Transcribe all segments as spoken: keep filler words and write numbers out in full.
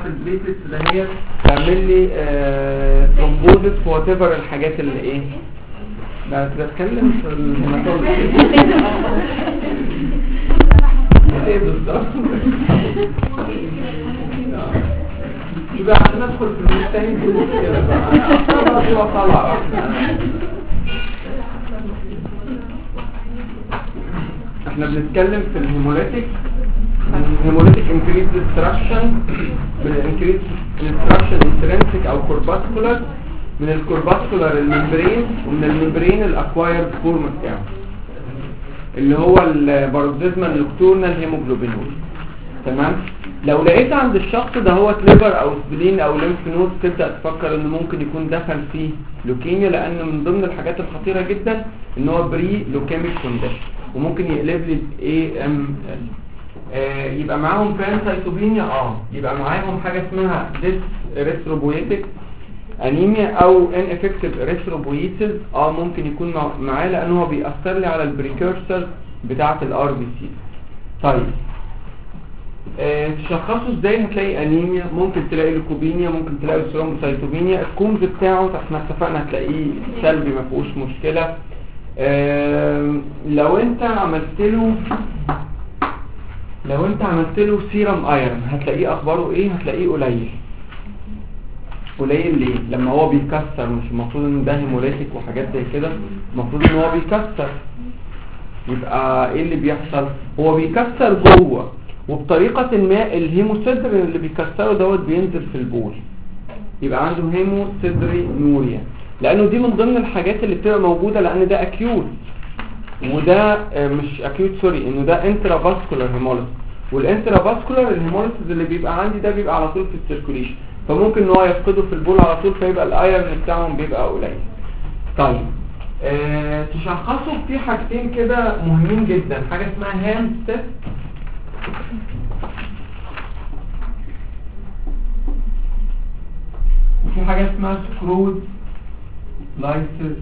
بتاعت البليتلتس ده هي تعمل لي ثرومبوزس في وات ايفر الحاجات اللي ايه. لا بتكلم في الهيماتولوجي ايه بالظبط. يبقى عشان ندخل في المستهين كده بقى انا طالع. احنا بنتكلم في الهيموليتيك الهيموليتيك انكريز ديستراكشن بالانكريز ديستراكشن انترنسيك او كورباسكولار من الكورباسكولار الممبرين ومن الممبرين الاكوايرد فورم بتاعه اللي هو الباروكسيزمال نوكتورنال هيموجلوبينول. تمام. لو لقيت عند الشخص ده هو ليفر او سبلين او ليمف نود تبدا تفكر انه ممكن يكون دخل فيه لوكيميا، لان من ضمن الحاجات الخطيره جدا ان هو بري لوكيميك كونديشن وممكن يقلب لي اي ام ال. آه يبقى معاهم بانسايتوبينيا اه يبقى معاهم حاجه اسمها ديس اريثروبويتيك انيميا او ان افكتيف اريثروبويتس اه ممكن يكون معاه لانه هو بيأثر لي على البريكورسر بتاعه الار بي سي. طيب آه تشخصه ازاي؟ هتلاقي انيميا، ممكن تلاقي ليكوبينيا، ممكن تلاقي ثرومبوسايتوبينيا. الكومز بتاعه احنا اتفقنا هتلاقيه سلبي ما فيهوش مشكله. آه لو انت عملت له لو انت عملت له سيرم ايرون هتلاقيه اخباره ايه؟ هتلاقيه قليل. قليل ليه؟ لما هو بيكسر، مش المفروض ان ده هيموليتيك وحاجات زي كده، المفروض ان هو بيكسر. يبقى ايه اللي بيحصل؟ هو بيكسر جوه وبطريقه ما الهيموسيدر اللي بيكسره دوت بينزل في البول، يبقى عنده هيموسيدري نوريا، لانه دي من ضمن الحاجات اللي بتبقى موجوده، لان ده اكيوت وده مش اكيوت سوري انه ده انترا فاسكولار هيموليسيس، والانترا فاسكولار الهيموليسيس اللي بيبقى عندي ده بيبقى على طول في السيركوليشن، فممكن ان هو يفقده في البول على طول، فيبقى الايرون بتاعهم بيبقى قليل. طيب آه تشخصوا في حاجتين كده مهمين جدا، حاجه اسمها هام ستيت وفي حاجه اسمها سكرود لايسيس.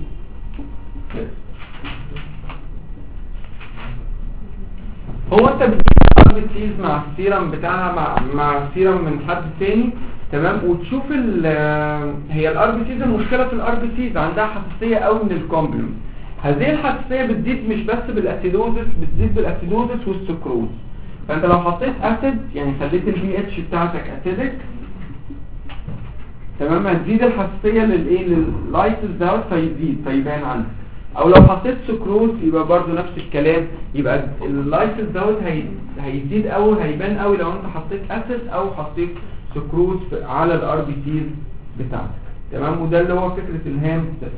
هو انت بتقيس مع السيرم بتاعها مع مع السيرم من حد تاني، تمام، وتشوف ال هي الار بي سيز. المشكله في الار بي سيز عندها حساسيه قوي من الكومبلمنت. هذه الحساسيه بتزيد مش بس بالاسيدوزس، بتزيد بالاسيدوزس والسكروز. فانت لو حطيت اسيد يعني خليت البي اتش بتاعتك اسيدك، تمام، هتزيد الحساسيه للايه لللايسيس دوت فيزيد فيبان عندك. او لو حطيت سكروز يبقى برضو نفس الكلام، يبقى اللايسيس دوت هي هيزيد قوي، هيبان قوي لو انت حطيت اسيد او حطيت سكروز على الار بي سيز بتاعتك. تمام. وده اللي هو فكره الهام تيست.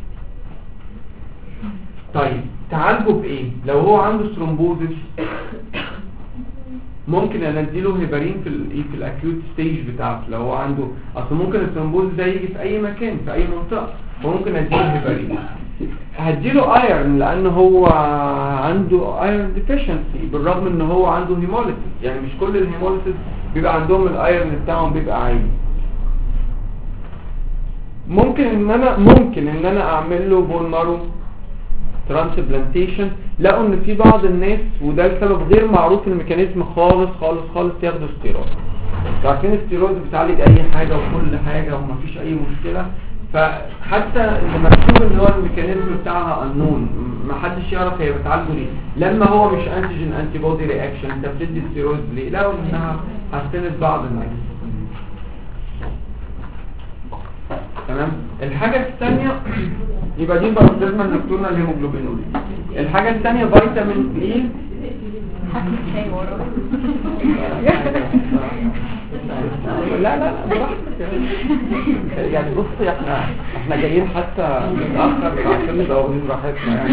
طيب تعالجه بايه؟ لو هو عنده ثرومبوزس ممكن انا اديله هيبارين في الايه في الاكيوت ستيج بتاعته. لو هو عنده اصل ممكن الثرومبوزس ده يجي في اي مكان في اي منطقه، فممكن اديله هيبارين. هديله ايرون لان هو عنده ايرون ديفيشنسي، بالرغم ان هو عنده هيموليسيس، يعني مش كل الهيموليسيس بيبقى عندهم الايرون بتاعهم بيبقى عالي. ممكن ان انا ممكن ان انا اعمل له بون مارو ترانسبلانتيشن. لقوا ان في بعض الناس وده لسبب غير معروف الميكانيزم خالص خالص خالص ياخدوا ستيرويد. عارفين الستيرويد بتعالج اي حاجه وكل حاجه ومفيش اي مشكله، فحتى اللي مكتوب ان هو الميكانيزم بتاعها انون ما حدش يعرف هي بتعالجه ليه. لما هو مش انتيجين انتي بودي رياكشن انت بتدي ستيرويد ليه؟ لقوا انها حسنت بعض الناس. تمام. الحاجه الثانيه يبقى دي باروكسيزمال نوكتورنال هيموجلوبينول. الحاجه الثانيه فيتامين اي. لا لا براحتك يعني. بص احنا احنا جايين حتى متاخر عشان نبقى واخدين راحتنا يعني.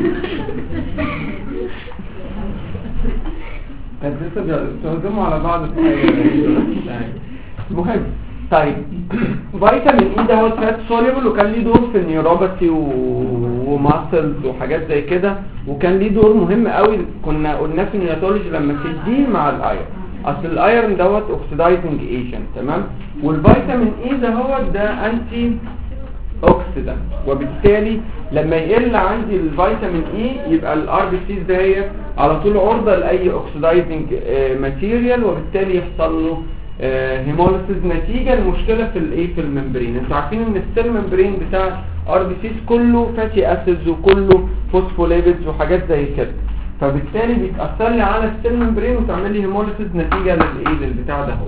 كانت لسه بتهجموا على بعض الحاجات. المهم طيب فيتامين اي ده هو فات سوليبل وكان ليه دور في النيوروباثي وماسلز وحاجات زي كده، وكان ليه دور مهم قوي كنا قلنا في النياتولوجي لما تديه مع الايرون. اصل الايرون دوت اوكسيدايزنج ايجنت، تمام، والفيتامين اي ده هو ده انتي اوكسيدانت، وبالتالي لما يقل عندي الفيتامين اي يبقى الار بي سيز ده هي على طول عرضه لاي اوكسيدايزنج ماتيريال، وبالتالي يحصل له هيموليسيس نتيجه المشكله في الايه في الممبرين. انتوا عارفين ان السيل ممبرين بتاع ار بي سيز كله فاتي اسيدز وكله فوسفوليبيدز وحاجات زي كده، فبالتالي بيتاثر لي على السيل ممبرين وتعمل لي هيموليسيس نتيجه للايه للبتاع ده اهو.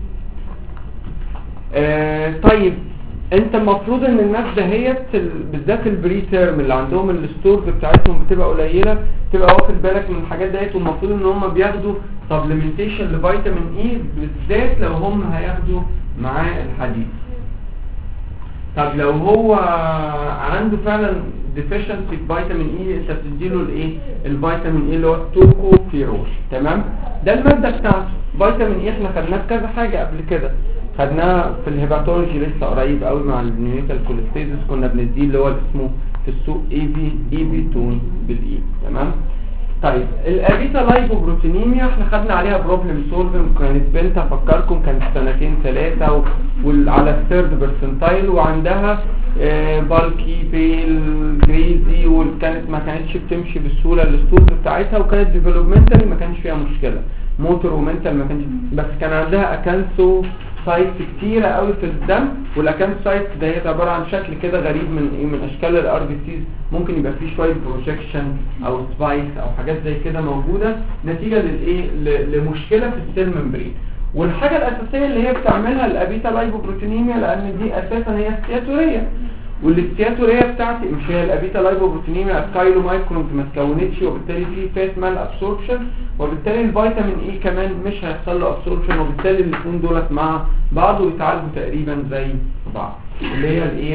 آه طيب انت المفروض ان الناس دهيت بالذات البري تيرم اللي عندهم الستورز بتاعتهم بتبقى قليله تبقى واخد بالك من الحاجات ديت، والمفروض ان هم بياخدوا سبلمنتيشن لفيتامين اي بالذات لو هم هياخدوا معاه الحديد. طب لو هو عنده فعلا ديفيشنسي في فيتامين اي انت بتديله الايه الفيتامين اي اللي هو التوكوفيرول. تمام، ده الماده بتاعته. فيتامين اي احنا خدناه في كذا حاجه قبل كده، خدناها في الهيباتولوجي لسه قريب قوي مع النيوتال كوليستيزس، كنا بنديه اللي هو اسمه في السوق اي بي اي بي تون بالاي. تمام. طيب الابيتا لايبوبروتينيميا احنا خدنا عليها بروبلم سولفنج، كانت بنت افكركم كانت سنتين ثلاثه وعلى الثيرد برسنتايل وعندها اه بالكي بيل جريزي، وكانت ما كانتش بتمشي بالسهوله الستورز بتاعتها، وكانت ديفلوبمنتالي ما كانش فيها مشكله، موتور ومنتال ما كانش، بس كان عندها اكانسو سايتس كتيره قوي في الدم، والاكانسو سايتس ديت عباره عن شكل كده غريب من ايه من اشكال الار بي سيز، ممكن يبقى فيه شويه بروجكشن او سبايكس او حاجات زي كده موجوده نتيجه للايه لمشكله في السيل ممبرين. والحاجه الاساسيه اللي هي بتعملها الابيتا لايبوبروتينيميا لان دي اساسا هي السياتوريه، والاستياتوريه بتاعتي مش هي الابيتا لايبوبروتينيميا الكايلو مايكرونز ما اتكونتش، وبالتالي في فات مال ابسوربشن، وبالتالي الفيتامين اي كمان مش هيحصل له ابسوربشن، وبالتالي الاثنين دولت مع بعض ويتعالجوا تقريبا زي بعض اللي هي الايه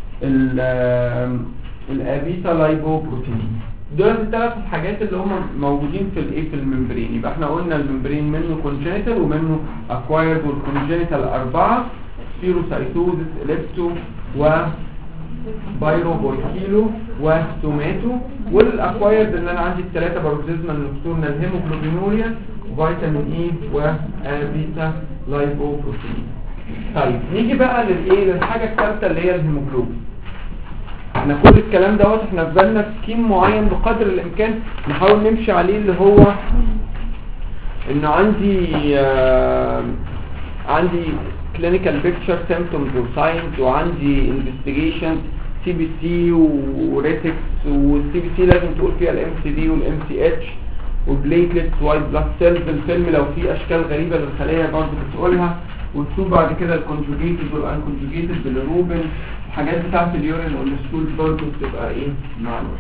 الابيتا لايبوبروتينيميا. دول الثلاث الحاجات اللي هم موجودين في الايه في الممبرين. يبقى احنا قلنا الممبرين منه كونجنيتال ومنه اكوايرد، والكونجنيتال اربعه سبيروسايتوزس اليبتو و بايرو بوركيلو وتوماتو، والاكوايرد اللي انا عندي الثلاثه باروكسيزمال نوكتورنال هيموجلوبينوريا وفيتامين اي وابيتا لايبوبروتين. طيب نيجي بقى للايه للحاجه الثالثه اللي هي الهيموجلوبين. احنا كل الكلام دوت احنا في بالنا سكيم معين بقدر الامكان نحاول نمشي عليه، اللي هو انه عندي آه عندي clinical picture symptoms وساينز، وعندي investigation سي بي سي وريتكس، والسي بي سي لازم تقول فيها الام سي دي والام سي اتش وبليتلتس وايت بلاد سيلز، الفيلم لو في اشكال غريبه للخلايا برضه بتقولها، وتشوف بعد كده الكونجوجيتد والانكونجوجيتد بالروبن، الحاجات بتاعت اليورين والستول برضه بتبقى ايه معلومه.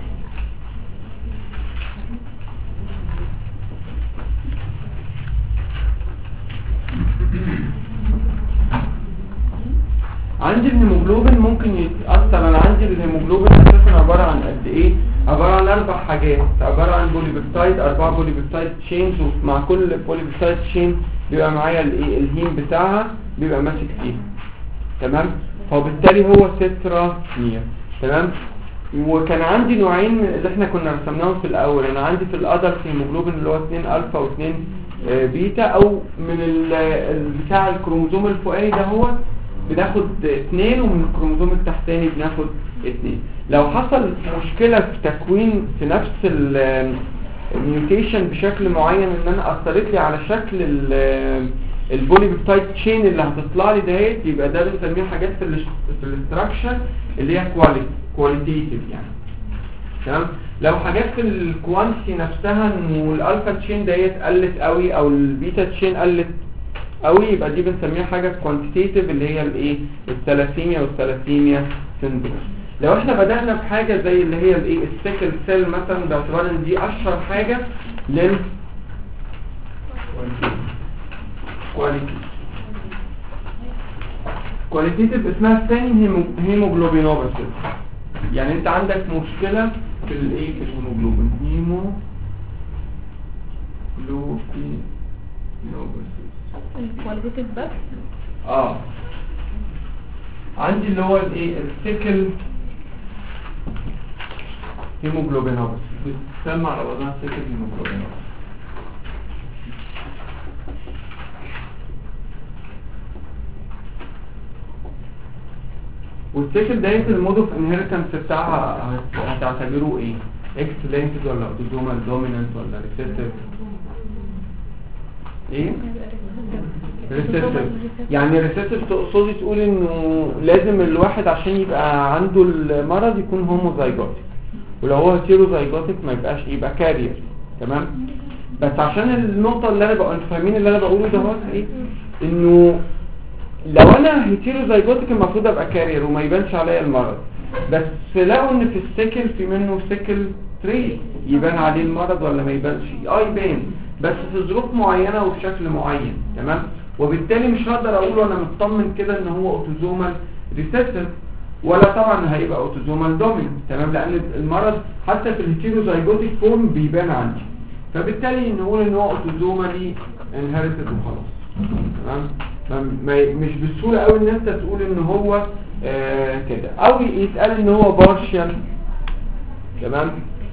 عندي الهيموجلوبين ممكن يتأثر. انا عندي الهيموجلوبين اساسا عبارة عن قد ايه؟ عبارة عن اربع حاجات، عبارة عن بوليبيبتايد، اربعة بوليبيبتايد تشينز، ومع كل بوليبيبتايد تشين بيبقى معايا الايه الهيم بتاعها بيبقى ماسك فيها. تمام، فبالتالي هو تترامير. تمام، وكان عندي نوعين من اللي احنا كنا رسمناهم في الاول. انا عندي في الادلت هيموجلوبين اللي هو اتنين الفا واتنين بيتا، او من بتاع الكروموزوم الفوقاني ده هو بناخد اتنين، ومن الكروموزوم التحتاني بناخد اتنين. لو حصل مشكلة في تكوين في نفس الميوتيشن بشكل معين ان انا اثرت لي على شكل البوليبيبتايد تشين اللي هتطلع لي دهيت، يبقى ده بنسميه حاجات في الاستراكشر اللي هي كواليتي كواليتيتيف يعني. تمام، لو حاجات في الكوانتيتي نفسها انه الالفا تشين ديت قلت قوي او البيتا تشين قلت قوي، يبقى دي بنسميها حاجه كوانتيتيف اللي هي الايه الثلاثيميا والثلاثيميا سيندروم. لو احنا بدأنا بحاجه زي اللي هي الايه السيكل سيل مثلا، باعتبار ان دي اشهر حاجه لل كواليتي كواليتيتيف اسمها ثاني هيموجلوبينوباثي. يعني انت عندك مشكله في الايه في الهيموجلوبين هيموجلوبينوباثي الكواليتيف بس. اه عندي اللي هو الايه السيكل هيموجلوبينوباثي، بتسمى على بعضها سيكل هيموجلوبينوباثي. والسيكل ديت المود اوف انهيرتنس بتاعها هتعتبروه ايه؟ اكس لينكد ولا اوتوزومال دومينانت ولا ريسيسيف؟ ايه؟ ريسيسيف. يعني ريسيسيف تقصدي تقول انه لازم الواحد عشان يبقى عنده المرض يكون هوموزايجوتيك، ولو هو هيتيروزايجوتيك ما يبقاش يبقى كارير. تمام. بس عشان النقطه اللي انا بقول، انتوا فاهمين اللي انا بقوله ده هو ايه؟ انه لو انا هيتيروزايجوتيك المفروض ابقى كارير وما يبانش عليا المرض، بس لقوا ان في السيكل في منه سيكل تري يبان عليه المرض ولا ما يبانش؟ اه يبان، بس في ظروف معينه وبشكل معين. تمام. وبالتالي مش هقدر اقول وانا مطمن كده ان هو اوتوزومال ريسيسيف، ولا طبعا هيبقى اوتوزومال دوميننت. تمام. لان المرض حتى في الهيتيروزايجوتيك فورم بيبان عندي، فبالتالي نقول ان هو اوتوزومالي انهيرتد وخلاص. تمام. مش بالسهوله قوي ان انت تقول ان هو آه كده، او يتقال ان هو بارشال. تمام.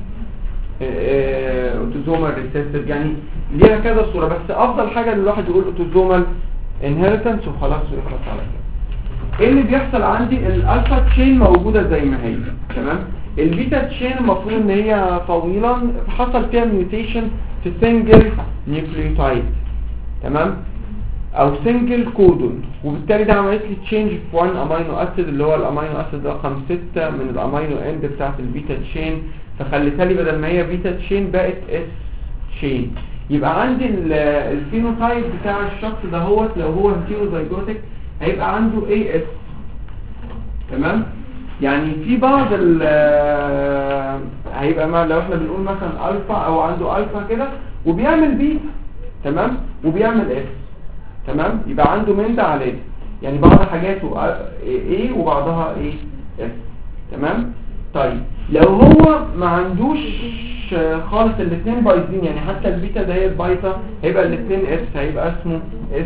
اوتوزومال ريسيسيف يعني ليها كذا صوره، بس افضل حاجه ان الواحد يقول اوتوزومال انهيرتنس وخلاص ويخلص على كده. ايه اللي بيحصل عندي؟ الالفا تشين موجوده زي ما هي. تمام. البيتا تشين المفروض ان هي طويله، حصل فيها ميوتيشن في سنجل نيوكليوتايد. تمام. او سنجل كودون، وبالتالي ده عملت لي تشينج في واحد امينو اسيد اللي هو الامينو اسيد رقم ستة من الامينو اند بتاعت البيتا تشين، فخليتها لي بدل ما هي بيتا تشين بقت اس تشين. يبقى عندي الفينوتايب بتاع الشخص ده هو لو هو هيتيروزايجوتيك هيبقى عنده اي اس. تمام. يعني في بعض ال هيبقى ما لو احنا بنقول مثلا الفا او عنده الفا كده وبيعمل بيتا. تمام. وبيعمل اس. تمام. يبقى عنده من ده على ده، يعني بعض حاجاته ايه وبعضها ايه اس. تمام. طيب لو هو ما عندوش خالص الاثنين بايظين، يعني حتى البيتا ده هي بايظه، هيبقى الاثنين اس، هيبقى اسمه اس.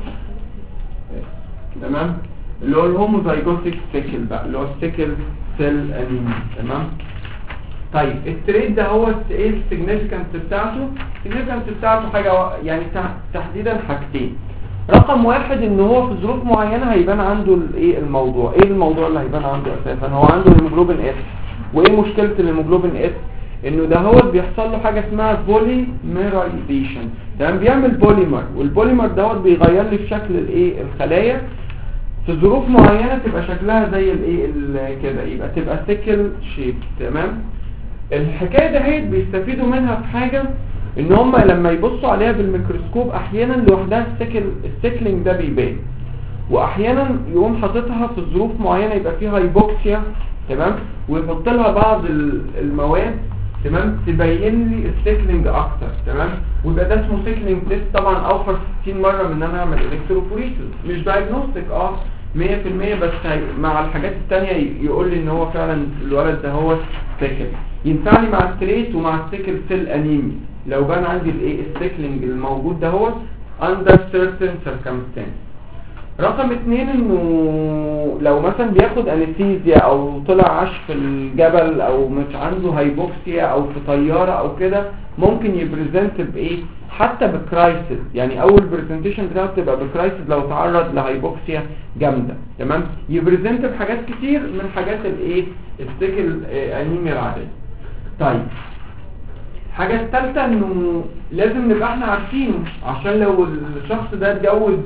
تمام. اللي هو الهوموزايجوتيك سيكل بقى، اللي هو السيكل سيل انيميا. تمام. طيب التريد ده هو ايه السيجنيفيكانس بتاعته؟ السيجنيفيكانس بتاعته حاجه يعني تحديدا حاجتين. رقم واحد ان هو في ظروف معينه هيبان عنده الايه الموضوع. ايه الموضوع اللي هيبان عنده اساسا؟ هو عنده هيموجلوبين اس. وايه مشكله الهيموجلوبين اس؟ انه ده هو بيحصل له حاجه اسمها بوليميرايزيشن. تمام. بيعمل بوليمر، والبوليمر دوت بيغير لي في شكل الايه الخلايا في ظروف معينه تبقى شكلها زي الايه كده، يبقى تبقى سيكل شيب. تمام. الحكايه دهيت بيستفيدوا منها في حاجه، ان هم لما يبصوا عليها بالميكروسكوب احيانا لوحدها السيكل السيكلينج ده بيبان، واحيانا يقوم حاططها في ظروف معينه يبقى فيها هايبوكسيا. تمام. ويحط لها بعض المواد. تمام. تبين لي السيكلينج اكتر. تمام. ويبقى ده اسمه سيكلينج تيست. طبعا اوفر ستين مره من ان انا اعمل الكتروفوريسيس، مش دايجنوستيك اه مية في المية، بس مع الحاجات التانية يقول لي ان هو فعلا الولد ده هو سيكل. ينفع لي مع الستريت ومع السيكل سيل انيميا لو بان عندي الايه السيكلينج الموجود ده هو under certain circumstances. رقم اتنين انه لو مثلا بياخد انستيزيا او طلع عاش في الجبل او مش عنده هايبوكسيا او في طيارة او كده، ممكن يبريزنت بايه حتى بكرايسيس. يعني اول بريزنتيشن بتاعته تبقى بكرايسيس لو تعرض لهايبوكسيا جامدة. تمام. يبريزنت بحاجات كتير من حاجات الايه السيكل انيميا العادية. طيب الحاجة الثالثة انه لازم نبقى احنا عارفينه، عشان لو الشخص ده اتجوز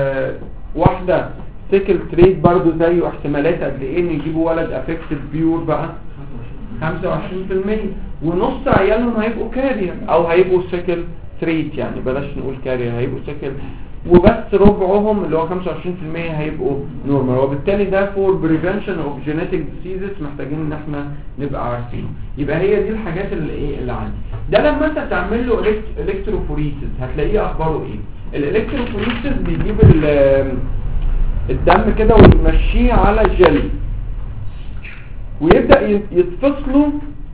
واحدة سيكل تريد برضو زيه، احتمالات قد ايه ان يجيبوا ولد افكتد بيور بقى خمسة وعشرين في المية، ونص عيالهم هيبقوا كارير او هيبقوا سيكل تريد. يعني بلاش نقول كارير، هيبقوا سيكل، وبس ربعهم اللي هو خمسة وعشرين في المية هيبقوا نورمال. وبالتالي ده فور بريفنشن اوف جينيتك ديزيزز محتاجين ان احنا نبقى عارفينه. يبقى هي دي الحاجات اللي ايه اللي عندي. ده لما انت تعمل له الكتروفوريسيس هتلاقيه اخباره ايه. الالكتروفوريسيس بيجيب الدم كده ويمشيه على جل، ويبدا يتفصله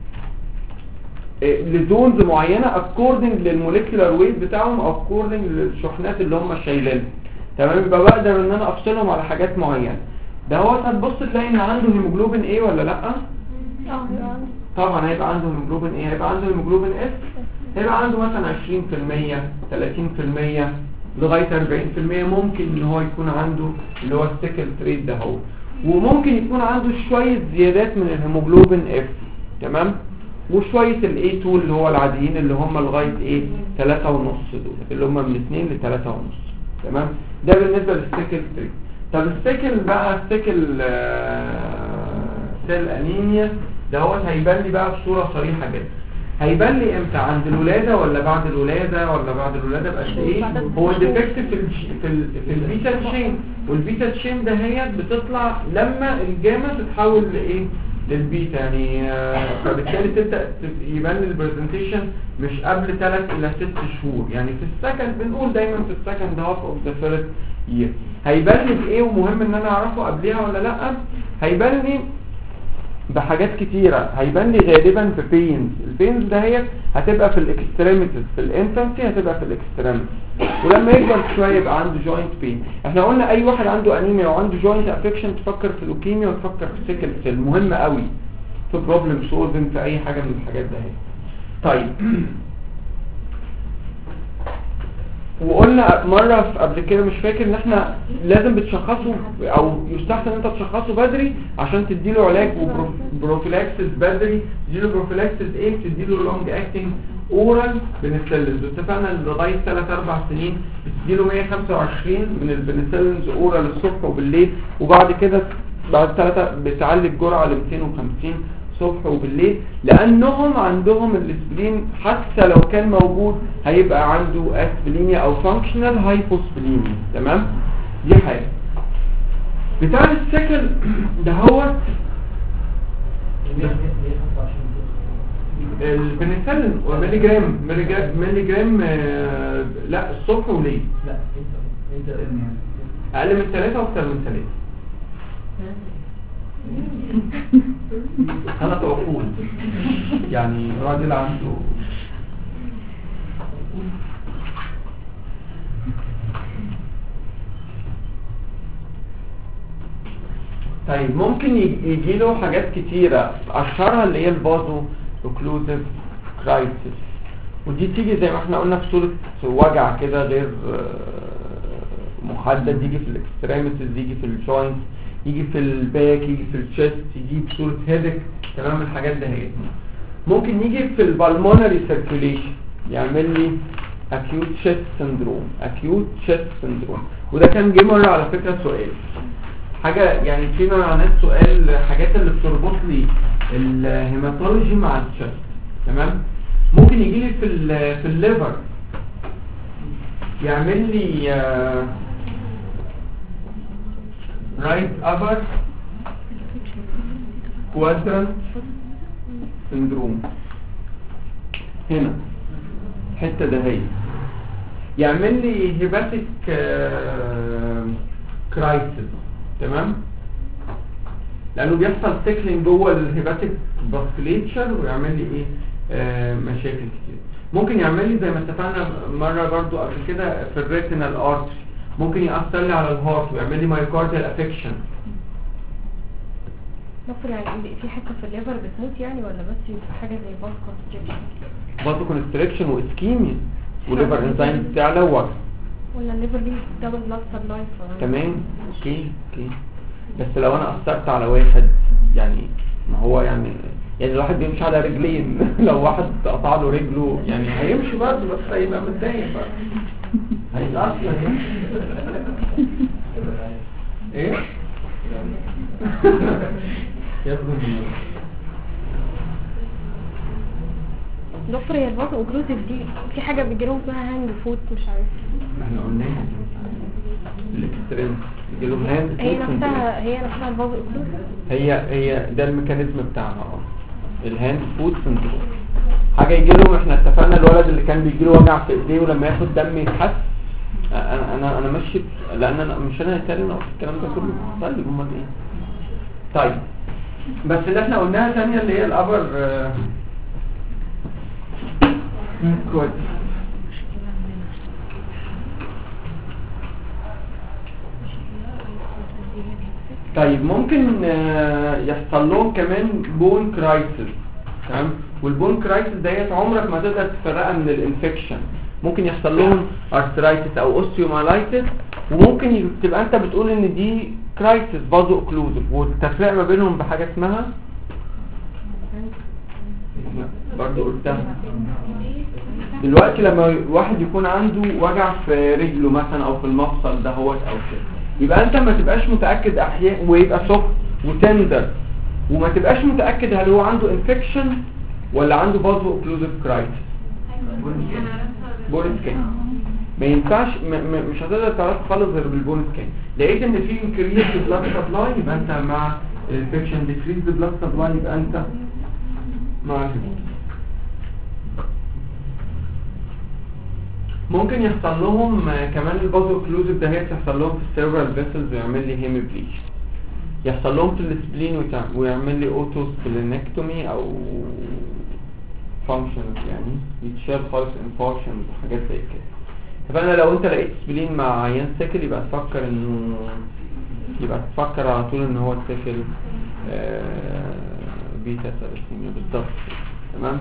لزونز معينه اكوردنج للموليكيولار ويت بتاعهم او اكوردنج للشحنات اللي هم شايلينها. تمام. يبقى بقدر ان انا افصلهم على حاجات معينه. ده هو هتبص تلاقي ان عنده هيموجلوبين ايه ولا لا؟ اه طبعا هيبقى عنده هيموجلوبين ايه، هيبقى عنده هيموجلوبين اس، هيبقى عنده مثلا عشرين في المية ثلاثين في المية لغايه أربعين في المية. ممكن ان هو يكون عنده اللي هو السيكل تريد ده هو، وممكن يكون عنده شويه زيادات من الهيموجلوبين اف. تمام. وشويه الاي اتنين اللي هو العاديين اللي هم لغايه ايه ثلاثة ونص، دول اللي هم من اتنين ل ثلاثة ونص. تمام. ده بالنسبه للسيكل ثلاثة. طب السيكل بقى السيكل سيل انيميا دوت هيبان لي بقى بصوره صريحه جدا. هيبان لي امتى؟ عند الولاده ولا بعد الولاده ولا بعد الولاده بقد ايه؟ هو ديفكت في ال في ال في البيتا تشين، والبيتا تشين دهيت بتطلع لما الجاما تتحول لايه؟ للبيتا يعني. فبالتالي تبدا يبان البرزنتيشن مش قبل ثلاث الى ست شهور يعني في السكند. بنقول دايما في السكند هاف اوف ذا فيرست يير. هيبان لي بايه ومهم ان انا اعرفه قبلها ولا لا؟ هيبان لي بحاجات كتيرة. هيبان لي غالبا في بينز. البينز دهيت هتبقى في الاكستريميتيز، في الانفانسي هتبقى في الاكستريميتيز، ولما يكبر شويه يبقى عنده جوينت بين. احنا قلنا اي واحد عنده انيميا وعنده جوينت افكشن تفكر في اللوكيميا وتفكر في سيكل سيل. مهم قوي في بروبلم سولفنج في اي حاجه من الحاجات دهيت. طيب وقلنا مرة قبل كده مش فاكر ان احنا لازم بتشخصه او يستحسن انت تشخصه بدري عشان تديله علاج وبروفيلاكسس بدري. تديله بروفيلاكسس ايه؟ تديله لونج اكتنج اورال بنسلينز. اتفقنا لغايه ثلاث اربع سنين بتديله مية وخمسة وعشرين من البنسلينز اورال الصبح وبالليل، وبعد كده بعد ثلاثه بتعلي الجرعه ل مئتين وخمسين صبح وبالليل، لانهم عندهم الاسبلين حتى لو كان موجود هيبقى عنده اسبلينيا او فانكشنال هايبوسبلينيا. تمام. دي حاجه. بتاع السكل ده هو البنسلين وملي جرام ملي جرام, ملي جرام آه لا الصبح وليل. لا انت انت اقل من ثلاثة واكثر من ثلاثة. انا توقول يعني راجل عنده طيب ممكن يجي له حاجات كتيرة، اشهرها اللي هي البازو اوكلوزيف كرايسيس، ودي تيجي زي ما احنا قلنا في صورة وجع كده غير محدد، يجي في الاكستريميتيز، يجي في الجوينت، يجي في الباك، يجي في الشيست، يجي بصورة هيدك. تمام. الحاجات ده هي ممكن يجي في البالمونري سيركيوليشن يعمل لي acute chest syndrome acute chest syndrome وده كان جه مرة على فكرة سؤال حاجة يعني فيما معناه سؤال حاجات اللي بتربط لي الهيماتولوجي مع الشيست. تمام. ممكن يجي لي في ال في الليفر يعمل لي آه right upper quadrant syndrome هنا الحته ده هي يعمل لي هيباتيك كرايسيس. تمام. لانه بيحصل سيكلينج جوه الهيباتيك فاسكوليتشر ويعمل لي ايه آه مشاكل كتير. ممكن يعمل لي زي ما اتفقنا مره برضو قبل كده في الريتينال ارتري، ممكن يأثر لي على الهارت ويعمل لي مايوكارديال افكشن. ممكن يعني في حته في الليفر بتموت يعني ولا بس يبقى حاجه زي باز كونستريكشن؟ باز كونستريكشن واسكيميا وليفر انزيم بتاعنا وقت ولا الليفر دي دبل بلاد سبلاي. تمام. اوكي اوكي. بس لو انا اثرت على واحد يعني ما هو يعني يعني الواحد بيمشي على رجلين لو واحد قطع له رجله يعني هيمشي برضه بس هيبقى متضايق بقى هيتأثر يعني. ايه ياخد دكتور هي الباز اوكلوزيف دي في حاجه بيجيلهم اسمها هاند فوت مش عارف احنا قلناها الاكستريم بيجيلهم هاند فوت. هي نفسها هي نفسها الباز اوكلوزيف هي هي ده الميكانيزم بتاعها اه الهاند فوت سندروم. حاجه يجي لهم احنا اتفقنا الولد اللي كان بيجي له وجع في ايديه ولما ياخد دم يتحس. انا انا انا ماشي لان انا مش انا هتكلم او الكلام ده كله. طيب امال ايه؟ طيب بس اللي احنا قلناها ثانيه اللي هي الابر كويس. طيب ممكن يحصل لهم كمان بون كرايسيس. تمام. والبون كرايسيس ديت عمرك ما تقدر تفرقها من الانفكشن. ممكن يحصل لهم ارثرايتس او اوستيومالايتس وممكن تبقى انت بتقول ان دي كرايسيس بازو اوكلوزيف والتفريق ما بينهم بحاجه اسمها برضه قلتها دلوقتي لما واحد يكون عنده وجع في رجله مثلا او في المفصل ده هو او كده، يبقى انت ما تبقاش متاكد احيانا ويبقى سوفت وتندر، وما تبقاش متاكد هل هو عنده انفكشن ولا عنده فازو اوكلوزيف كرايتس. بون سكان ما ينفعش م م مش هتقدر تعرف خالص غير بالبون سكان. لقيت ان في انكريز بلاد سبلاي يبقى انت مع الانفكشن، ديكريز بلاد سبلاي يبقى انت مع الهيموت. ممكن يحصل لهم كمان الفازو اوكلوزيف ده، هي تحصل لهم في السيرفرال فيسلز ويعمل لي هيموبليش، يحصل لهم في السبلين ويعمل لي اوتو سبلينكتومي او فانكشنز يعني يتشال خالص انفاركشن وحاجات زي كده. فانا لو انت لقيت سبلين مع عيان سيكل يبقى تفكر انه يبقى تفكر على طول ان هو السيكل آه بيتا ثلاثيميا بالظبط. تمام.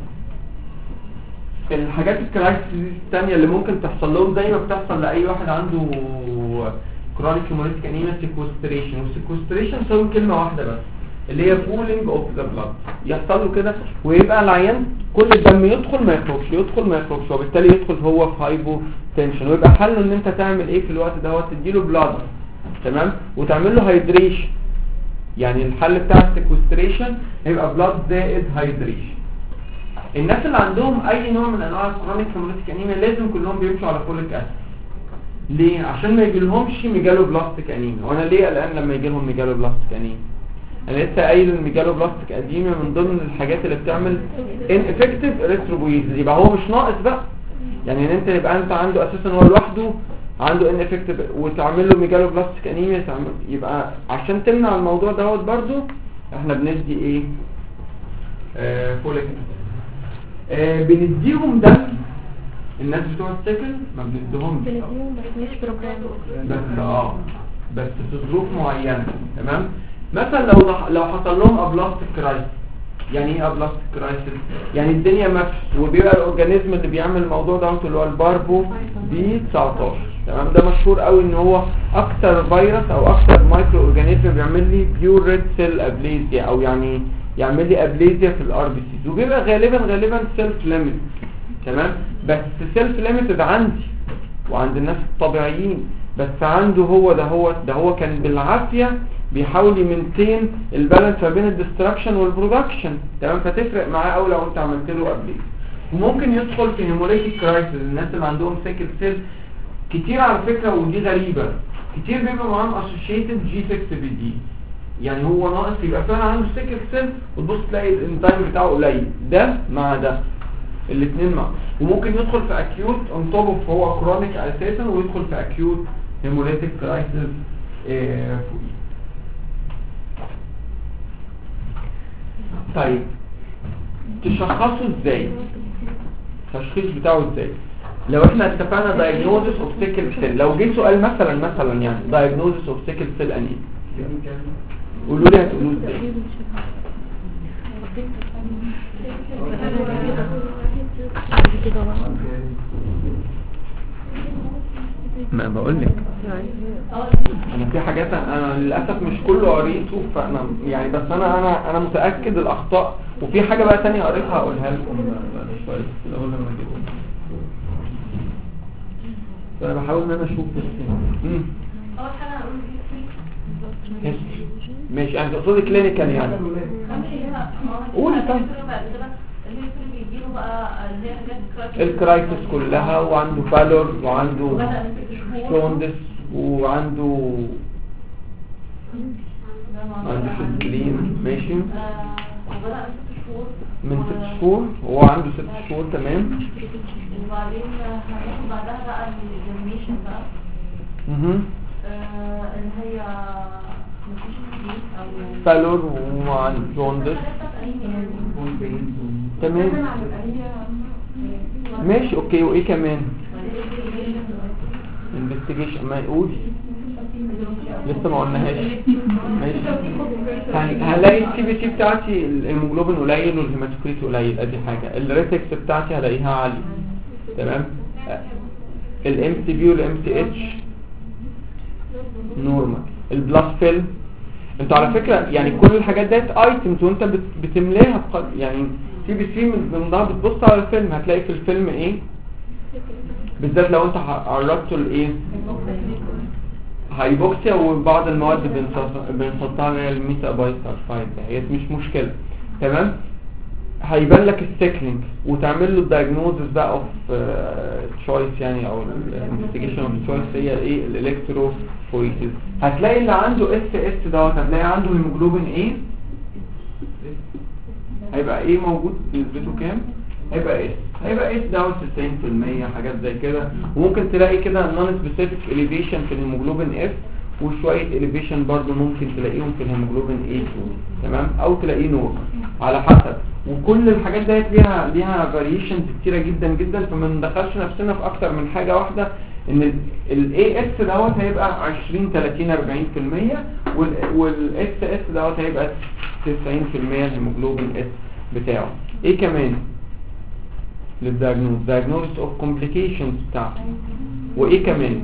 الحاجات الكرايسيس الثانيه اللي ممكن تحصل لهم زي ما بتحصل لاي واحد عنده كرونيك هيموليتيك انيميا، سيكوستريشن. والسيكوستريشن تساوي كلمه واحده بس اللي هي بولينج اوف ذا بلاد، يحصل له كده ويبقى العيان كل الدم يدخل ما يخرجش يدخل ما يخرجش، وبالتالي يدخل هو في هايبو تنشن. ويبقى حله ان انت تعمل ايه في الوقت ده، هو تديله بلاد تمام وتعمل له هايدريشن. يعني الحل بتاع السيكوستريشن هيبقى بلاد زائد هايدريشن. الناس اللي عندهم اي نوع من انواع الكرونيك هيموليتيك انيميا لازم كلهم بيمشوا على فوليك اسيد. ليه؟ عشان ما يجيلهمش ميجالو بلاستيك انيميا. وانا ليه الان لما يجي لهم ميجالو بلاستيك انيميا؟ انا لسه قايل الميجالو بلاستيك انيميا من ضمن الحاجات اللي بتعمل ان افكتيف اريثروبويتس. يبقى هو مش ناقص بقى، يعني ان انت يبقى انت عنده اساسا هو لوحده عنده ان افكتيف وتعمل له ميجالو بلاستيك انيميا تعمل. يبقى عشان تمنع الموضوع دوت برضو احنا بندي ايه؟ آه فوليك آه بنديهم دم. الناس بتوع السكن ما بنديهمش بنديهم بس مش بروجرام، بس اه بس في ظروف معينه. تمام. مثلا لو لو حصل لهم ابلاستيك كرايسيس. يعني ايه ابلاستيك كرايسيس؟ يعني الدنيا مفش وبيبقى الاورجانيزم اللي بيعمل الموضوع ده اللي هو الباربو بي تسعتاشر. تمام. ده مشهور قوي ان هو اكتر فيروس او اكتر مايكرو اورجانيزم بيعمل لي بيور ريد سيل ابليزيا، او يعني يعمل لي ابليزيا في الار بي سيز، وبيبقى غالبا غالبا سيلف ليميت. تمام. بس سيلف ليميتد عندي وعند الناس الطبيعيين، بس عنده هو ده هو ده هو كان بالعافيه بيحاول يمنتين البالانس ما بين الديستراكشن والبرودكشن. تمام. فتفرق معاه قوي لو انت عملت له ابليز. وممكن يدخل في هيموليتيك كرايسيس. الناس اللي عندهم سيكل سيل كتير على فكره، ودي غريبه، كتير بيبقى معاهم اسوشيتد جي ستة بي دي. يعني هو ناقص يبقى فعلا عنده سيكل سيل وتبص تلاقي الانزيم بتاعه قليل، ده مع ده الاثنين مع. وممكن يدخل في اكيوت اون توب اوف هو كرونيك اساسا، ويدخل في اكيوت هيموليتيك كرايسيس اه فوقيه. طيب تشخصه ازاي؟ التشخيص بتاعه ازاي؟ لو احنا اتفقنا diagnosis of sickle cell، لو جه سؤال مثلا مثلا يعني diagnosis of sickle cell انيميا، قولوا لي هتقولوا ازاي؟ ما بقول لك انا في حاجات انا للاسف مش كله قريته، فانا يعني بس انا انا انا متاكد الاخطاء. وفي حاجه بقى ثانيه قريتها هقولها لكم بعد شويه الاول لما اجيبهم. فانا بحاول ان انا اشوف بس امم اول حاجه اقول هيستوري ماشي. انت تقصدي كلينيكال يعني؟ قولي طيب. الكرايسيس كلها، وعنده بالور، وعنده ستوندس، وعنده عنده سكلين. ماشي. من ست شهور هو عنده ست شهور. تمام. وبعدين هناخد بعدها بقى الجرميشن بقى اها اللي هي بالور وعنده جوندس. تمام. ماشي اوكي. وايه كمان؟ انفستيجيشن. ما يقول لسه ما قلناهاش. ماشي. هنلاقي السي بي سي بتاعتي الهيموجلوبين قليل والهيماتوكريت قليل، ادي حاجه. الريتكس بتاعتي هلاقيها عاليه. تمام. الام سي بي والام سي اتش نورمال. البلاس فيل انتوا على فكره يعني كل الحاجات ديت ايتمز وانت بت- بتملاها بق- يعني سي بي سي من ضمنها بتبص على الفيلم هتلاقي في الفيلم ايه بالذات لو انت ح- قربته الايه هايبوكسيا وبعض المواد بنص- بنحطها اللي هي الميتا بايسلفايد هي مش مشكله تمام. هيبان لك السيكلينج وتعمل له الدايجنوزس بقى اوف تشويس يعني او الانفستيجيشن اوف تشويس هي ايه الالكتروفوريسيس. هتلاقي اللي عنده اس اس دوت هتلاقي عنده هيموجلوبين ايه هيبقى ايه موجود نسبته كام هيبقى اس هيبقى اس دوت تسعين في المية حاجات زي كده. وممكن تلاقي كده نون سبيسيفيك اليفيشن في الهيموجلوبين اف وشويه اليفيشن برضو ممكن تلاقيهم في الهيموجلوبين اي اتنين تمام او تلاقيه نور على حسب. وكل الحاجات ديت ليها ليها فاريشنز كتيره جدا جدا فما ندخلش نفسنا في اكتر من حاجه واحده ان الاي اس دوت هيبقى عشرين تلاتين اربعين في المية والاس اس دوت هيبقى تسعين في المية الهيموجلوبين اس بتاعه. ايه كمان للدايجنوز diagnosis of complications بتاعته وايه كمان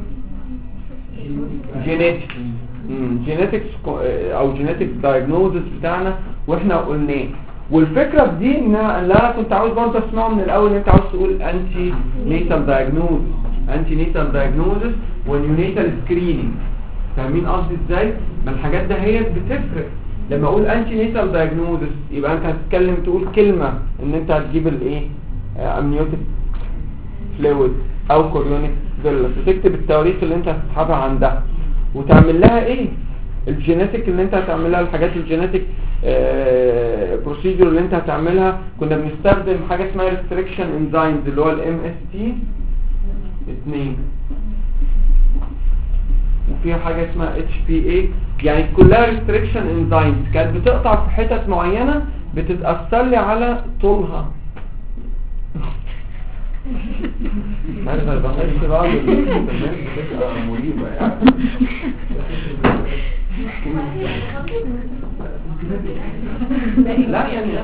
جينيتكس جينيتكس او جينيتكس diagnosis بتاعنا واحنا قلناه. والفكره في دي ان انا كنت عاوز برضه اسمعه من الاول ان انت عاوز تقول انتي نيتال دايجنوز انتي نيتال دايجنوزس ونيونيتال سكريننج فاهمين قصدي ازاي؟ ما الحاجات ده هي بتفرق. لما اقول انتي نيتال دايجنوزس يبقى انت هتتكلم تقول كلمه ان انت هتجيب الايه امنيوتيك فلويد او كوريونيك فيلس وتكتب التواريخ اللي انت هتسحبها عندها وتعمل لها ايه الجينيتيك اللي انت هتعملها الحاجات الجينيتيك بروسيجر اللي انت هتعملها. كنا بنستخدم حاجه اسمها ريستريكشن انزايمز اللي هو الام اس تي اتنين وفيها حاجه اسمها اتش بي اي يعني كلها ريستريكشن انزايمز كانت بتقطع في حتت معينه بتتاثر لي على طولها. ما انا بحس بقى الكلمات بتبقى مريبه يعني لا يعني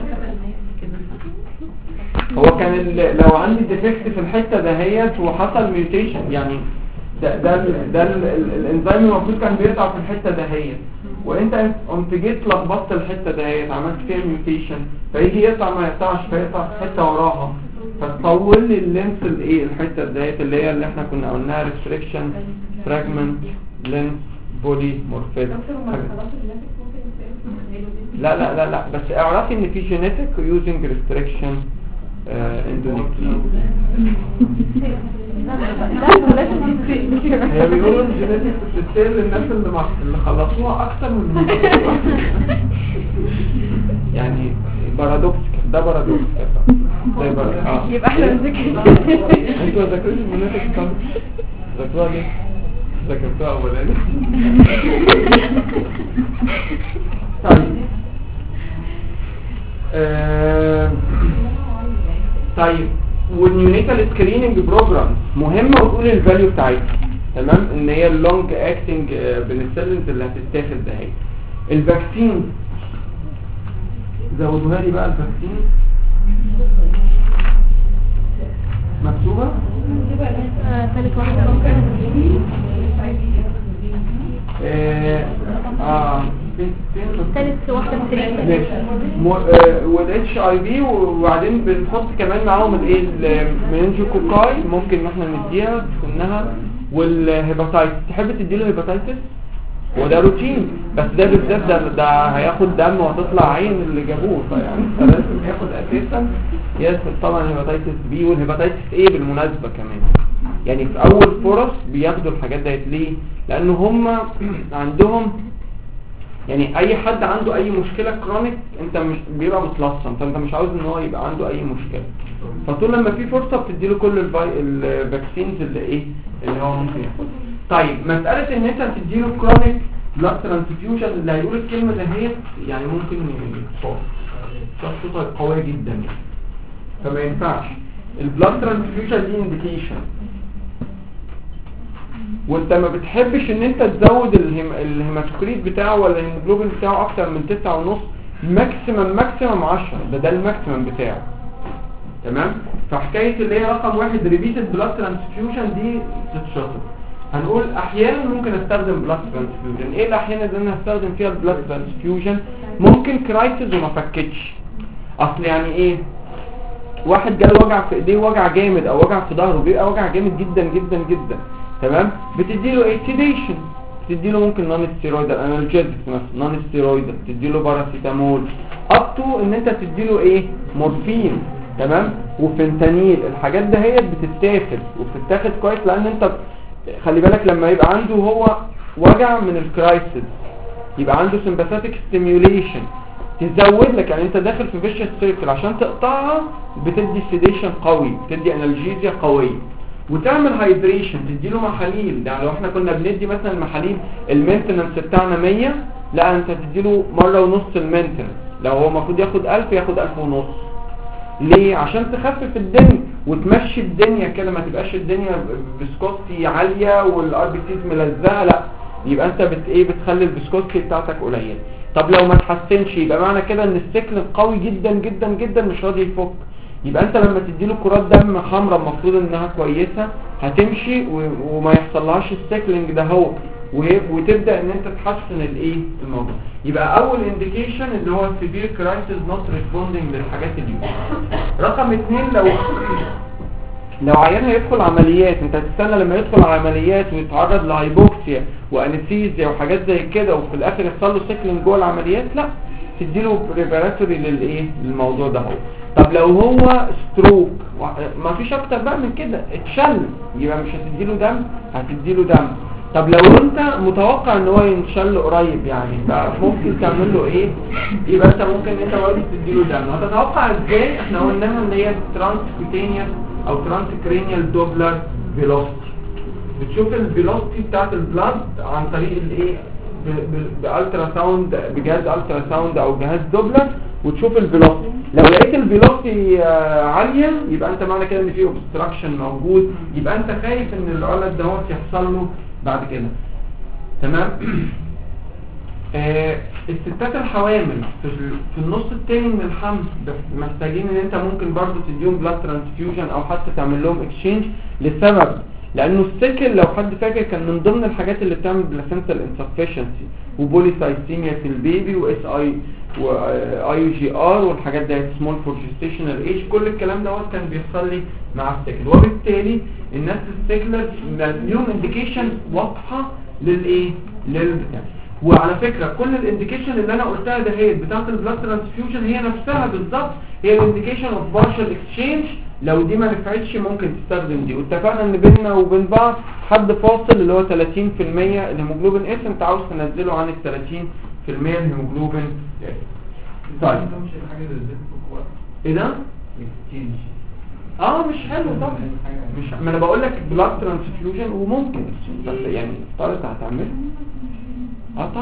هو كان ال- لو عندي ديفكت في الحته دهيت وحصل ميوتيشن يعني ده ده ال- ده ال- ال- الانزيم المفروض كان بيقطع في الحته دهيت وانت قمت جيت لخبطت الحته دهيت عملت فيها ميوتيشن فيجي يقطع ما يقطعش فيقطع في حته وراها فتطول لي اللينس الايه الحته دهيت اللي هي اللي احنا كنا قلناها ريستريكشن فراجمنت لينس بودي مورفيزم. لا لا لا لا بس اعرفي ان في جينيتك يوزنج ريستريكشن اندونيكلين هي بيقولوا الجينيتك بتستاهل للناس اللي مع... اللي خلصوها اكتر من يعني بارادوكس ده بارادوكس زي بارادوكس اه يبقى احنا بنذاكر انتوا ذاكرتوا الجينيتك طب ذاكروها ليه ذاكرتوها اولاني طيب آه... طيب والنيونيتال سكريننج بروجرام مهمه وتقول الفاليو بتاعتها تمام ان هي اللونج اكتنج بنسلنز اللي هتتاخد ده هي الفاكسين زودوها لي بقى الفاكسين مكتوبه ثالث واحده اه اه فين فين ثالث واحده ماشي والاتش اي في وبعدين بنحط كمان معاهم الايه المننجوكوكاي ممكن ان احنا نديها سنها والهيباتايتس تحب تدي له هيباتايتس وده روتين بس ده بالذات ده, ده هياخد دم وهتطلع عين اللي جابوه فيعني لازم ياخد اساسا ياخد طبعا الهيباتايتس بي والهيباتايتس ايه بالمناسبه كمان يعني في اول فرص بياخدوا الحاجات ديت ليه لان هم عندهم يعني اي حد عنده اي مشكله كرونيك انت مش بيبقى متلصم فانت مش عاوز ان هو يبقى عنده اي مشكله فطول لما في فرصه بتديله كل الفاكسينز اللي ايه اللي هو ممكن ياخدها. طيب مساله ان انت تديله كرونيك بلاد ترانسفيوجن اللي هيقول الكلمه اللي هي يعني ممكن يتصاب شخصيته قويه جدا يعني فما ينفعش البلاد ترانسفيوجن دي انديكيشن وانت ما بتحبش ان انت تزود الهيم... الهيماتوكريت بتاعه ولا الهيموجلوبين بتاعه اكتر من تسعة ونص ماكسيمم ماكسيمم عشرة ده ده الماكسيمم بتاعه تمام. فحكايه اللي هي رقم واحد ريبيتد بلاد ترانسفيوجن دي تتشطب هنقول احيانا ممكن استخدم بلاد ترانسفيوجن. ايه الاحيان اللي انا هستخدم فيها البلاد ترانسفيوجن؟ ممكن كرايسيس وما فكتش. اصل يعني ايه، واحد جاله وجع في ايديه، وجع جامد، او وجع في ظهره، بيبقى وجع جامد جدا جدا جدا، تمام؟ بتديله ايه؟ سيديشن، بتديله ممكن نون ستيرويدال انالجيزكس مثلا، نون ستيرويدال، بتديله باراسيتامول، اب تو ان انت تديله ايه؟ مورفين، تمام؟ وفنتانيل. الحاجات ده هي بتتاخد وبتتاخد كويس، لان انت خلي بالك لما يبقى عنده هو وجع من الكرايسيس، يبقى عنده سمباثيك ستيميوليشن، تزود لك، يعني انت داخل في فيشس سيركل، عشان تقطعها بتدي سيديشن قوي، بتدي انالجيزيا قويه، وتعمل هايدريشن، تديله محاليل. يعني لو احنا كنا بندي مثلا المحاليل المينتنس بتاعنا مية، لا انت تديله مره ونص المينتنس. لو هو المفروض ياخد ألف ياخد ألف ونص. ليه؟ عشان تخفف الدنيا وتمشي الدنيا كده، ما تبقاش الدنيا بسكوتي عاليه والار بي سيز ملزقه، لا، يبقى انت بت ايه بتخلي البسكوتي بتاعتك قليل. طب لو ما تحسنش، يبقى معنى كده ان السكل قوي جدا جدا جدا مش راضي يفك. يبقى انت لما تديله كرات دم حمراء المفروض انها كويسه، هتمشي وما يحصلهاش السكلينج ده هو، وتبدا ان انت تحسن الايه الموضوع. يبقى اول انديكيشن اللي هو سيفير كرايسيس نوت ريسبوندينج للحاجات دي. رقم اتنين، لو لو عيان هيدخل عمليات، انت هتستنى لما يدخل عمليات ويتعرض لهايبوكسيا وانستيزيا وحاجات زي كده، وفي الاخر يحصل له سيكلينج جوه العمليات؟ لا، تديله بريباراتوري للايه للموضوع ده هو. طب لو هو ستروك، ما فيش اكتر بقى من كده، اتشل، يبقى مش هتديله دم، هتديله دم. طب لو انت متوقع ان هو ينشل قريب، يعني بقى ممكن تعمل له ايه؟ يبقى انت ممكن انت برضه تديله دم. هتتوقع ازاي؟ احنا قلناها ان هي ترانسكوتينيوس او ترانسكرينيال دوبلر فيلوسيتي. بتشوف الفيلوسيتي بتاعت البلاد عن طريق الايه؟ بالترا ساوند، بجهاز الترا ساوند او جهاز دوبلر، وتشوف الفيلوسيتي. لو لقيت الفيلوسيتي عاليه، يبقى انت معنى كده ان في اوبستراكشن موجود، يبقى انت خايف ان الولد دوت يحصل له بعد كده، تمام؟ آه الستات الحوامل في, في النص التاني من الحمل محتاجين ان انت ممكن برضو تديهم بلاد ترانسفيوجن او حتى تعمل لهم اكسشينج، لسبب لانه السكل لو حد فاكر كان من ضمن الحاجات اللي بتعمل بلاسنتال انسفشنسي وبوليسايثيميا في البيبي واس اي واي جي ار والحاجات دي، سمول فور جيستيشنال ايج، كل الكلام دوت كان بيحصل لي مع السكل. وبالتالي الناس السكلر ليهم انديكيشن واضحه للايه للبتاع. وعلى فكرة كل الانديكيشن اللي انا قلتها ده هي بتاعت البلاد ترانسفيوجن هي نفسها بالظبط هي الانديكيشن اوف بارشال اكسشينج. لو دي ما نفعتش ممكن تستخدم دي، واتفقنا ان بيننا وبين بعض حد فاصل اللي هو ثلاثين في المية الهيموجلوبين اس، انت عاوز تنزله عن ال ثلاثين في المية الهيموجلوبين اس. طيب ايه ده؟ اه مش حلو طبعا، مش ما انا بقول لك بلاد ترانسفيوجن وممكن بس يعني افترض هتعمله قطع.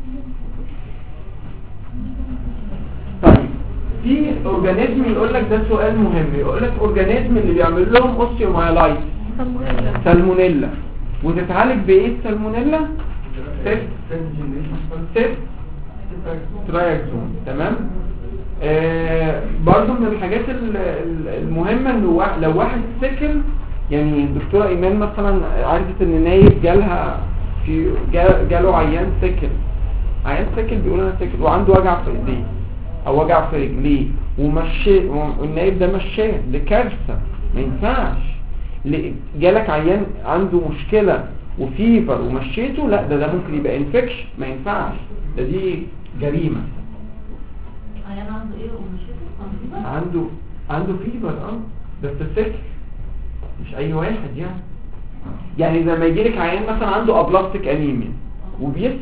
طيب في اورجانيزم يقول لك ده سؤال مهم، يقول لك اورجانيزم اللي بيعمل لهم اوستيومايلايتس سالمونيلا، وتتعالج بايه السالمونيلا؟ سيف سيف ترايكسون، تمام؟ آه برضو من الحاجات المهمه انه لو واحد سكل، يعني الدكتوره ايمان مثلا عرفت ان نايب جالها في جاله عيان سكل، عيان سكل بيقول انا سكل وعنده وجع في ايديه او وجع في رجليه ومشي، والنايب ده مشاه، دي كارثه، ما ينفعش. جالك عيان عنده مشكله وفيفر ومشيته، لا ده ده ممكن يبقى انفكشن، ما ينفعش، ده دي جريمه. عيان عنده ايه ومشيته؟ عنده عنده فيفر اه بس سكل، مش اي واحد يعني. يعني لما يجي لك عيان مثلا عنده ابلاستيك انيميا وبيسخن،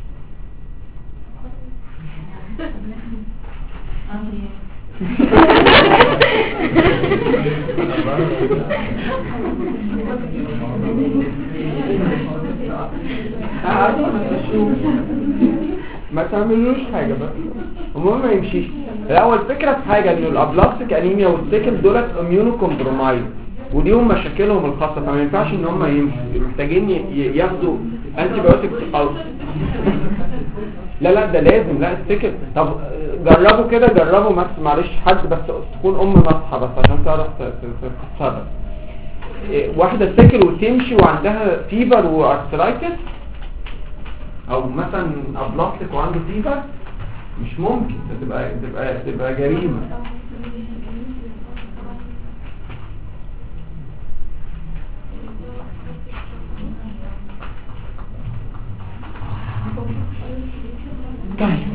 ما تعملوش حاجه بس المهم ما يمشيش. الاول فكره في حاجه انه الابلاستيك انيميا والسكل دولت اميونو كومبرومايز وليهم مشاكلهم الخاصه، فما ينفعش ان هم يمشوا، محتاجين ياخدوا انتي بايوتكس خالص. لا لا ده لازم، لا السكل. طب جربوا كده، جربوا معلش حد بس تكون ام مصحى بس عشان تعرف تتصرف. إيه، واحده ساكل وتمشي وعندها فيبر وارثرايتس، او مثلا ابلاستيك وعنده فيبر، مش ممكن. تبقى تبقى تبقى جريمه. طيب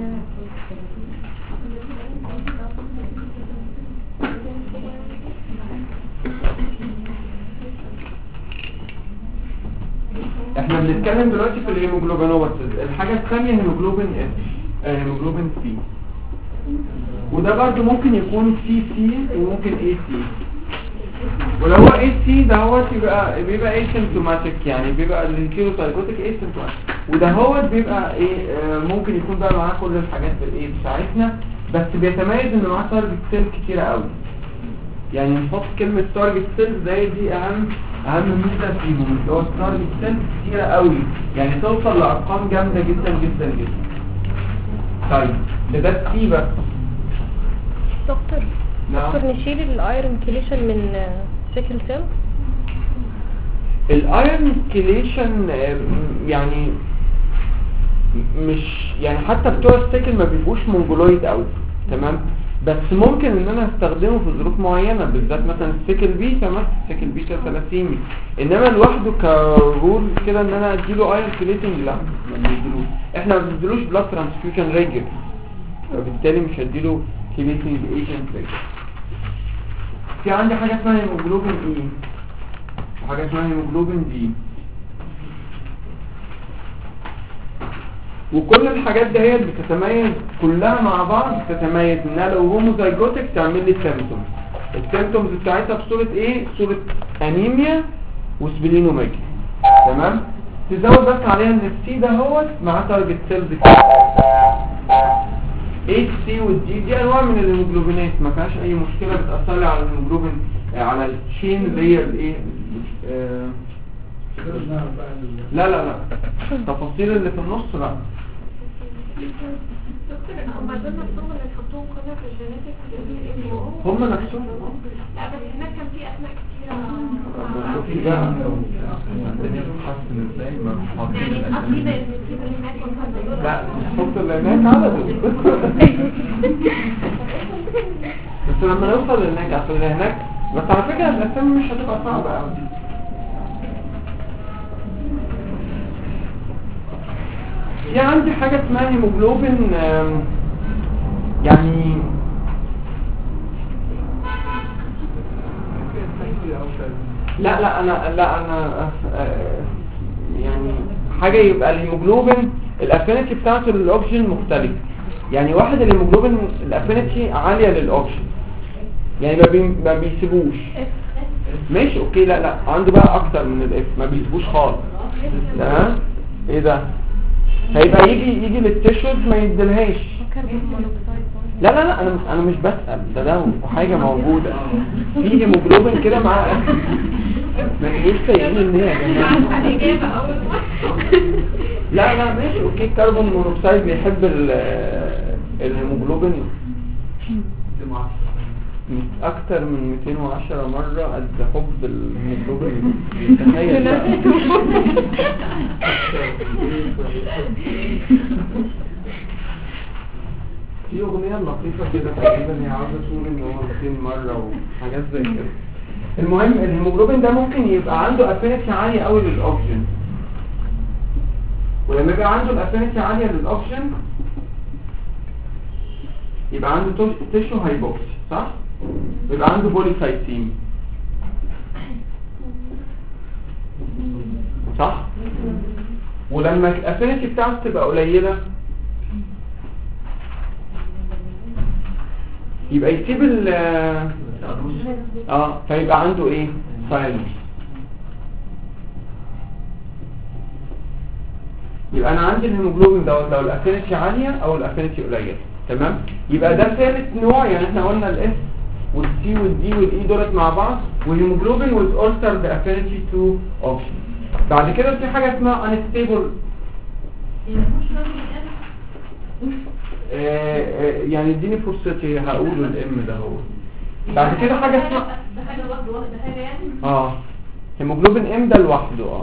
احنا بنتكلم دلوقتي في الهيموجلوبينوباثيز. الحاجه الثانيه هيموجلوبين اس، هيموجلوبين سي، وده برضو ممكن يكون سي سي وممكن اي سي. ولو هو اي سي ده هو بيبقى بيبقى اسيمتوماتيك، يعني بيبقى الكيروتايبوتيك اسيمتوماتيك، وده هو بيبقى ايه آه ممكن يكون بقى معاه كل الحاجات بالايه بتاعتنا، بس بيتميز ان معاه تارجت سيل كتيره قوي. يعني نحط كلمه تارجت سيل زي دي اهم اهم ميزه فيهم، اللي هو التارجت سيل كتيره قوي، يعني توصل لارقام جامده جدا جدا جدا. طيب ده ده سي بس. دكتور دكتور نشيل الايرون كيليشن من سيكل سيل. الايرون كيليشن يعني مش يعني حتى بتوع السيكل ما بيبقوش مونجولويد قوي، تمام، بس ممكن ان انا استخدمه في ظروف معينه، بالذات مثلا السيكل بيتا مثلا السيكل بيتا ثلاثيمي. انما لوحده كرول كده ان انا اديله ايرون كيليتنج لا ما بنديلوش. احنا ما بنديلوش بلاد ترانسفيوجن ريجل، فبالتالي مش هديله كيليتنج ايجنت ريجل. في عندي حاجه اسمها هيموجلوبين اي وحاجه اسمها هيموجلوبين دي، وكل الحاجات دي هي بتتميز كلها مع بعض، بتتميز انها لو هوموزايجوتك تعمل لي سيمبتومز. السيمبتومز بتاعتها بصوره ايه؟ صوره انيميا وسبلينوميجالي، تمام. تزود بس عليها ان السي ده هو مع تارجت سيلز اتش سي والدي، دي انواع من الهيموجلوبينات ما فيهاش اي مشكله، بتاثر لي على الهيموجلوبين على الشين اللي هي الايه آه لا لا لا التفاصيل اللي في النص لا. دكتور هم دول نفسهم اللي تحطوهم كلها في الجينيتك هم نفسهم. لا بس هناك كان في اسماء كتيره شوفي بقى يعني اكيد ان في اللي هناك والفضل لا نحط اللي هناك عدد بس لما نوصل لهناك اصل اللي هناك بس على فكره الاسامي مش هتبقى صعبه قوي. في عندي حاجه اسمها هيموجلوبين يعني لا لا انا لا انا يعني حاجه يبقى الهيموجلوبين الافينيتي بتاعته للاوكسجين مختلف. يعني واحد الهيموجلوبين الافينيتي عاليه للاوكسجين، يعني ما, بي... ما بيسيبوش ماشي اوكي. لا لا عنده بقى اكتر من الاف، ما بيسيبوش خالص. تمام ايه ده؟ هيبقى يجي يجي للتيشوز ما يدلهاش. لا لا لا انا مش انا مش بسأل، ده ده حاجه موجوده في هيموجلوبين كده معاه اكل ما تقولش سايقين ان هي يا جماعه الاجابه اول لا لا ماشي اوكي. الكربون مونوكسيد بيحب الهيموجلوبين اكتر من مئتين وعشرة مرة قد حب الهيموجلوبين. تخيل في اغنية لطيفة كده تقريبا هي عاوزة تقول ان هو مئتين مرة وحاجات زي كده. المهم الهيموجلوبين ده ممكن يبقى عنده افينيتي عالية قوي للاوكسجين، ولما يبقى عنده الافينيتي عالية للاوكسجين يبقى عنده تيشو هايبوكسي صح؟ يبقى عنده بوليسايتيميا صح؟ ولما الافينيتي بتاعته تبقى قليلة يبقى يسيب ال اه فيبقى عنده ايه؟ سايلنس. يبقى انا عندي الهيموجلوبين دوت لو الافينيتي عالية او الافينيتي قليلة، تمام. يبقى ده ثالث نوع. يعني احنا قلنا الاس والسي والدي والاي دولت مع بعض، والهيموجلوبين with altered affinity to oxygen. بعد كده في حاجه اسمها unstable آه آه يعني اديني فرصتي هقول الام ده هو بعد كده حاجه اسمها ده حاجه لوحده واحده حاجه يعني. اه هيموجلوبين ام ده لوحده. اه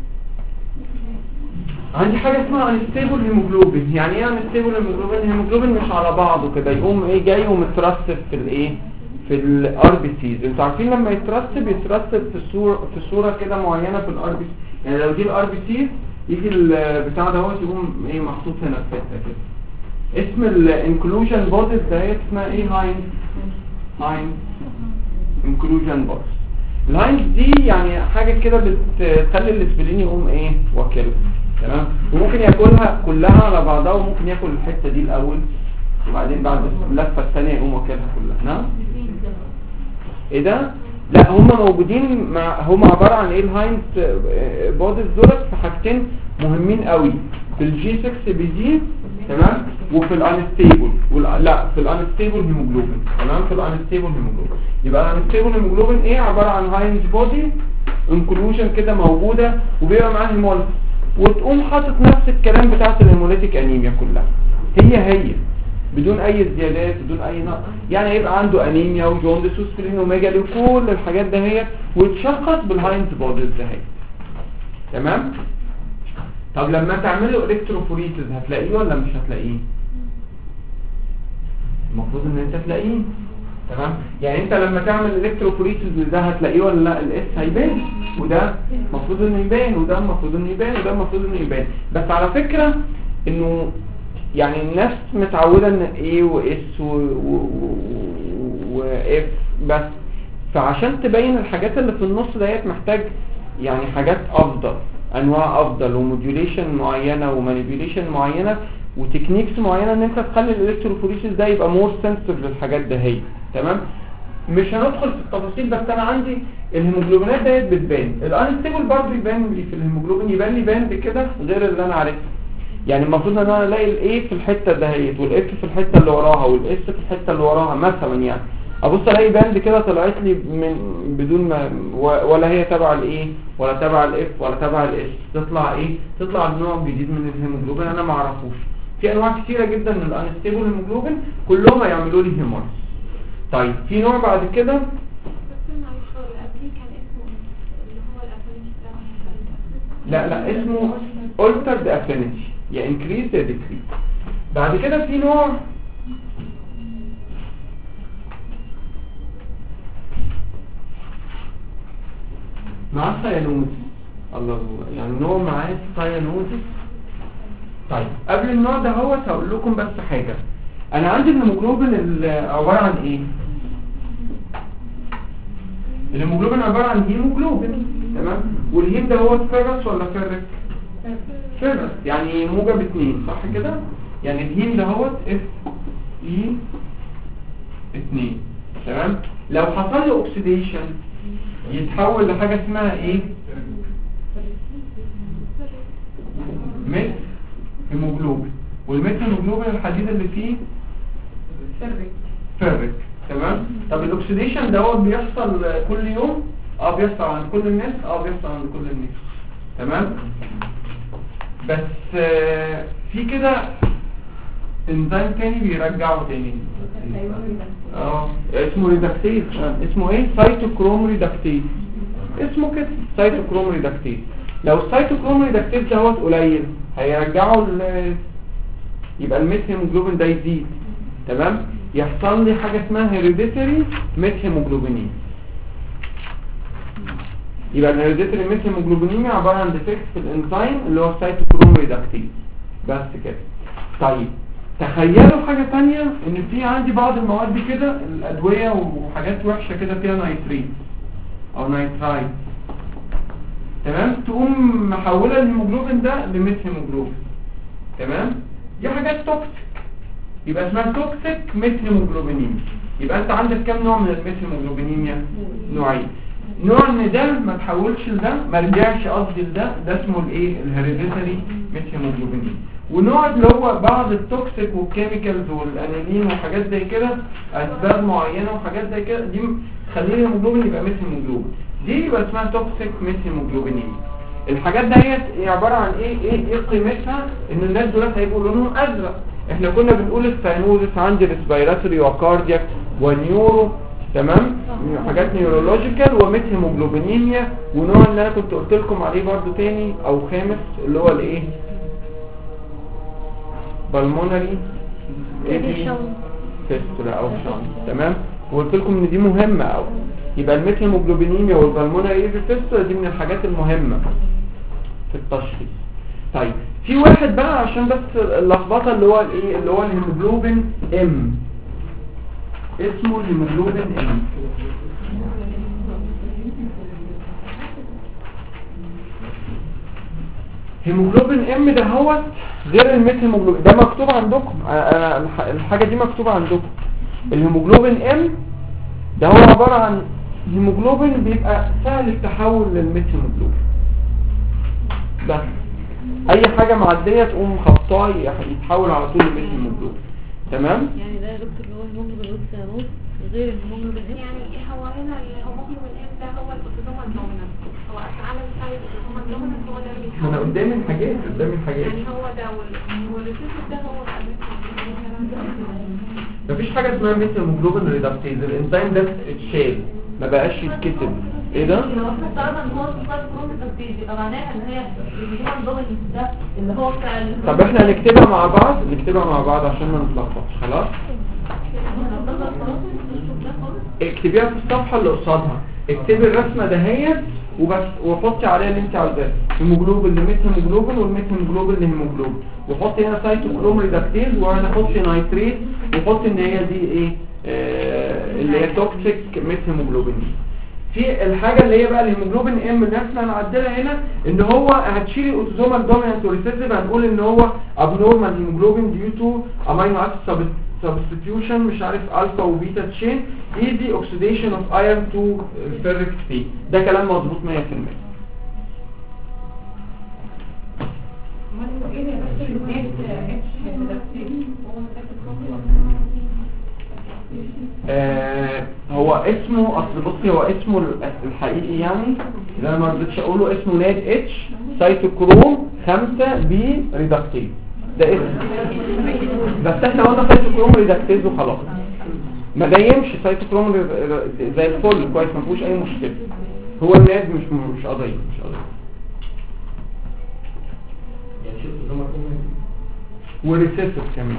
عندي حاجه اسمها انستيبل هيموجلوبين. يعني ايه انستيبل هيموجلوبين؟ هيموجلوبين مش على بعضه كده، يقوم ايه جاي ومترسب في الايه في الار بي سيز. انتوا عارفين لما يترسب يترسب في صوره في صوره كده معينه في الار بي سي. يعني لو دي الار بي سي يجي البتاع دوت يقوم ايه محطوط هنا في حته كده. اسم الانكلوجن بوديز ده اسمها ايه؟ هاينز هاينز انكلوجن بوديز. الهاينز دي يعني حاجه كده بتخلي الاسبلين يقوم ايه واكله. تمام. وممكن ياكلها كلها على بعضها، وممكن ياكل الحته دي الاول وبعدين بعد اللفه الثانيه يقوم واكلها كلها. نعم ايه ده؟ لا هم موجودين مع هم عباره عن ايه الهاينز بوديز دولت في حاجتين مهمين قوي، في الجي ستة بي دي تمام، وفي الانستيبل لا في الانستيبل هيموجلوبين. تمام. في الانستيبل هيموجلوبين يبقى الانستيبل هيموجلوبين ايه؟ عباره عن هاينز بودي انكلوجن كده موجوده وبيبقى معاها هيموليز، وتقوم حاطط نفس الكلام بتاعت الهيموليتيك انيميا كلها هي هي بدون اي زيادات بدون اي نقص. يعني يبقى عنده انيميا وجوندس وسبلينوميجالي وكل الحاجات ده هي، ويتشخص بالهاينز بوديز ده هي. تمام. طب لما تعمل له الكتروفوريسيس هتلاقيه ولا مش هتلاقيه؟ المفروض ان انت تلاقيه. تمام. يعني انت لما تعمل الكتروفوريسيس ده هتلاقيه ولا لا؟ الاس هيبان، وده المفروض انه يبان، وده المفروض انه يبان، وده المفروض انه يبان. بس على فكره انه يعني الناس متعوده ان ايه واس واف بس، فعشان تبين الحاجات اللي في النص ديت محتاج يعني حاجات افضل، انواع افضل وموديوليشن معينه ومانيبيوليشن معينه وتكنيكس معينه ان انت تخلي الالكتروفوريسيس ده يبقى مور سنسيتيف للحاجات ده هي. تمام. مش هندخل في التفاصيل، بس انا عندي الهيموجلوبينات ديت بتبان. الانستيبل برضه يبان لي في الهيموجلوبين، يبان لي باند كده غير اللي انا عارفه. يعني المفروض ان انا الاقي الاي في الحته دهيت والاف في الحته اللي وراها والاس في الحته اللي وراها مثلا، يعني ابص الاقي باند كده طلعت لي من بدون ما ولا هي تبع الايه ولا تبع الاف ولا تبع الاس، تطلع ايه؟ تطلع نوع جديد من الهيموجلوبين انا ما اعرفوش. في انواع كتيره جدا من الانستيبل هيموجلوبين كلهم هيعملوا لي هيموليز. طيب في نوع بعد كده لا لا اسمه altered affinity، يا increase يا decrease. بعد كده في نوع مع السيانوزيس. الله يعني نوع معاه السيانوزيس. طيب قبل النوع ده هو هقول لكم بس حاجه. انا عندي الهيموجلوبين عباره عن ايه؟ الهيموجلوبين عباره عن هيموجلوبين. تمام. والهيم ده هو فيرس ولا فيرك؟ فيرس، يعني موجب اتنين صح كده؟ يعني الهيم ده هو اف اي اتنين. تمام. لو حصل له اوكسيديشن يتحول لحاجه اسمها ايه؟ ميث هيموجلوبين. والميث هيموجلوبين الحديد اللي فيه فيرك فيرك. تمام. طب الاكسيديشن ده هو بيحصل كل يوم؟ اه بيحصل عند كل الناس. اه بيحصل عند كل الناس. تمام. بس آه في كده انزيم تاني بيرجعه تاني. اه اسمه ريدكتيز. اسمه ايه؟ سايتوكروم ريدكتيز. اسمه كده سايتوكروم ريدكتيز. لو السايتوكروم ريدكتيز دوت قليل هيرجعه ال يبقى الميث هيموجلوبين ده يزيد. تمام. يحصل لي حاجه اسمها هيريديتري ميث هيموجلوبينيميا. يبقى الهيريديتري ميث هيموجلوبينيميا عباره عن ديفكت في الانزيم اللي هو السايتوكروم ريدكتيز. بس كده. طيب تخيلوا حاجه ثانيه، ان في عندي بعض المواد دي كده الادويه وحاجات وحشه كده فيها نايتريت او نايترايت. تمام. تقوم محوله الهيموجلوبين ده لميث هيموجلوبين. تمام. دي حاجات توكسيك، يبقى اسمها توكسيك ميث هيموجلوبينيميا. يبقى انت عندك كام نوع من الميث هيموجلوبينيميا؟ نوعين. نوع ان ده ما تحولش لده، ما رجعش قصدي لده، ده اسمه الايه؟ الهيريديتري ميث هيموجلوبينيميا. ونوع اللي هو بعض التوكسيك والكيميكالز والانيلين وحاجات زي كده، اسباب معينه وحاجات زي كده، دي تخلي الهيموجلوبين يبقى ميث هيموجلوبين، دي يبقى اسمها توكسيك ميث هيموجلوبينيميا. الحاجات ديت عباره عن ايه؟ ايه ايه قيمتها؟ ان الناس دول هيبقوا لونهم ازرق. احنا كنا بنقول الساينوزس عندي ريسبيراتوري وكاردياك ونيورو تمام، حاجات نيورولوجيكال وميت هيموجلوبينيميا. ونوع اللي انا كنت قلت لكم عليه برضو تاني او خامس اللي هو الايه بالمونري فيستولا او شان. تمام، وقلت لكم ان دي مهمه قوي. يبقى الميت هيموجلوبينيميا والبالمونري فيستولا دي من الحاجات المهمه في التشخيص. طيب في واحد بقى عشان بس اللخبطه اللي هو الايه اللي هو الهيموجلوبين ام، اسمه الهيموجلوبين ام. هيموجلوبين ام ده هو غير الميت هيموجلوبين، ده مكتوب عندكم، انا الحاجه دي مكتوبه عندكم. الهيموجلوبين ام ده هو عباره عن هيموجلوبين بيبقى سهل التحول للميت هيموجلوبين، بس اي حاجه معديه تقوم خبطاه يتحول على طول لميت هيموجلوبين. تمام، يعني ده يا دكتور اللي هو هيموجلوبين نص غير الهيموجلوبين ام. يعني هو هنا الهيموجلوبين ام ده هو الاوتوزومال دومينانت، هو العالم بتاع الاوتوزومال دومينانت هو ده اللي ما انا قدامي الحاجات قدامي الحاجات يعني هو ده والريسيسيف ده هو مفيش حاجه اسمها ميت هيموجلوبين ريدكتيز، الانزيم ده اتشال ما بقاش يتكتب. ايه ده؟ لو احنا افترضنا ان هو سايت كروماتيز يبقى معناها ان هي الاوتوزومال دومينانت ده اللي هو بتاع طب احنا هنكتبها مع بعض، نكتبها مع بعض عشان ما نتلخبطش. خلاص اكتبيها في الصفحه اللي قصادها، اكتبي الرسمه دهيت وبس وحطي عليها اللي انت عاوزاه، هيموجلوبين لميت هيموجلوبين والميت هيموجلوبين لهيموجلوبين، وحطي هنا سايتوكروم ريدكتيز وهنحط نايتريت وحطي ان هي دي ايه آه اللي هي توكسيك ميت هيموجلوبين. في الحاجه اللي هي بقى الهيموجلوبين ام اللي احنا هنعدلها هنا ان هو هتشيلي اوتوزومال دومينانت وريسيسيف، هنقول ان هو ابنورمال هيموجلوبين ديو تو امينو اسيد سبستيتيوشن مش عارف الفا وبيتا تشين ايزي اوكسيديشن اوف ايرون تو فيريك سي. ده كلام مظبوط مية في المية. آه هو اسمه اصل بصي هو اسمه الحقيقي يعني اللي انا ما رضيتش اقوله اسمه ناد اتش سايتوكروم خمسة بي ريدكتيز، ده اسم بس احنا قلنا سايتوكروم ريدكتيز وخلاص، ما دايمش سايتوكروم زي الفل كويس ما فيهوش اي مشكله. هو الناد مش مش قضيه مش قضيه وريسيسيف كمان.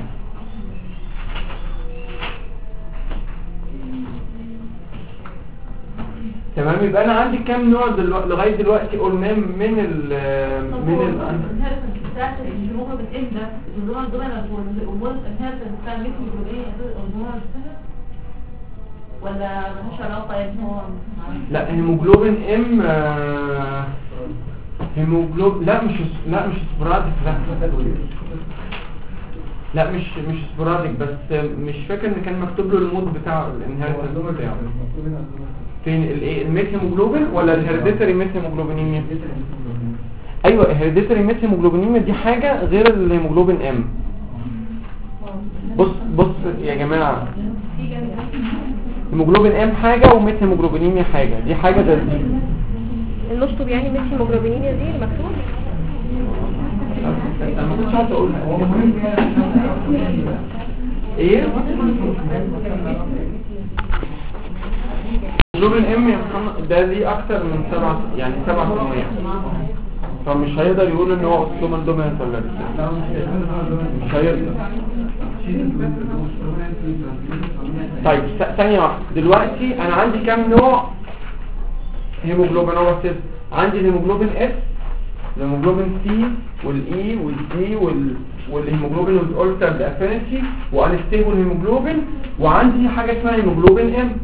تمام، يبقى انا عندي كام نوع دلوقتي لغايه دلوقتي قلنا من ال من ال بتاعت الهيموجلوبين ام ده الهيموجلوبين دومينانت والمول انهيرتنس بتاع الميثيوجلوبين الهرمون ولا ملهاش علاقه يعني هو لا هيموجلوبين ام آه هيموجلوب لا مش لا مش سبوراديك لا لا مش مش سبوراديك بس مش فاكر ان كان مكتوب له المود بتاع الانهيرتنس بتاعه فين الايه الميت هيموجلوبين ولا الهيريديتري ميت هيموجلوبينيميا. ايوه الهيريديتري ميت هيموجلوبينيميا دي حاجه غير الهيموجلوبين ام. بص بص يا جماعه هيموجلوبين ام حاجه وميت هيموجلوبينيميا حاجه، دي حاجه ده دي النشطب يعني ميت هيموجلوبينيميا دي المكتوب. انا ما كنتش عارف اقولها ايه هيموجلوبين ام ده دي اكتر من سبعة يعني سبعة في المية، فمش هيقدر يقول ان هو اوتوزومال دومينانت ولا لا مش هيقدر. طيب ثانيه واحده دلوقتي انا عندي كام نوع هيموجلوبين؟ هو بس عندي الهيموجلوبين اس الهيموجلوبين سي والاي والدي وال والهيموجلوبين والالترد افينيتي وانستيبل هيموجلوبين، وعندي حاجه اسمها هيموجلوبين ام.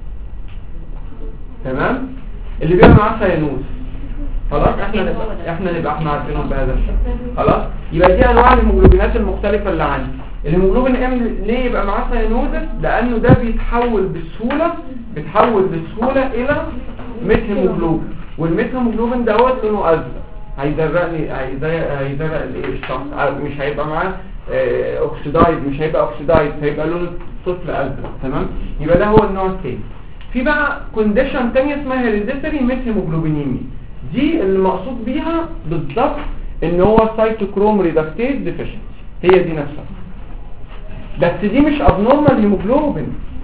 تمام، اللي بيبقى معاه سيانوز. خلاص احنا نبقى احنا نبقى احنا عارفينهم بهذا الشكل. خلاص يبقى دي انواع الهيموجلوبينات المختلفه اللي عندي. الهيموجلوبين ام ليه يبقى معاه سيانوزس؟ لانه ده بيتحول بسهوله بيتحول بسهوله الى ميت هيموجلوبين، والميت هيموجلوبين دوت لونه ازرق هيزرق لي هيزرق الايه الشخص، مش هيبقى معاه اه اوكسيدايز مش هيبقى اوكسيدايز هيبقى لون الطفل ازرق. تمام، يبقى ده هو النوع الثاني. في بقى كونديشن ثانيه اسمها هيريديتري ميت هيموجلوبينيميا، دي اللي مقصود بيها بالظبط ان هو سايتوكروم ريدكتيز ديفيشنسي، هي دي نفسها، بس دي مش ابنورمال هيموجلوبين،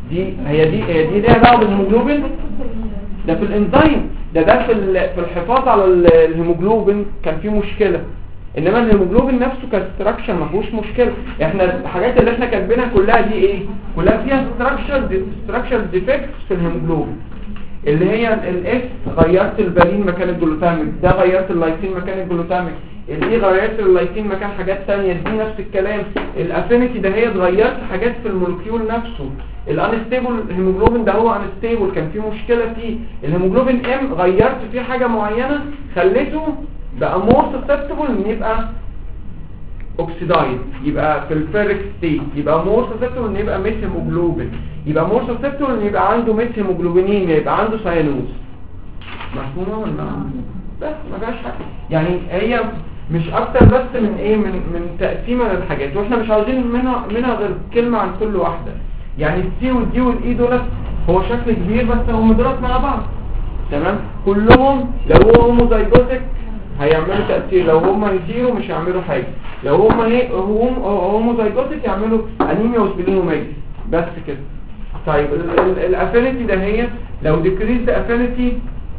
دي هي دي هي دي ليها دعوه بالهيموجلوبين؟ ده في الانزيم، ده ده في في الحفاظ على الهيموجلوبين كان فيه مشكله، انما الهيموجلوبين نفسه كستراكشر ما فيهوش مشكله. احنا الحاجات اللي احنا كاتبينها كلها دي ايه؟ كلها فيها ستراكشر ستراكشر ديفكتس في الهيموجلوبين، اللي هي الاس غيرت البالين مكان الجلوتاميك، ده غيرت اللايسين مكان الجلوتاميك، الاي غيرت اللايسين مكان حاجات ثانيه، دي نفس الكلام. الافينيتي ده هي اتغيرت حاجات في المولكيول نفسه. الانستيبل هيموجلوبين ده هو انستيبل كان فيه مشكله فيه. الهيموجلوبين ام غيرت فيه حاجه معينه خليته بقى مور سسبتبل ان يبقى اوكسيدايز، يبقى في الفيريك ستيت، يبقى مور سسبتبل ان يبقى ميث هيموجلوبين، يبقى مور سسبتبل ان يبقى عنده ميث هيموجلوبينين، يبقى عنده ساينوز. مفهومه ولا بس ما فيهاش حاجه يعني؟ هي مش اكتر بس من ايه، من من تقسيمه للحاجات، واحنا مش عاوزين منها منها غير كلمه عن كل واحده. يعني السي والدي والاي دولت هو شكل كبير بس هم دولت مع بعض تمام. كلهم لو هو هوموزايجوتك هيعملوا تأثير، لو هم هيزيروا مش هيعملوا حاجة، لو هم هي هم هوموزايجوتك يعملوا انيميا وسبلينوميجالي بس كده. طيب الافينيتي ده هي لو ديكريز افينيتي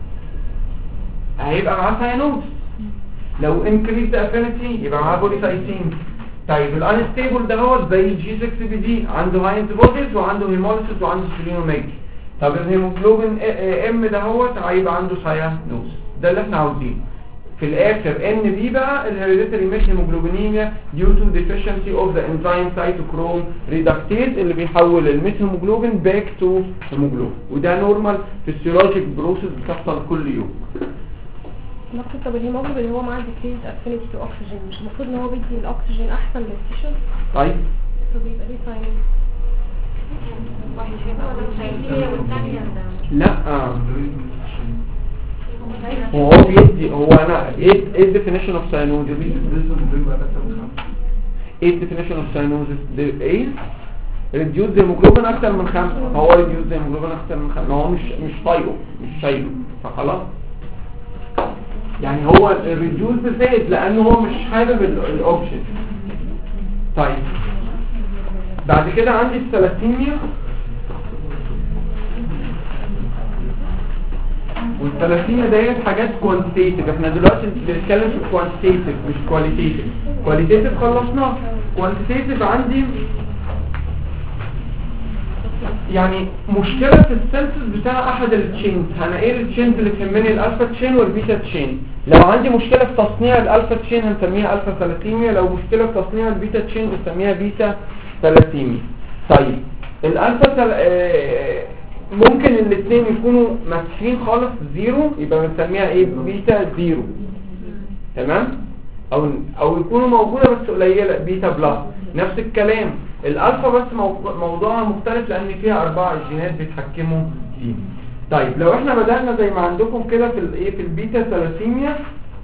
هيبقى معاه ساينوز، لو انكريز افينيتي يبقى معاه بوليسايسين. طيب الانستيبل ده هو زي الجي ستة بي دي، عنده هاي انتيبوديز وعنده هيموليسيس وعنده سبلينوميجالي. طب الهيموجلوبين ام ده هو هيبقى عنده ساينوز. ده اللي احنا عاوزينه. في الاخر ان بي بقى الهيريديتري ميث هيموجلوبينيميا ديو تو ديفيشنسي اوف ذا انزيم سايتوكروم ريدكتيز اللي بيحول الميث هيموجلوبين باك تو هيموجلوبين، وده نورمال فيسيولوجيك بروسيس بتحصل كل يوم. نقصد. طب الهيموجلوبين اللي هو معاه ديكريز افينيتي تو اوكسجين، مش المفروض ان هو بيدي الاكسجين احسن للتيشو؟ طيب طب يبقى ليه ساينوز؟ لا هو بيدي، هو انا ايه ايه definition of cyanosis؟ ايه definition of cyanosis؟ ايه reduce hemoglobin اكتر من خمسة، هو reduce hemoglobin اكتر من خمسة، هو مش مش طايقه مش شايله فخلاص. يعني هو الريديوز بزيد لانه هو مش حابب الاوبشن. طيب بعد كده عندي الثلاثيميا، والثلاثيميا ديت حاجات كوانتيتيف. احنا دلوقتي بنتكلم في كوانتيتيف مش كواليتيتيف. كواليتيتيف خلصناه. كوانتيتيف عندي يعني مشكلة في السنسس بتاع احد التشينز. هنقل التشينز اللي تهمني الالفا تشين والبيتا تشين. لو عندي مشكلة في تصنيع الالفا تشين هنسميها الفا ثلاثيميا، لو مشكلة في تصنيع البيتا تشين بنسميها بيتا ثلاثيميا. طيب الالفا تل... آه... ممكن الاثنين يكونوا مسحين خالص زيرو، يبقى بنسميها ايه؟ بيتا زيرو تمام، او او يكونوا موجودة بس قليلة بيتا بلس. نفس الكلام الالفا بس موضوعها مختلف لان فيها اربع جينات بيتحكموا فيه. طيب لو احنا بدأنا زي ما عندكم كده في الايه في البيتا ثلاثيميا،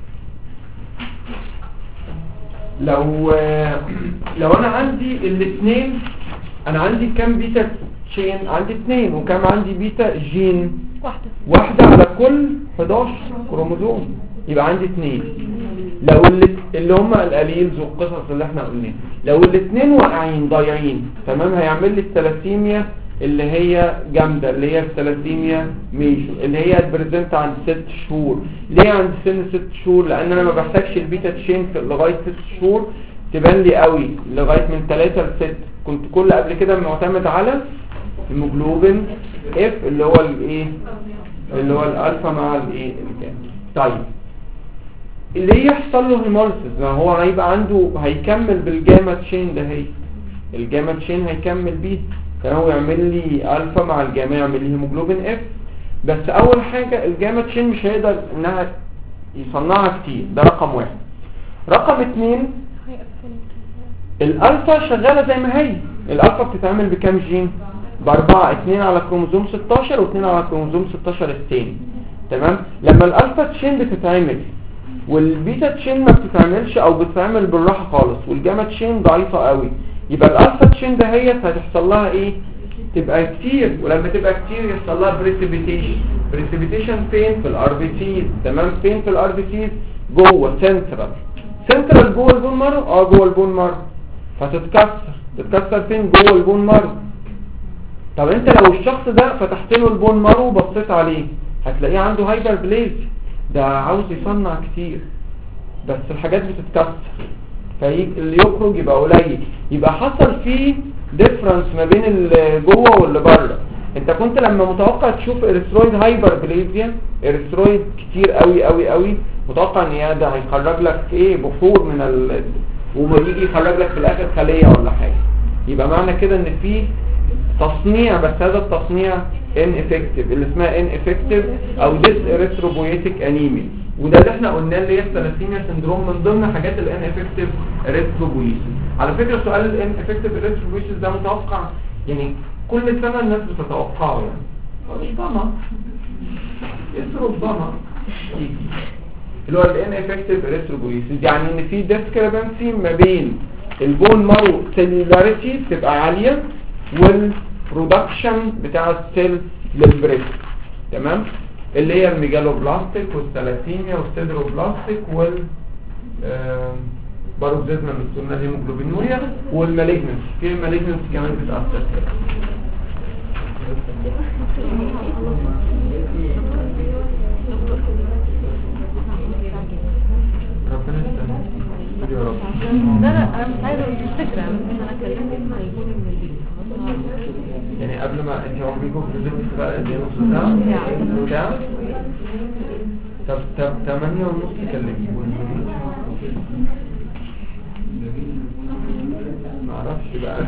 لو لو انا عندي الاثنين، انا عندي كام بيتا تشين؟ عندي اثنين. وكام عندي بيتا جين؟ واحدة واحدة على كل حداشر كروموزوم، يبقى عندي اثنين. لو اللي, اللي هم الاليلز والقصص اللي احنا قلناها، لو الاثنين واقعين ضايعين تمام هيعمل لي الثلاثيميا اللي هي جامده، اللي هي الثلاثيميا ميجو، اللي هي بريزنت عند ست شهور. ليه عند سن ست شهور؟ لان انا ما بحتاجش البيتا تشين لغايه ست شهور، تبان لي قوي لغايه من ثلاثة ل ستة. كنت كل قبل كده معتمد على هيموجلوبين اف اللي هو الايه اللي هو الالفا مع الايه الجاما. طيب اللي يحصل له هيموليسيس هو هيبقى عنده هيكمل بالجاما تشين، ده هي الجاما تشين هيكمل بيه، فهو يعمل لي الفا مع الجاما يعمل لي هيموجلوبين اف. بس اول حاجه الجاما تشين مش هيقدر انها يصنعها كتير، ده رقم واحد. رقم اتنين الالفا شغاله زي ما هي. الالفا بتتعمل بكام جين؟ باربعه، اتنين على كروموزوم ستاشر واتنين على كروموزوم ستاشر الثاني تمام. لما الالفا تشين بتتعمل والبيتا تشين ما بتتعملش او بتتعمل بالراحه خالص والجاما تشين ضعيفه قوي، يبقى الالفا تشين دهيت هتحصل لها ايه؟ تبقى كتير، ولما تبقى كتير يحصل لها بريسيبيتيشن. بريسيبيتيشن فين؟ في الار بي سيز تمام. فين في الار بي سيز؟ جوه سنترال. سنترال جوه البون مارو، اه جوه البون مارو، فتتكسر. تتكسر فين؟ جوه البون مارو طب انت لو الشخص ده فتحت له البون مارو وبصيت عليه هتلاقيه عنده هايبر بليزيا، ده عاوز يصنع كتير بس الحاجات بتتكسر فاللي يخرج يبقى قليل، يبقى حصل فيه ديفرنس ما بين اللي جوه واللي بره. انت كنت لما متوقع تشوف اريثرويد هايبر بليزيا، اريثرويد كتير قوي قوي قوي، متوقع ان ده هيخرج لك ايه بحور من ال وما يجي يخرج لك في الاخر خليه ولا حاجه، يبقى معنى كده ان في تصنيع، بس هذا التصنيع ان افكتيف اللي اسمها ان افكتيف او ديس اريثروبويتيك انيميا، وده اللي احنا قلناه اللي هي الثلاسيميا سندروم من ضمن حاجات الان افكتيف اريثروبويتيس. على فكره سؤال الان افكتيف اريثروبويتيس ده متوقع يعني كل سنه الناس بتتوقعه يعني ربما يس ربما اللي هو الان افكتيف اريثروبويتيس، يعني ان في ديسكريبنسي ما بين البون مارو سيلولاريتي تبقى عاليه والبرودكشن بتاع السيل للبريست، تمام، اللي هي الميجالوبلاستيك والثلاسيميا والسيدروبلاستيك وال باروكسيزما من الهيموجلوبينوريا والمالجنس، في المالجنس كمان بتأثر. ربنا يستر يا رب. لا لا انا مش عايزه اقول الفكره، انا كلمت هيكون من يعني قبل ما انت عمركم في الفيديو بقى قد ايه نص ساعه؟ ساعه؟ طب طب ثمانية ونص تكلمي ما اعرفش بقى.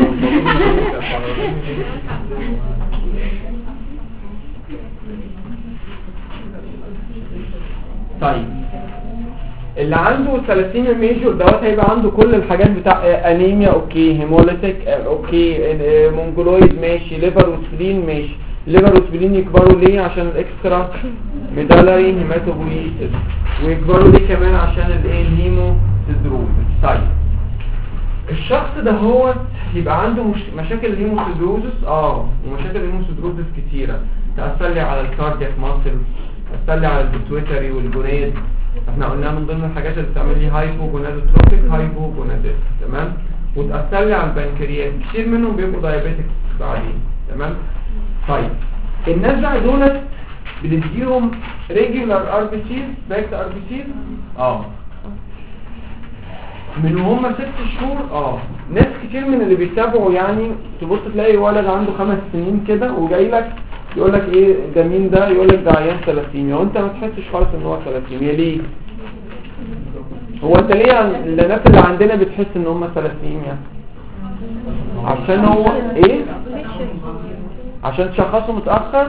طيب اللي عنده ثلاسيميا ميجور دوت هيبقى عنده كل الحاجات بتاع انيميا اوكي، هيموليتيك اوكي، مونجولويد ماشي، ليفر وسبلين ماشي. ليفر وسبلين يكبروا ليه؟ عشان الاكسترا ميدالاري هيماتوبويسيس، ويكبروا ليه كمان عشان الايه الهيمو سيدروز. طيب الشخص ده هو يبقى عنده مش... مشاكل الهيموسيدروزس اه ومشاكل الهيموسيدروزس كتيره، تأثر لي على الكاردياك ماسل، تأثر لي على البيتويتري والجونيد، احنا قلنا من ضمن الحاجات اللي بتعمل لي هايبوجونادوتروبيك هايبوجوناديس، تمام، وتأثر لي على البنكرياس، كتير منهم بيبقوا دايابيتكس بعدين، تمام. طيب الناس بقى دولت بنديهم ريجولار ار بي سيز باك ار بي سيز اه من وهم ست شهور اه ناس كتير من اللي بيتابعوا يعني تبص تلاقي ولد عنده خمس سنين كده وجاي لك يقول لك ايه ده مين ده، يقول لك ده عيان ثلاسيميا، وانت ما تحسش خالص ان هو ثلاسيميا. ليه؟ هو انت ليه الناس اللي عندنا بتحس ان هم ثلاسيميا؟ عشان هو ايه؟ عشان تشخصوا متاخر،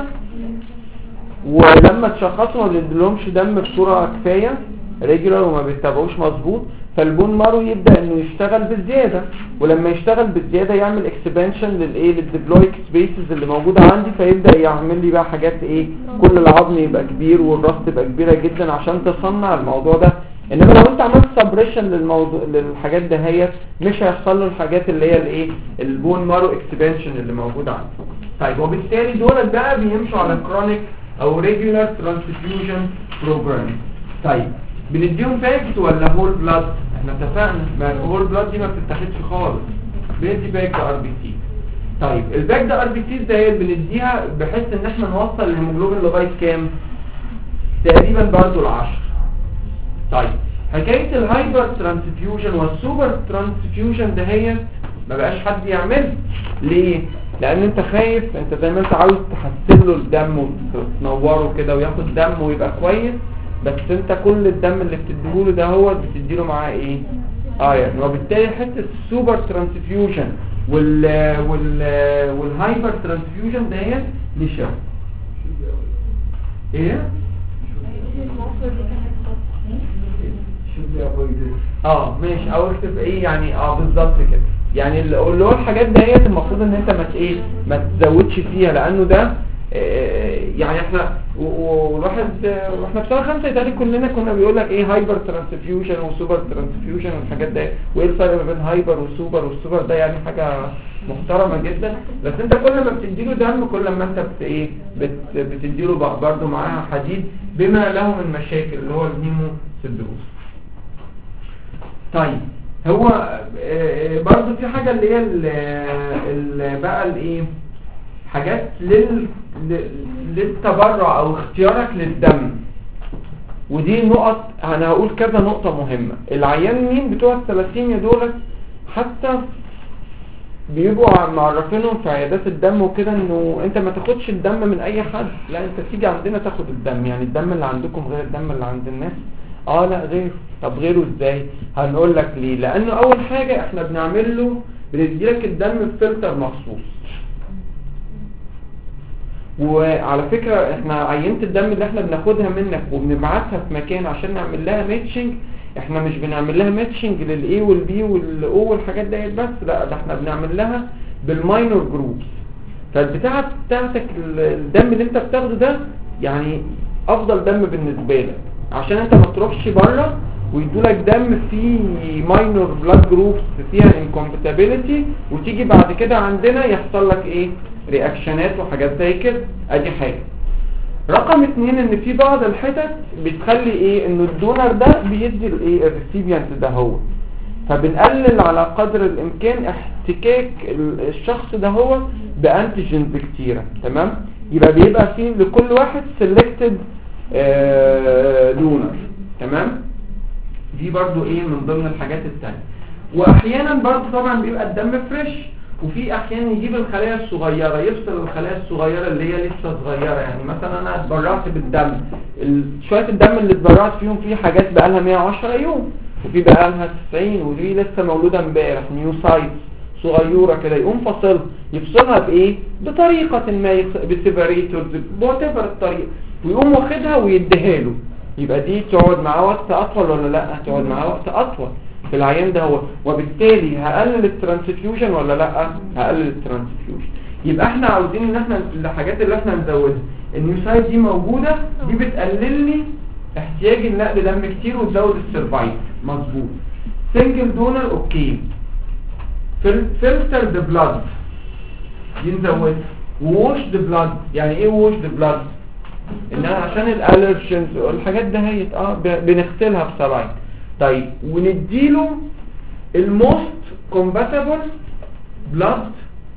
ولما تشخصوا ما بيدلهمش دم بصوره كفايه ريجولار وما بيتابعوش مظبوط، فالبون مارو يبدا انه يشتغل بالزياده، ولما يشتغل بالزياده يعمل اكسبانشن للايه للديبلويك سبيسز اللي موجوده عندي، فيبدا يعمل لي بقى حاجات ايه، كل العظم يبقى كبير والراس تبقى كبيره جدا عشان تصنع الموضوع ده. انما لو انت عملت سبريشن للموضوع للحاجات دهيت مش هيحصل له الحاجات اللي هي الايه البون مارو اكسبانشن اللي موجوده عندي. طيب وبالتالي دول بقى بيمشوا على كرونيك او ريجولار ترانسفيوجن بروجرام. طيب بنديهم باكت ولا هول بلاد؟ احنا اتفقنا ما الهول بلاد دي ما بتتاخدش خالص، بندي باك ار بي سي. طيب الباك ده ار بي سي ده هي بنديها بحيث ان احنا نوصل الهيموجلوبين لغايه كام؟ تقريبا برضه العشرة. طيب حكايه الهايبر ترانسفيوجن والسوبر ترانسفيوجن ده هي ما بقاش حد يعمل. ليه؟ لان انت خايف، انت زي ما انت عاوز تحسن له الدم وتنوره كده وياخد دم ويبقى كويس، بس انت كل الدم اللي بتديهوله ده هو بتديله معاه ايه؟ ايرون، وبالتالي حته السوبر ترانسفيوجن وال وال والهايبر ترانسفيوجن ديت لشا ايه؟ اه ماشي، او اكتب ايه يعني اه بالظبط كده، يعني اللي هو الحاجات ديت المفروض ان انت ما ايه ما تزودش فيها، لانه ده يعني احنا والواحد واحنا في سنه خمسه يتهيألي كلنا كنا بيقول لك ايه هايبر ترانسفيوجن وسوبر ترانسفيوجن والحاجات دي، وايه الفرق ما بين هايبر والسوبر، والسوبر ده يعني حاجه محترمه جدا، بس انت كل ما بتديله دم كل ما انت بت ايه بت بتديله برضه معاها حديد بما له من مشاكل اللي هو الهيمو سيدروز. طيب هو برضه في حاجه اللي هي بقى الايه حاجات لل... ل- للتبرع او اختيارك للدم. ودي نقط انا هقول كذا نقطة مهمة. العيانين بتوع الثلاسيميا دول حتى بيبقوا معرفينهم في عيادات الدم وكده انه انت ما تاخدش الدم من اي حد، لا انت تيجي عندنا تاخد الدم. يعني الدم اللي عندكم غير الدم اللي عند الناس. اه لا غير. طب غيره ازاي؟ هنقول لك ليه. لانه اول حاجة احنا بنعمل له بنديلك الدم بفلتر مخصوص. وعلى فكرة احنا عينة الدم اللي احنا بناخدها منك وبنبعتها في مكان عشان نعمل لها ماتشنج، احنا مش بنعمل لها ماتشنج للاي والبي والاو والحاجات ديت بس، لا ده احنا بنعمل لها بالماينور جروبس. فالبتاعة بتاعتك الدم اللي انت بتاخده ده يعني افضل دم بالنسبة لك، عشان انت ما تروحش بره ويدولك دم فيه ماينور بلاد جروبس فيها انكومباتيبيليتي وتيجي بعد كده عندنا يحصل لك ايه رياكشنات وحاجات زي كده. ادي حاجة. رقم اتنين ان في بعض الحتت بتخلي ايه ان الدونر ده بيدي الايه الريسيبيانت ده هو، فبنقلل على قدر الامكان احتكاك الشخص ده هو بانتيجينز كتيرة. تمام. يبقى بيبقى فيه لكل واحد سيلكتد دونر. تمام. دي برضو ايه من ضمن الحاجات التانية. واحيانا برضو طبعا بيبقى الدم فريش، وفي احيانا يجيب الخلايا الصغيرة يفصل الخلايا الصغيرة اللي هي لسه صغيرة. يعني مثلا انا اتبرعت بالدم، شوية الدم اللي اتبرعت فيهم في حاجات بقالها مية وعشرة يوم، وفي بقالها تسعين، وفي لسه مولودة امبارح نيو سايت صغيرة كده، يقوم فصلها. يفصلها بايه؟ بطريقة ما، بسيبريتورز بوتيفر الطريقة، ويقوم واخدها ويديها له. يبقى دي تقعد معاه وقت اطول ولا لا؟ تقعد معاه وقت اطول في العيان ده هو، وبالتالي هقلل الترانسفيوجن ولا لا؟ هقلل الترانسفيوجن. يبقى احنا عاوزين ان احنا الحاجات اللي احنا نزودها النيوسايد دي موجودة، دي بتقلل لي احتياج النقل دم كتير وتزود السرفايف. مظبوط. سنجل دونر اوكي. فلتر ذا بلاد دي نزودها. ووش ذا بلاد. يعني ايه ووش ذا بلاد؟ انها عشان الالرجنز والحاجات ده هي اه بنغسلها بسلاين. طيب ونديله الموست كومباتبل بلاد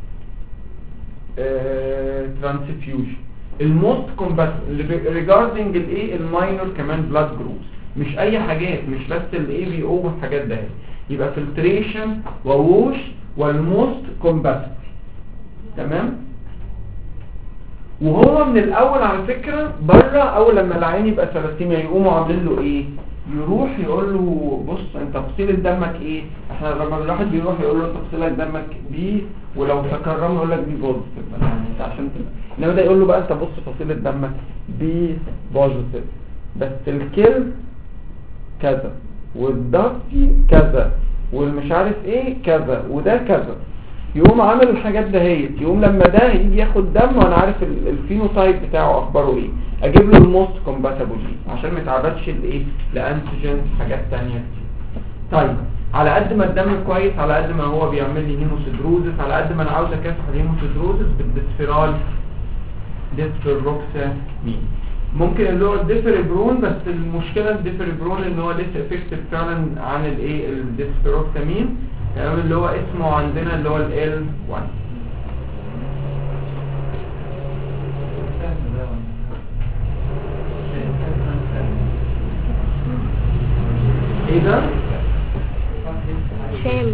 ترانسفيوجن. الموست كومباتبل ريجاردنج الايه الماينور كمان بلاد جروبس، مش اي حاجات، مش بس الاي بي او والحاجات ده. يبقى فلتريشن ووش والموست كومباتبل. تمام. وهو من الاول على فكرة بره، اول لما العين يبقى ثلاسيميا يقوموا عاملين له ايه؟ يروح يقول له بص انت فصيلة دمك ايه؟ احنا لما الواحد بيروح يقول له انت فصيلة دمك بي، ولو تكرم يقول لك بي بوزيتيف. يعني انت عشان تبقى، انما ده يقول له بقى انت بص فصيلة دمك بي بوزيتيف، بس الكل كذا والضغطي كذا والمش عارف ايه كذا وده كذا. يقوم عامل الحاجات دهيت. يقوم لما ده يجي ياخد دم وانا عارف الفينوتايب بتاعه اخباره ايه، اجيب له الموست كومباتبل عشان ما يتعرضش لايه لانتيجين حاجات تانية كتير. طيب على قد ما الدم كويس، على قد ما هو بيعمل لي هيموسيدروزس، على قد ما انا عاوز اكافح الهيموسيدروزس بالديسفيرال ديسفيروكسامين. ممكن اللي هو الديفريبرون، بس المشكله الديفريبرون ان هو لسه افكتيف فعلا عن الايه الديسفيروكسامين. تمام. اللي هو اسمه عندنا اللي هو ال إل واحد. ايه ده؟ شام.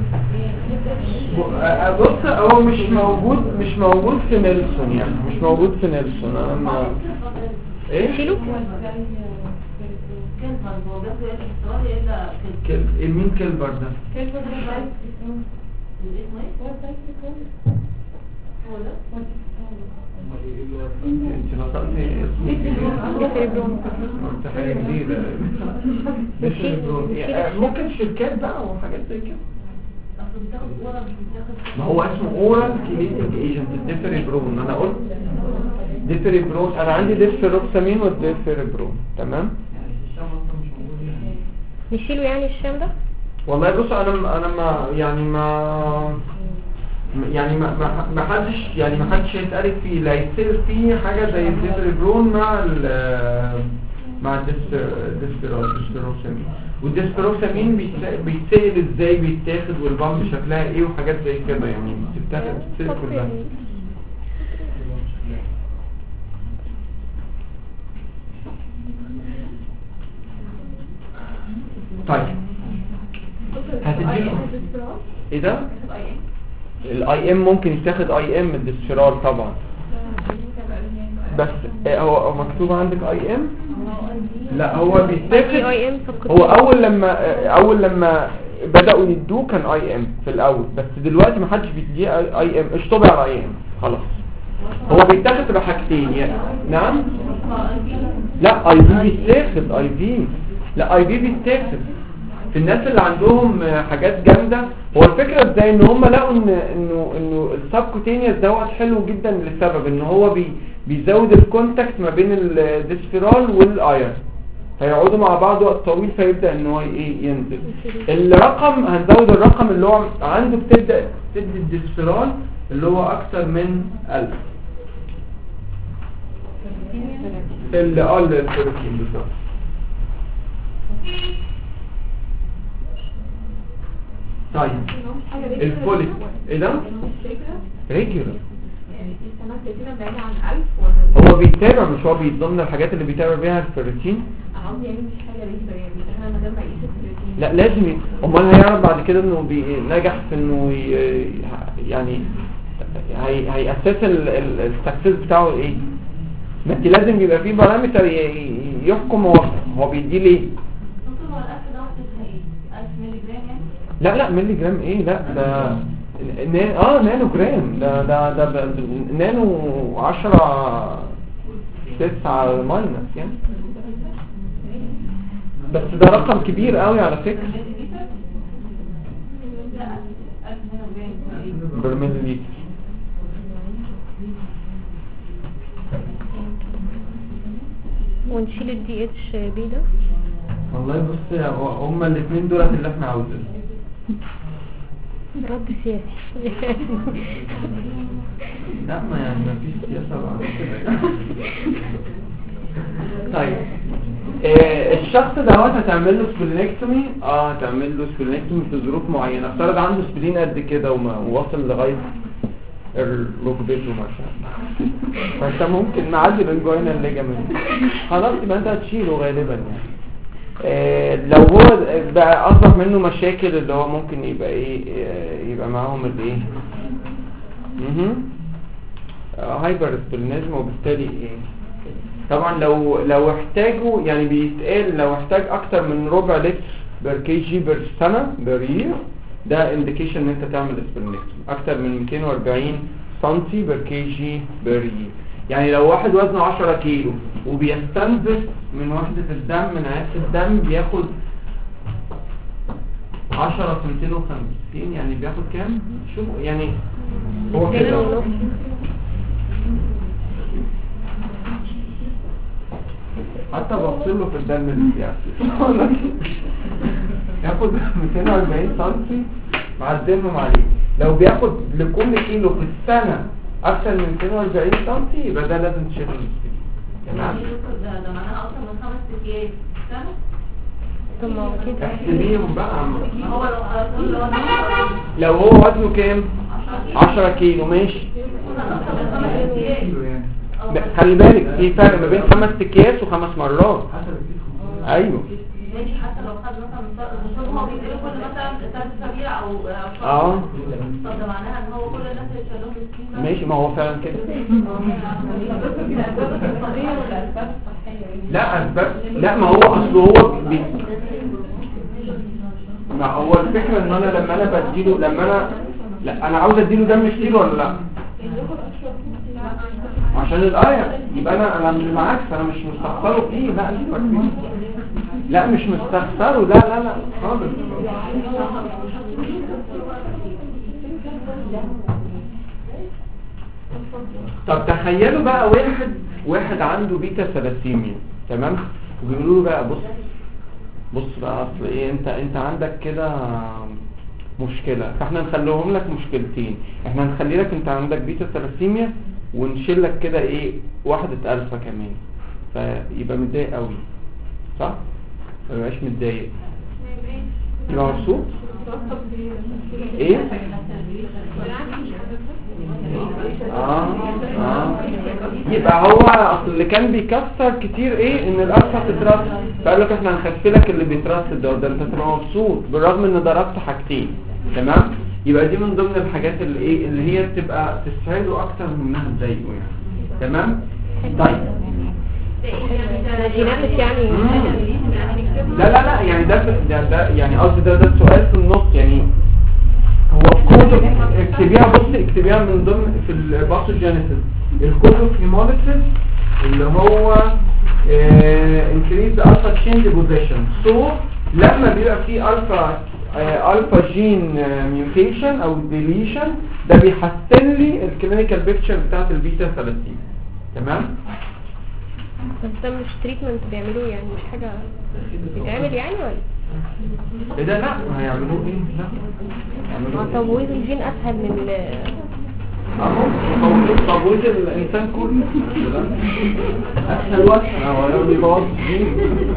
بص هو مش موجود مش موجود في نيلسون، يعني مش موجود في نيلسون. انا ما ايه شيلو كل مين كلبر ده؟ كلبر ده الاسم ايه؟ هو ده؟ انت نطقتي ديفريبرون. قلت حاجه جديده. ممكن شركات بقى وحاجات زي كده. ما هو اسمه اورال كيليتيك ايجنت الديفريبرون. انا قلت ديفريبرون، انا عندي ديفيروكسامين والديفريبرون. تمام. نشيله يعني الشام ده؟ والله بص انا انا ما يعني ما يعني ما ما ما حدش يعني ما حدش هيتقرب فيه، لا يصير فيه حاجه زي الديفريبرون مع ال مع الديسبيروكسامين. والديسبيروكسامين بيتسال ازاي بيتاخد والبامب شكلها ايه وحاجات زي كده، يعني بتتاخد بتتسال كلها. طيب هتديله ايه ده؟ الاي ام ممكن يتاخد اي ام الديسفيرال طبعا، بس هو هو مكتوب عندك اي ام؟ لا هو بيتاخد، هو اول لما اول لما بداوا يدوه كان اي ام في الاول، بس دلوقتي ما حدش بيديه اي ام، اشطبي على اي ام خلاص. هو بيتاخد بحاجتين يعني. نعم لا اي في بيتاخد، اي في لا اي في بيتاخد في الناس اللي عندهم حاجات جامده. هو الفكره ازاي ان هم لقوا ان انه انه السبكوتينيوس دوت حلو جدا لسبب ان هو بي بيزود الكونتاكت ما بين الديسفيرال والايرون، هيقعدوا مع بعض وقت طويل فيبدا ان هو ايه ينزل. الرقم هنزود الرقم اللي هو عنده بتبدا تدي الديسفيرال اللي هو اكتر من ألف اللي قال البروتين بالظبط. طيب الفوليك ايه ده؟ ريجولار هو بيتابع، مش هو ضمن الحاجات اللي بيتابع بيها الفيرتين. لا لازم ي... امال هيعرف بعد كده انه نجح في انه ي... يعني هي هيأسس التكسيس بتاعه ايه؟ ما انت لازم يبقى فيه بارامتر ي... يحكم هو هو بيديه ليه. لا لا ملي جرام ايه؟ لا ده نا... اه نانو جرام، ده ده ده, ده نانو عشرة تسعة ماينس يعني، بس ده رقم كبير قوي على فكرة. برميل ونشيل الدي اتش بي ده. والله بص هما الاثنين دولت اللي احنا عاوزينهم. رد سياسي. لا ما يعني ما فيش سياسة بعد كده. طيب آه الشخص دوت هتعمل له سبلينكتومي، اه هتعمل له سبلينكتومي في ظروف معينة. افترض عنده سبلين قد كده وواصل لغاية الركبته مثلا، فانت ممكن نعدي الانجوينال ليجامنت خلاص يبقى انت هتشيله غالبا يعني. آه لو هو بقى اصبح منه مشاكل اللي هو ممكن يبقى ايه آه يبقى معاهم الايه اها هايبر سبلينيزم، وبالتالي ايه طبعا لو لو احتاجوا يعني بيتقال لو احتاج اكتر من ربع لتر بر كي جي بر سنه بر يير، ده انديكيشن ان انت تعمل سبلينكتومي. اكتر من مئتين وأربعين سنتي بر كي جي بر يير، يعني لو واحد وزنه عشرة كيلو وبيستنزف من وحدة الدم من عيادة الدم بياخد عشرة في مئتين وخمسين، يعني بياخد كام؟ شوف يعني هو كده حتى بصله في الدم اللي بياخد ياخد مئتين وأربعين سنتي معدلهم عليه. لو بياخد لكل كيلو في السنة اكثر من مئتين وأربعين سنتي يبقى ده لازم تشيله السبيل. تمام ده ده معناه اكتر من خمس ايام سنة. ثم كده احسبيهم بقى. هو لو لو هو وزنه كام؟ عشرة كيلو ماشي. خلي بالك في فرق ما بين خمس اكياس وخمس مرات. ايوه ماشي حتى لو خد مثلا هو بيديله كل مثلا ثلاث اسابيع او اه طب ده معناها ان هو كل الناس اللي شالوهم بالسكين ماشي، ما هو فعلا كده. لا اسباب لا ما هو اصله هو بي... ما هو الفكره ان انا لما انا بديله لما انا لا انا عاوز اديله دم كتير ولا لا عشان الايه يبقى انا انا مش معاك، انا مش مستخسره فيه. لا دي لا مش مستخسره، لا لا لا خالص. طب تخيلوا بقى واحد واحد عنده بيتا ثلاثيميا تمام، وبيقولوا له بقى بص بص بقى اصل ايه انت انت عندك كده مشكله، فاحنا نخليهم لك مشكلتين. احنا نخلي لك انت عندك بيتا ثلاثيميا ونشيل لك كده ايه واحده الفا كمان، فيبقى متضايق قوي صح؟ ما يبقاش متضايق، يبقى مبسوط. ايه اه اه يبقى هو اصل اللي كان بيكسر كتير ايه ان الالفا تترسب فقال لك احنا هنخفلك اللي بيترصد ده ده انت تبقى مبسوط بالرغم ان ضربت حاجتين. تمام. يبقى دي من ضمن الحاجات اللي ايه اللي هي بتبقى تسعده اكتر من انها تضايقه يعني. تمام. طيب جيناتك يعني. لا لا لا يعني ده ده, ده يعني قصدي ده ده السؤال في النص يعني. هو كود اكتبيها بص اكتبيها من ضمن في الباثوجينيسيس الكود اوف هيموليسيس اللي هو increase the alpha chain deposition. so لما بيبقى فيه alpha alpha gene mutation او deletion ده بيحسن لي الكلينيكال بيكتشر بتاعت البيتا ثلاثين. تمام. بس ده مش تريتمنت بيعملوه يعني مش حاجة بيتعمل يعني ولا ايه ده؟ لا ما هيعملوه ايه؟ لا اه تبويض الجين اسهل من اه تبويض الانسان كله اسهل واسهل هو لو بيبوظ الجين.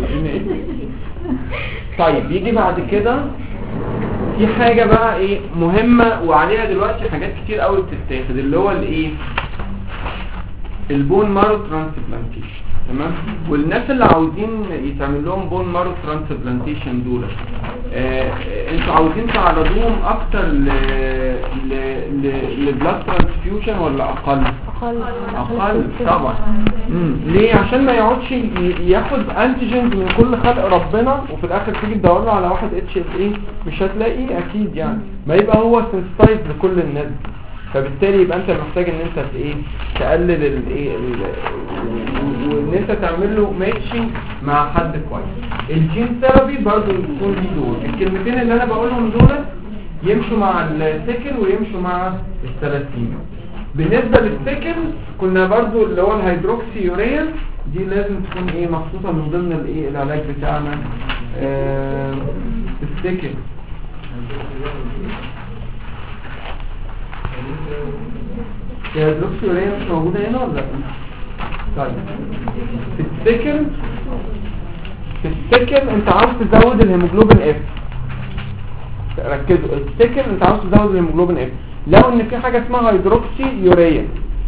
طيب يجي بعد كده في حاجة بقى ايه مهمة وعليها دلوقتي حاجات كتير قوي بتتاخد اللي هو الايه البون مارو ترانسبلانتيشن. تمام. والناس اللي عاوزين يتعمل لهم بون مارو ترانسبلانتيشن دول آه انتوا عاوزين تعرضوهم اكتر ل ل ل لبلاد ترانسفيوجن ولا اقل؟ اقل اقل طبعا. امم ليه؟ عشان ما يقعدش ياخد انتيجنز من كل خلق ربنا وفي الاخر تيجي تدور له على واحد اتش ال اي مش هتلاقيه اكيد يعني. ما يبقى هو سنسيتايز لكل الناس فبالتالي يبقى انت محتاج ان انت ايه تقلل الايه وان انت تعمل له ماتشنج مع حد كويس. الجين ثيرابي برضه يكون ليه دور. الكلمتين اللي انا بقولهم دول يمشوا مع السكن ويمشوا مع الثلاثيميا. بالنسبه للسكن كنا برضه اللي هو الهيدروكسي يوريا دي لازم تكون ايه مخصوصه من ضمن الايه العلاج بتاعنا آه السكن. الهيدروكسي يوريا مش موجوده هنا ولا لا؟ طيب في السكن في السكن انت عاوز تزود الهيموجلوبين اف. ركزوا السكن انت عاوز تزود الهيموجلوبين اف. لو ان في حاجه اسمها هيدروكسي يوريا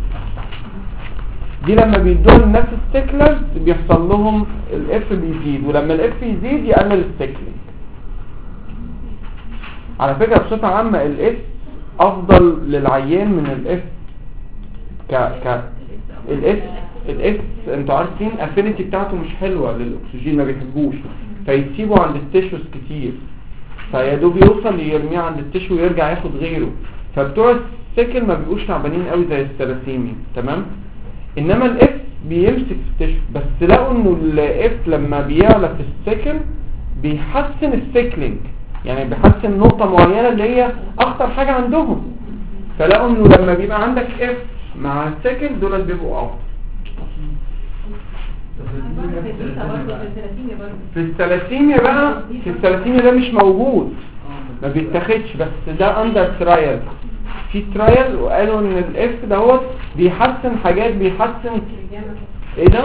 دي لما بيدوها للناس السكلرز بيحصل لهم الاف بيزيد ولما الاف يزيد يقلل السكلينج. على فكره بصفه عامه الاف افضل للعيان من الاف ك ك الاف الاف انتوا عارفين افينيتي بتاعته مش حلوه للاكسجين ما بيحبوش فيسيبوا عند التشوز كتير فيا دوب يوصل يرميه عند التشو ويرجع ياخد غيره. فبتوع السكن ما بيبقوش تعبانين قوي زي الثلاثيميا. تمام. انما الاف بيمسك في التشو بس لقوا انه الاف لما بيعلى في السكن بيحسن السيكلينج يعني بيحسن نقطه معينه اللي هي اخطر حاجه عندهم. فلقوا انه لما بيبقى عندك اف مع السكن دول بيبقوا افضل. في الثلاثيميا بقى في الثلاثيميا ده مش موجود ما بيتاخدش بس ده اندر ترايل في ترايل وقالوا ان الاف دوت بيحسن حاجات بيحسن ايه ده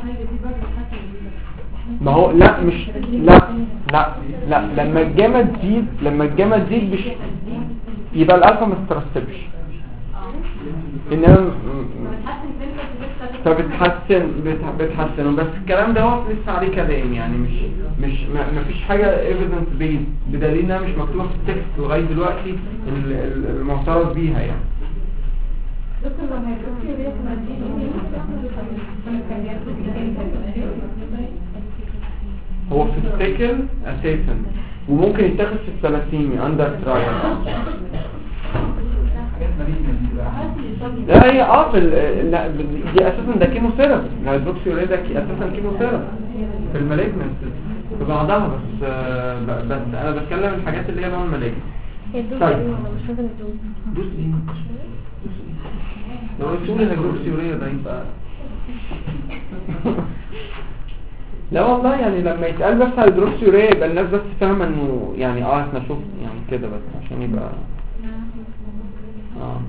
ما هو لا مش لا لا لا لما الجاما تزيد لما الجاما تزيد بش يبقى الالفا ما تترسبش انما فبتحسن بتحسن بس الكلام ده هو لسه عليه كلام يعني مش مش ما فيش حاجه ايفيدنس بيز بدليل انها مش مكتوبه في التكست لغايه دلوقتي المعترف بيها يعني. هو في السكن اساسا وممكن يتاخد في الثلاثيميا اندر ترايل. لا هي اه في لا دي اساسا ده كيمو ثيرابي الهيدروكسي يوريا ده اساسا كيمو ثيرابي في المالجنس في بعضها بس بس انا بتكلم الحاجات اللي هي نوع المالجنس. طيب مش لازم الدوز دوس دي لو السؤال الهيدروكسي يوريا ده يبقى لا والله يعني لما يتقال بس هيدروكسي يوريا يبقى الناس بس فاهمه انه يعني اه احنا شوف يعني كده بس عشان يبقى اه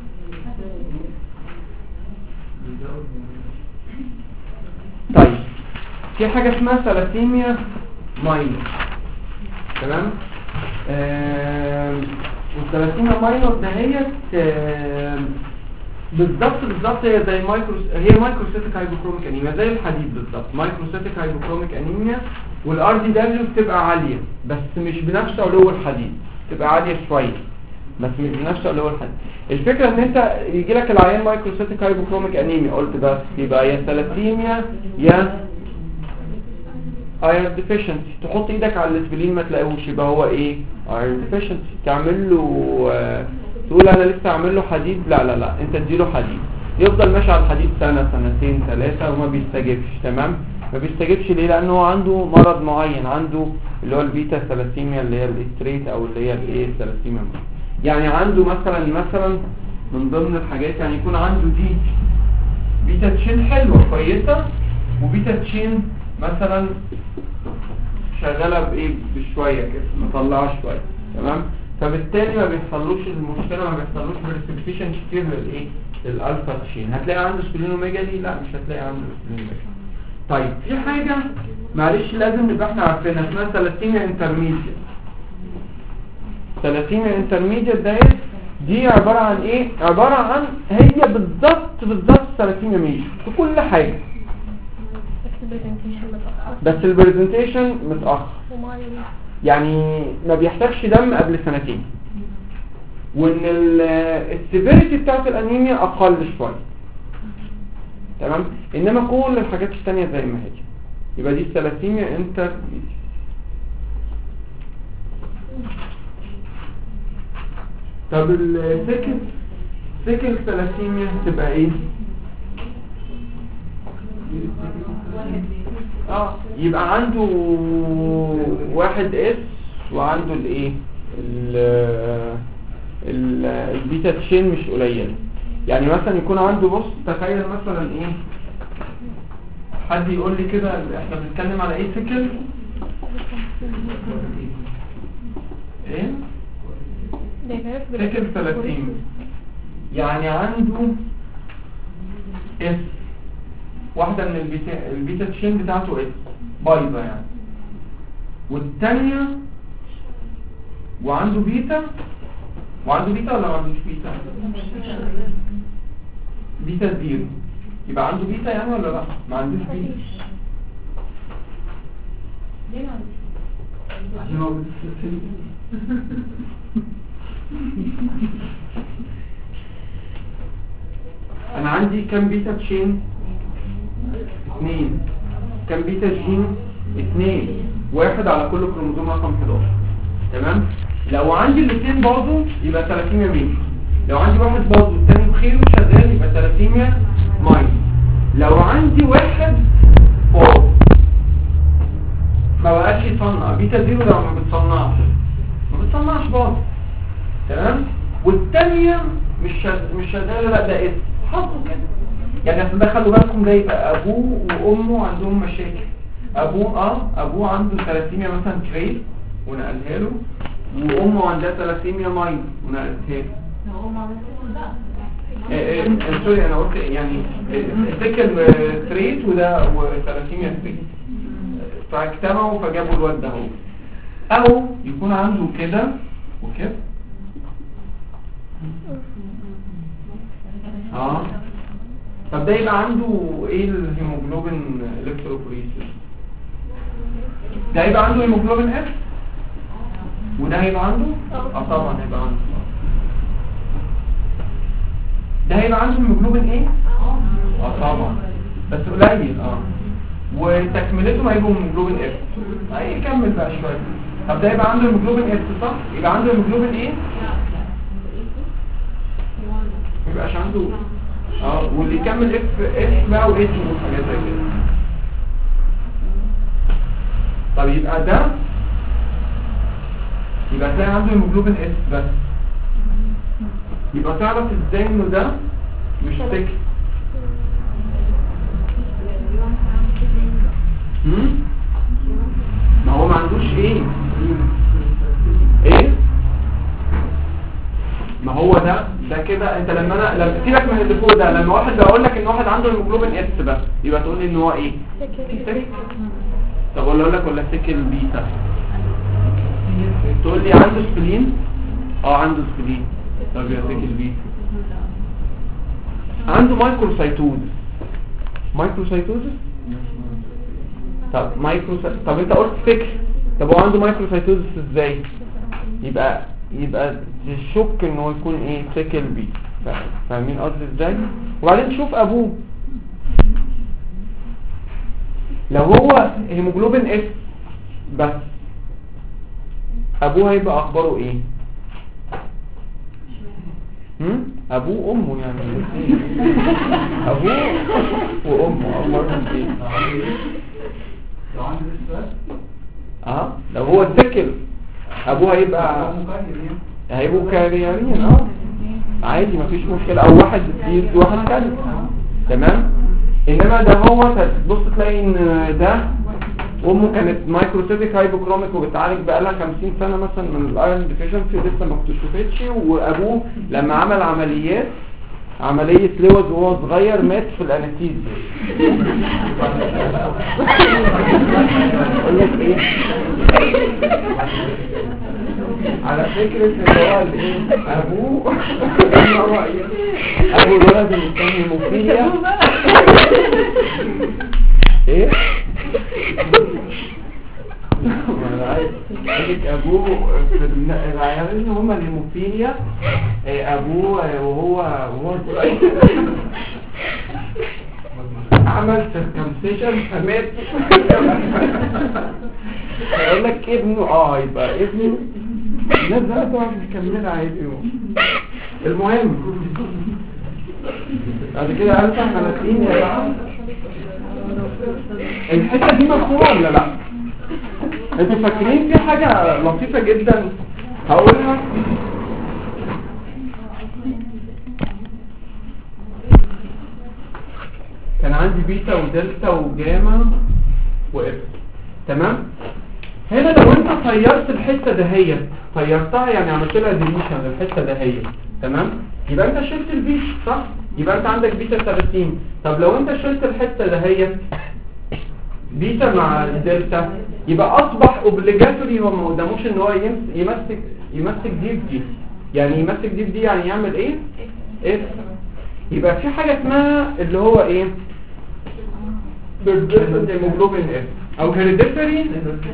طيب في حاجة اسمها ثلاثيميا ماينور. تمام. آه الثلاثيميا ماينور ده هي بالظبط بالظبط هي زي مايكرو هي مايكروسيتيك هايبوكروميك انيميا زي الحديد بالظبط مايكروسيتيك هايبوكروميك انيميا والار دي دبليو بتبقى عاليه بس مش بنفس علو الحديد بتبقى عاليه شويه بس مش بنفس علو الحديد. الفكره ان انت يجي لك العيان مايكروسيتيك هايبوكروميك انيميا قلت بس يبقى يا ثلاسيميا يا ايرون ديفيشنسي تحط ايدك على الاسبلين ما تلاقيهوش يبقى هو ايه ايرون ديفيشنسي تعمل له آه تقول انا لسه اعمل له حديد لا لا لا انت اديله حديد يفضل ماشي على الحديد سنه سنتين ثلاثه وما بيستجبش تمام ما بيستجبش ليه لانه هو عنده مرض معين عنده اللي هو البيتا ثلاسيميا اللي هي الاستريت او اللي هي الايه ثلاسيميا يعني عنده مثلا مثلا من ضمن الحاجات يعني يكون عنده دي بيتا تشين حلوه كويسه وبيتا تشين مثلا شغاله بايه بشويه كده مطلعه شويه تمام فبالتالي ما بيحصلوش المشكله ما بيحصلوش بريسبيتيشن كتير للايه للالفا تشين هتلاقي عنده سبلينوميجالي لا مش هتلاقي عنده سبلينوميجالي. طيب في حاجه معلش لازم نبقى احنا عارفينها اسمها ثلاسيميا انترميديت. ثلاسيميا انترميديت ده دي عباره عن ايه عباره عن هي بالظبط بالظبط ثلاسيميا ميجر في كل حاجه بس البرزنتيشن متاخر يعني ما بيحتاجش دم قبل سنتين وان السيفيريتي بتاعت الانيميا اقل شويه تمام انما كل الحاجات الثانيه زي ما هي يبقى دي الثلاسيميا انتر. طب السيكل سيكل ثلاسيميا تبقى ايه اه يبقى عنده واحد اس وعنده الايه البيتا تشين مش قليل يعني مثلا يكون عنده بص تخيل مثلا ايه حد يقول لي كده احنا بنتكلم على ايه سيكل ايه سيكل ثلاثين يعني عنده اس واحدة من البيتا البيتا تشين بتاعته اس بايظة يعني والتانية وعنده بيتا وعنده بيتا ولا ما عندوش بيتا بيتا زيرو يبقى عنده بيتا يعني ولا لا ما عندوش بيتا ليه ما عندوش انا عندي كم بيتا تشين اثنين كم بيتا جين اثنين واحد على كل كروموزوم رقم حداشر تمام لو عندي الاثنين باظوا يبقى ثلاسيميا مين لو عندي واحد باظ والثاني بخير وشغال يبقى ثلاسيميا ماين لو عندي واحد باظ ما بقاش يصنع بيتا زيرو لو ما بتصنعش ما بتصنعش باظ تمام والثانيه مش شغ... مش شغاله لا ده اسم حطوا كده يعني اصل ده خلوا بالكم ده يبقى ابوه وامه عندهم مشاكل ابوه اه ابوه عنده ثلاسيميا مثلا تري ونقلها له وامه عندها ثلاسيميا ماين ونقلتها له هو ما عملش ده ايه ايه سوري انا قلت يعني سيكل تريت وده وثلاسيميا تريت فاجتمعوا فجابوا الواد ده اهو او يكون عنده كده وكده اه طب ده يبقى عنده ايه الهيموجلوبين الكتروفوريسيس ده يبقى عنده هيموجلوبين اف وده هيبقى عنده اه طبعا هيبقى عنده ده هيبقى عنده هيموجلوبين ايه اه طبعا بس قليل اه وتكملته ما يبقى هيموجلوبين اف هيكمل بقى شويه طب ده يبقى عنده هيموجلوبين اف صح يبقى عنده هيموجلوبين ايه ما يبقاش عنده اه واللي يكمل اف اف بقى واتش وحاجات زي كده. طب يبقى ده يبقى تلاقي عنده هيموجلوبين اس بس يبقى تعرف ازاي انه ده مش سكت هم ما هو ما عندوش ايه ايه ما هو ده ده كده انت لما انا لما سيبك من اللي فوق ده لما واحد بقول لك ان واحد عنده هيموجلوبين اس بس يبقى تقول لي ان هو ايه سكت طب ولا اقول لك ولا سكل بيتا تقول لي عنده سبلين اه عنده سبلين طب يبقى سكل بيتا عنده مايكروسايتوزس. مايكروسايتوزس طب مايكرو طب انت قلت فكر، طب هو عنده مايكروسايتوزس ازاي؟ يبقى يبقى تشك ان هو يكون ايه سيكل بي. فاهمين قصدي ازاي؟ وبعدين تشوف ابوه، لو هو هيموجلوبين اف بس ابوه هيبقى اخباره ايه؟ هم؟ ابوه وامه يعني ابوه وامه اخبارهم ايه؟ اه لو هو سكل ابوه هيبقى هيبقوا كاريرين اه عادي مفيش مشكله، او واحد يدي واحد تاني تمام. انما ده هو بص تلاقي ان ده امه كانت مايكروسيتيك هايبوكروميك وبتعالج بقالها خمسين سنه مثلا من الايرون ديفيشنسي لسه ما اكتشفتش، وابوه لما عمل عمليات عمليه لوز وهو صغير مات في الانستيزيا. اقول لك ايه على فكره ان هو الايه ابوه ابو الولد اللي كان هيموفيليا ايه انا عايز اجيك ابوه في العيالين هما الهيموفيليا ابوه وهو وهو صغير عمل سيركمسيشن فمات. يقول لك ابنه اه يبقى ابنه الناس بقى تقعد تكملها عادي. المهم بعد كده قالت احنا ناسيين يا جماعه الحته دي مفهومه ولا لا؟ انتوا فاكرين في حاجه لطيفه جدا هقولها؟ كان عندي بيتا ودلتا وجاما واف تمام. هنا لو انت طيرت الحته دهيت طيرتها يعني عملت لها ديليشن للحته دهيت تمام، يبقى انت شلت البيتا صح، يبقى انت عندك بيتا ثلاثين. طب لو انت شلت الحته دهيت بيتا مع الدلتا يبقى اصبح اوبليجاتوري، هو ما قداموش ان هو يمسك يمسك دي بدي، يعني يمسك دي بدي يعني يعمل ايه اف. يبقى في حاجه اسمها اللي هو ايه بيرزيستنت هيموجلوبين اف او هيريديتري.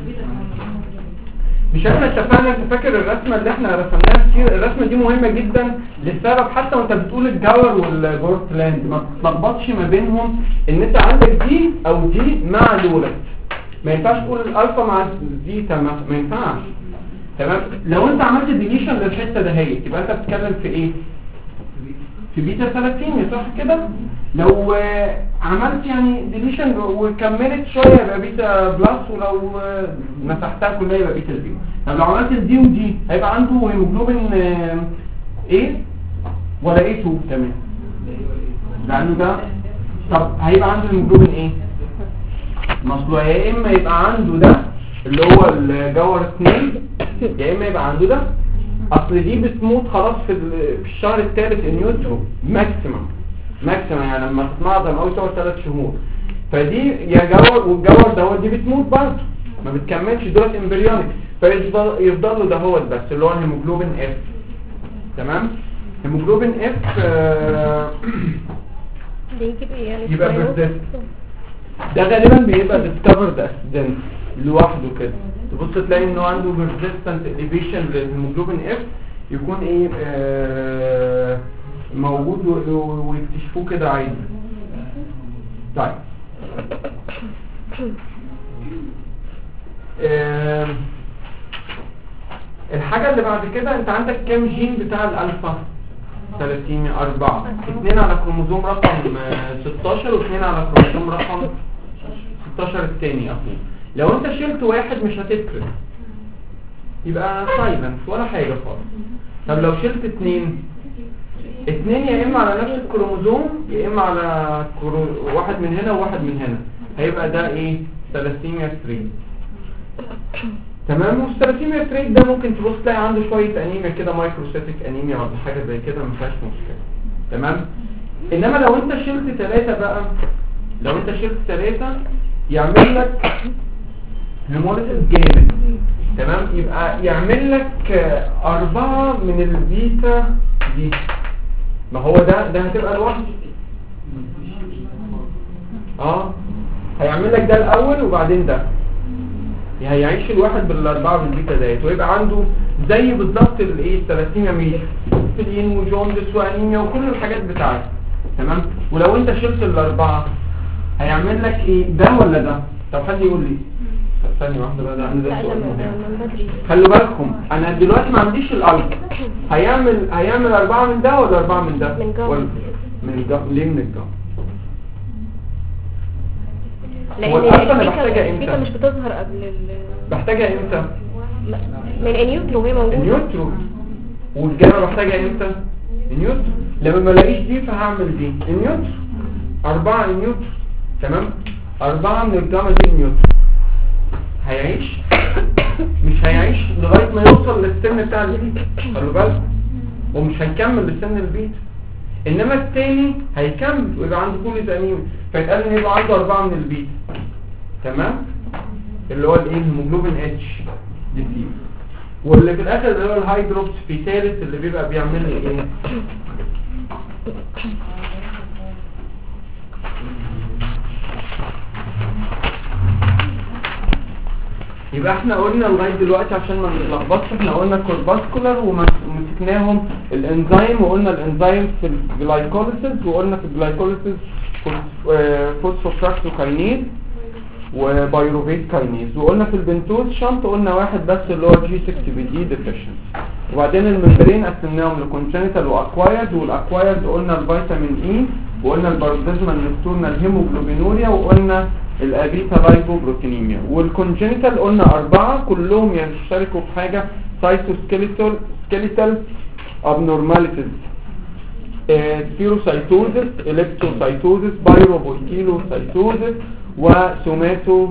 مش احنا اتفقنا انت فاكر الرسمه اللي احنا رسمناها كتير؟ الرسمه دي مهمه جدا للسبب حتى وانت بتقول الجاور والجورتلاند ما تتلخبطش ما بينهم، ان انت عندك دي او دي مع الولد، ما ينفعش تقول الالفا مع الزيتا ما ينفعش تمام. لو انت عملت ديليشن للحته دهيت يبقى انت بتتكلم في ايه؟ في بيتا ثلاثين صح كده. لو عملت يعني ديليشن وكملت شويه يبقى بيتا بلس، ولو مسحتها كلها يبقى بيتا زيرو. طب لو عملت الدي ودي هيبقى عنده هيموجلوبين ايه ولا ايه اتنين تمام لانه ده. طب هيبقى عنده هيموجلوبين ايه؟ مصله يا اما يبقى عنده ده اللي هو الجوهر اتنين يا اما يبقى عنده ده. اصل دي بتموت خلاص في في الشهر الثالث النيوترو ماكسيمم ماكسيمم يعني لما تصنع ده قوي تقعد ثلاث شهور، فدي يا جوهر والجوهر ده دي بتموت برضه ما بتكملش دولت امبريونيك، فيفضل يفضل له ده هو بس اللي هو الهيموجلوبين اف تمام. هيموجلوبين اف آه يبقى بيرزيست. ده غالبا بيبقى ديسكفرد اكسيدنت لوحده كده، تبص تلاقي انه عنده persistent elevation للهيموجلوبين اف يكون ايه آه موجود ويكتشفوه كده عادي. طيب آه الحاجة اللي بعد كده انت عندك كام جين بتاع الالفا؟ ثلاثين أربعة، اثنين على كروموزوم رقم ستاشر واثنين على كروموزوم رقم ستاشر الثاني اخوه. لو انت شلت واحد مش هتفرق يبقى سايلنس ولا حاجة خالص. طب لو شلت اتنين اتنين يا اما على نفس الكروموزوم يا اما على كرو... واحد من هنا وواحد من هنا هيبقى ده ايه ثلاثيميا ستريت تمام. والثلاثيميا ستريت ده ممكن تبص تلاقي عنده شوية انيميا كده مايكروسيتيك انيميا ولا حاجة زي كده ما فيهاش مشكلة تمام. انما لو انت شلت ثلاثة بقى لو انت شلت ثلاثة يعمل لك هيموليسيس جامد تمام، يبقى يعمل لك أربعة من البيتا دي. ما هو ده ده هتبقى لوحده اه هيعمل لك ده الاول وبعدين ده، هيعيش الواحد بالاربعه بالبيتا ديت ويبقى عنده زي بالظبط الايه الثلاثيميا ميل سبلين وجوندس وانيميا وكل الحاجات بتاعتها تمام. ولو انت شلت الاربعه هيعمل لك ايه ده ولا ده؟ طب حد يقول لي ثانيه واحده بقى، ده ده سؤال مهم. خلوا بالكم انا دلوقتي ما عنديش الالف، هيعمل هيعمل اربعه من ده ولا اربعه من ده؟ من جاما. من جاما. ليه من الجاما؟ لان والألفا أنا بحتاجها البيتا إمتى؟ مش بتظهر قبل ال بحتاجها امتى؟ من النيوترو وهي موجوده. النيوترو. والجاما بحتاجها امتى؟ النيوترو. لما ما الاقيش دي فهعمل دي النيوترو. أربعة النيوترو تمام. أربعة من الجاما دي النيوترو. هيعيش؟ مش هيعيش لغايه ما يوصل للسن بتاع البيتا، خلوا بالكم، ومش هيكمل لسن البيتا. انما الثاني هيكمل ويبقى عنده كل تأمين، فيتقال ان يبقى عنده أربعة من البيتا تمام، اللي هو الايه الهيموجلوبين اتش دي سي. واللي في الاخر اللي هو الهايدروكس في ثالث اللي بيبقى بيعمل لي ايه يبقى احنا قلنا لغايه دلوقتي عشان ما نتلخبطش، احنا قلنا كورباسكولار ومسكناهم الانزيم، وقلنا الانزيم في الجلايكوليسيس، وقلنا في الجلايكوليسيس فوسفوفراكتوكاينيز وبايروفيت كاينيز، وقلنا في البنتوز شنط قلنا واحد بس اللي هو جي ستة بي دي ديفيشنسي. وبعدين الممبرين قسمناهم لكونجنتال واكوايرد، والاكوايرد قلنا الفيتامين اي، وقلنا الباروديزمال نكتورنال هيموجلوبينوريا، وقلنا الابيتا لايبوبروتينيميا. والكونجنتال قلنا اربعه كلهم يشتركوا في حاجه سايتوسكيليتال سكيليتال ابنورماليتيز، سبيروسايتوزس، الكتروسايتوزس، بايروبويكيلوسايتوزس، وسوماتوسايتوزس.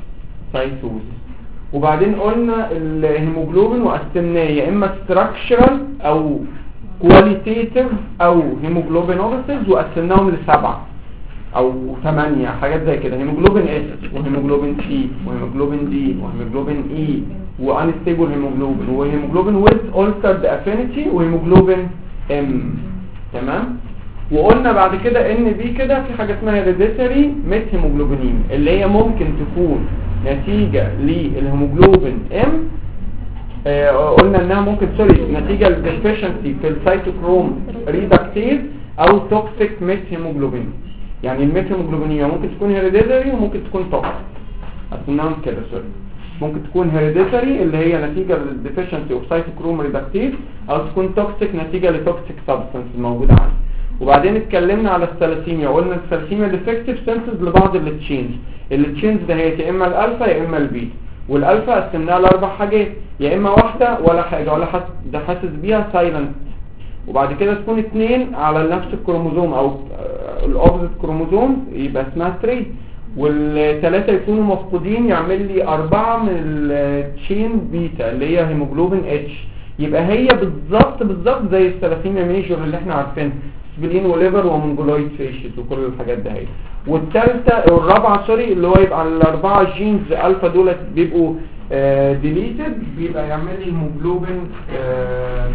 وبعدين قلنا الهيموجلوبين وقسمناه يا اما ستراكشرال او كواليتيتيف او هيموجلوبينوبيسز، وقسمناهم لسبعه او ثمانية حاجات زي كده، هيموجلوبين اس وهيموجلوبين سي وهيموجلوبين دي وهيموجلوبين اي وانستيبل هيموجلوبين وهيموجلوبين ويز altered affinity وهيموجلوبين ام تمام. وقلنا بعد كده ان بي كده في حاجه اسمها هيريديتري ميت هيموجلوبينيم اللي هي ممكن تكون نتيجه للهيموجلوبين ام، آه قلنا انها ممكن سوري نتيجه للديفيشنسي في السيتوكروم ريدكتيز او توكسيك ميت هيموجلوبين. يعني الميت هيموجلوبينيا ممكن تكون هيريديتري وممكن تكون توكسيك، هتنام كده سوري، ممكن تكون هيريديتري اللي هي نتيجه للديفيشنسي اوف سيتوكروم ريدكتيز، او تكون توكسيك نتيجه لتوكسيك سبستانس الموجوده عندي. وبعدين اتكلمنا على الثلاسيميا، قلنا الثلاسيميا ديفكتيف سينثيز لبعض التشينز، التشينز ده هي يا اما الالفا يا اما البيتا، والالفا قسمناها لاربع حاجات، يا اما واحده ولا حاجه ولا حاسس ده حاسس بيها سايلنت، وبعد كده تكون اثنين على نفس الكروموزوم او الاوبزيت كروموزوم يبقى اسمها تري، والثلاثه يكونوا مفقودين يعمل لي اربعه من التشين بيتا اللي هي هيموجلوبين اتش، يبقى هي بالظبط بالظبط زي الثلاسيميا ميجور اللي احنا عارفينها، سبلين وليفر ومونجولويد فيشز وكل الحاجات ده هي. والثالثه والرابعه سوري اللي هو يبقى الاربعه جينز الفا دولت بيبقوا آه ديليتد، بيبقى يعمل لي هيموجلوبين آه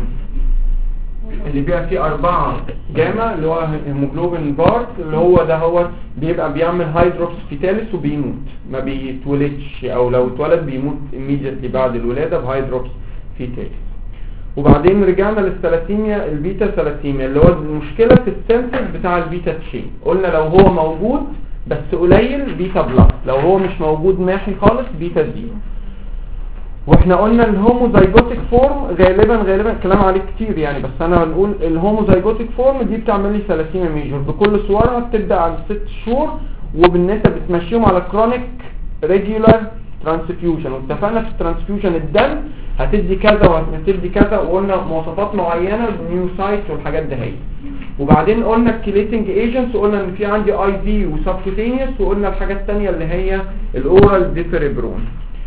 اللي بيبقى فيه أربعة جاما اللي هو هيموجلوبين بارت، اللي هو ده هو بيبقى بيعمل هايدروكس فيتاليس وبيموت ما بيتولدش، او لو اتولد بيموت immediately بعد الولادة بهايدروكس فيتاليس. وبعدين رجعنا للثلاسيميا البيتا ثلاسيميا اللي هو المشكلة في السنسز بتاع البيتا تشين، قلنا لو هو موجود بس قليل بيتا بلس، لو هو مش موجود ماحي خالص بيتا دي. واحنا قلنا الهوموزايجوتيك فورم غالبا غالبا الكلام عليه كتير يعني، بس انا هنقول الهوموزايجوتيك فورم دي بتعمل لي ثلاسيميا ميجور بكل صورها، بتبدا عند ست شهور وبالنسبه بتمشيهم على كرونيك ريجولار ترانسفيوجن، واتفقنا في الترانسفيوجن الدم هتدي كذا وهتدي كذا، وقلنا مواصفات معينه نيوسايت والحاجات ده هي. وبعدين قلنا الكيليتنج ايجنتس، وقلنا ان في عندي اي في وسبكوتينيوس، وقلنا الحاجه الثانيه اللي هي الاورال ديفيريبرون.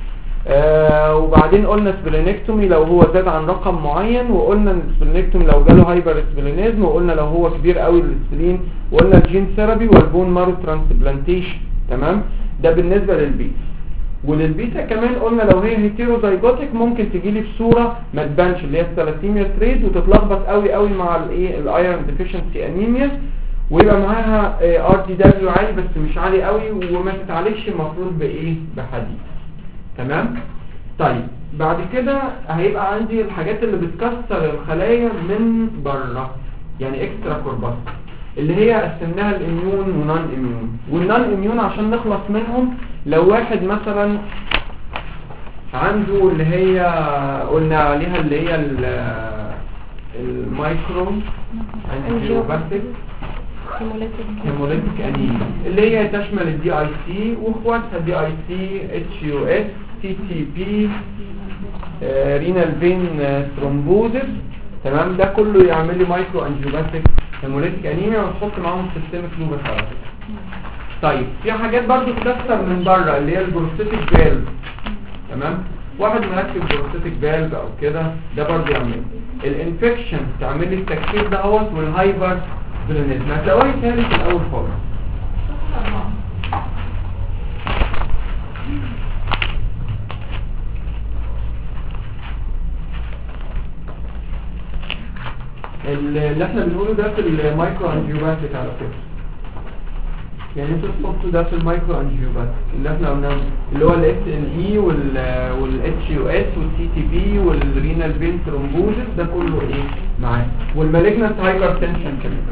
آه وبعدين قلنا سبلينكتومي لو هو زاد عن رقم معين، وقلنا ان السبلينكتومي لو جاله هايبر سبلينيزم، وقلنا لو هو كبير قوي للسبلين، وقلنا الجين ثيرابي والبون مارو ترانسبلانتيشن تمام. ده بالنسبه للبيتا. وللبيتا كمان قلنا لو هي هيتيروزايجوتيك ممكن تجي لي بصوره ما تبانش اللي هي الثلاسيميا تريد، وتتلخبط قوي قوي مع الايه الايرون ديفيشنسي انيميا، ويبقى معاها ار دي دبليو عالي بس مش عالي قوي، وما تتعالجش المفروض بايه؟ بحديد. تمام. طيب بعد كده هيبقى عندي الحاجات اللي بتكسر الخلايا من بره، يعني اكسترا كورباس، اللي هي قسمناها الاميون ونون اميون. والنون اميون عشان نخلص منهم، لو واحد مثلا عنده اللي هي قلنا عليها اللي هي المايكرو انجيوباثيك هيموليتيك انيميا، اللي هي تشمل الدي اي سي واخواتها دي اي سي، اتش يو اس، تي تي بي، رينال فين ثرومبوزس. تمام. ده كله يعمل لي مايكرو انجيوباثيك هيموليتيك انيميا، ونحط معاهم سيستميك لوبس على فكره. طيب في حاجات برضو تكسر من بره اللي هي البروستاتيك فالف. تمام. واحد مركب بروستاتيك فالف او كده، ده برضو يعمل الانفكشن، تعمل لي التكسير دهوت، والهايبر فيلينيزم. هتلاقوها ثالث في الاول خالص. اللي احنا بنقوله ده في المايكرو انجيوباثيك على فكره، يعني انتوا تحطوا ده في المايكرو انجيوباثيك اللي احنا قلناه، اللي هو الاس ان اي والاتش يو اس والتي تي بي والرينال فين ثرومبوزس، ده كله ايه معاه، والمالجنت هايبرتنشن كمان.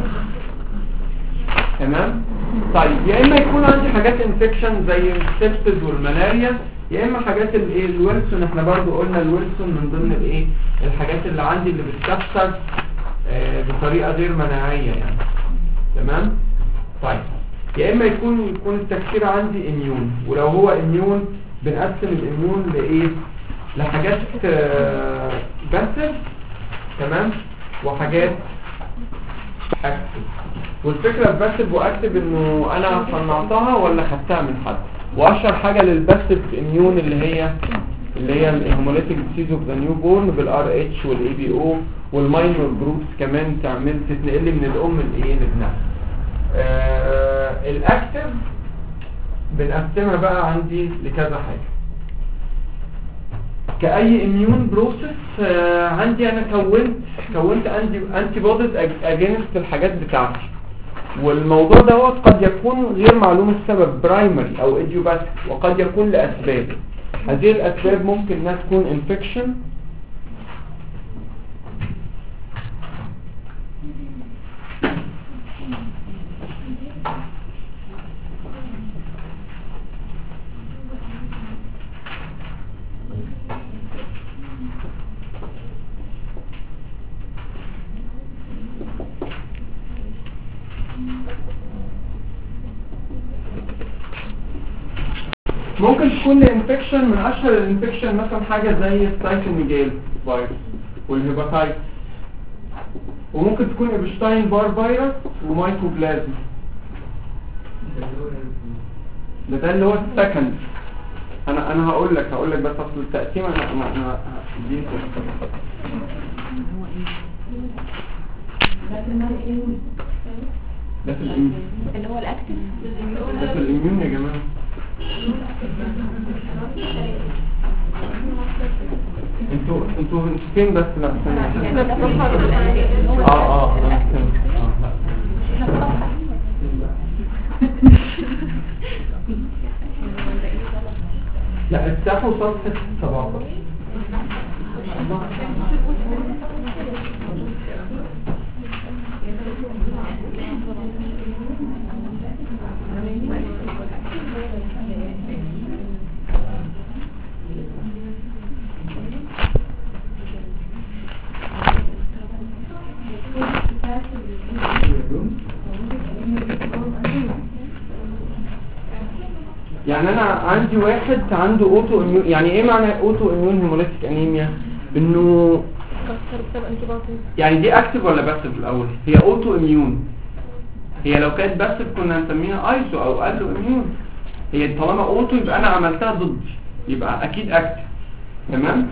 تمام. طيب يا اما يكون عندي حاجات انفكشن زي السبسز والملاريا، يا اما حاجات الايه الويلسون. احنا برضو قلنا الويلسون من ضمن الايه الحاجات اللي عندي اللي بتكسر آه بطريقه غير مناعيه يعني. تمام. طيب يا اما يكون يكون التكسير عندي اميون، ولو هو اميون بنقسم الاميون لايه؟ لحاجات آه باسيف، تمام، وحاجات اكتف. والفكره باسيف واكتف انه انا صنعتها ولا خدتها من حد. واشهر حاجه للباسيف اميون اللي هي اللي هي الهيموليتيك ديزيز اوف ذا نيو بورن بالار اتش والاي بي او والماينور جروبس كمان، تعمل تتنقل من الام لايه لابنها. آه الاكتف بنقسمها بقى عندي لكذا حاجه. كاي اميون بروسيس آه عندي انا كونت كونت انتي انتي بوديز اجينست الحاجات بتاعتي، والموضوع دوت قد يكون غير معلوم السبب، برايمري او ايديوباثيك، وقد يكون لاسباب. هذه الاسباب ممكن انها تكون انفكشن، ممكن تكون لانفكشن. من اشهر الانفكشن مثلا حاجه زي السايتوميجال فيروس والهيباتايتس، وممكن تكون ابشتاين بار فيروس ومايكوبلازما. ده ده اللي هو السكند. انا انا هقول لك هقول لك بس اصل التقسيم انا انا انا دي ده في الاميون اللي هو الاكتف، ده في الاميون يا جماعه. انتوا انتوا فين بس؟ لا احنا بنفكر اه اه لا افتحوا صفحة سبعتاشر. يعني انا عندي واحد عنده اوتو اميون. يعني ايه معنى اوتو اميون هيموليتيك انيميا؟ انه كسر بسبب انتي بوديز. يعني دي اكتف ولا باسيف الاول؟ هي اوتو اميون. هي لو كانت باسيف كنا هنسميها ايسو او الو اميون. هي طالما اوتو يبقى انا عملتها ضد، يبقى اكيد اكتف. تمام.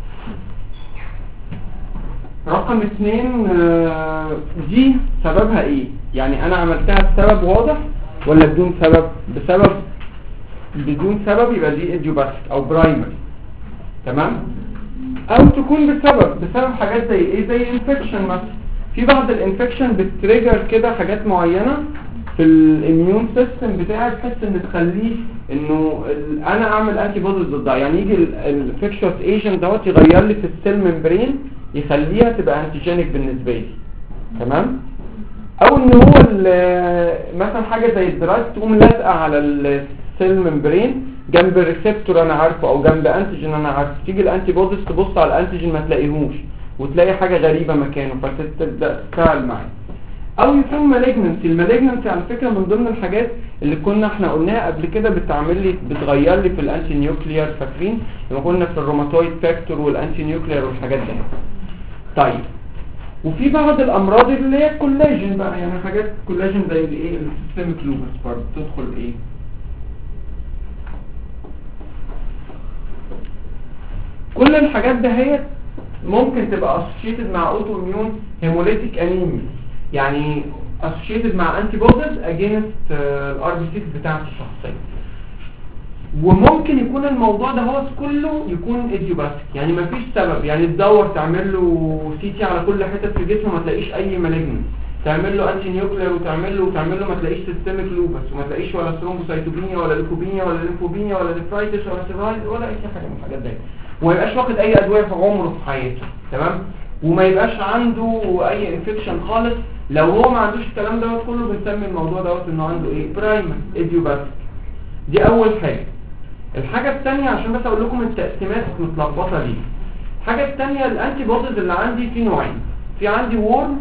رقم اثنين دي سببها ايه؟ يعني انا عملتها بسبب واضح ولا بدون سبب؟ بسبب بدون سبب يبقى دي ايديوباثيك او برايمري. تمام. او تكون بسبب بسبب حاجات زي ايه؟ زي انفكشن مثلا. في بعض الانفكشن بتريجر كده حاجات معينه في الاميون سيستم بتاعي بحيث ان تخليه انه ال- انا اعمل انتي بوديز ضدها. يعني يجي الانفكشوس ايجنت دوت يغير لي في السيل ممبرين يخليها تبقى انتيجينيك بالنسبه لي. تمام. او ان هو ال- مثلا حاجه زي الدراج تقوم لازقه على السيل ممبرين جنب ريسبتور انا عارفه او جنب انتيجين انا عارفه، تيجي الانتي بوديز تبص على الانتيجين ما تلاقيهوش وتلاقي حاجه غريبه مكانه فتبدا تتفاعل معاه. او يكون مالجنسي. المالجنسي على فكره من ضمن الحاجات اللي كنا احنا قلناها قبل كده بتعمل لي بتغير لي في الانتي نيوكليير، فاكرين لما كنا في الروماتويد فاكتور والانتي نيوكليير والحاجات دي. طيب وفي بعض الامراض اللي هي الكولاجين بقى، يعني حاجات كولاجين زي الايه السيستميك لوبس برضه تدخل ايه. كل الحاجات دهيت ممكن تبقى اسوشيتد مع اوتو اميون هيموليتيك انيميا، يعني اسوشيتد مع انتي بوديز اجينست الار بي سي بتاعه الشخصيه. وممكن يكون الموضوع ده هو كله يكون ايديوباثيك، يعني مفيش سبب، يعني تدور تعمل له سي تي على كل حته في جسمه ما تلاقيش اي مالجنس، تعمل له انتي نيوكلير وتعمل له وتعمل له ما تلاقيش سيستميك لوبس وما تلاقيش ولا ثرومبوسايتوبينيا ولا ليكوبينيا ولا ليمفوبينيا ولا نفرايتس ولا سيرايد ولا اي حاجه من الحاجات دي، وما يبقاش واخد اي ادويه في عمره في حياته. تمام. وما يبقاش عنده اي انفكشن خالص. لو هو ما عندوش الكلام دوت كله بنسمي الموضوع دوت انه عنده ايه برايمر ايديوباثيك. دي اول حاجه. الحاجه الثانيه عشان بس اقول لكم التقسيمات متلخبطه دي. الحاجه الثانيه الانتي بوديز اللي عندي في نوعين، في عندي وورم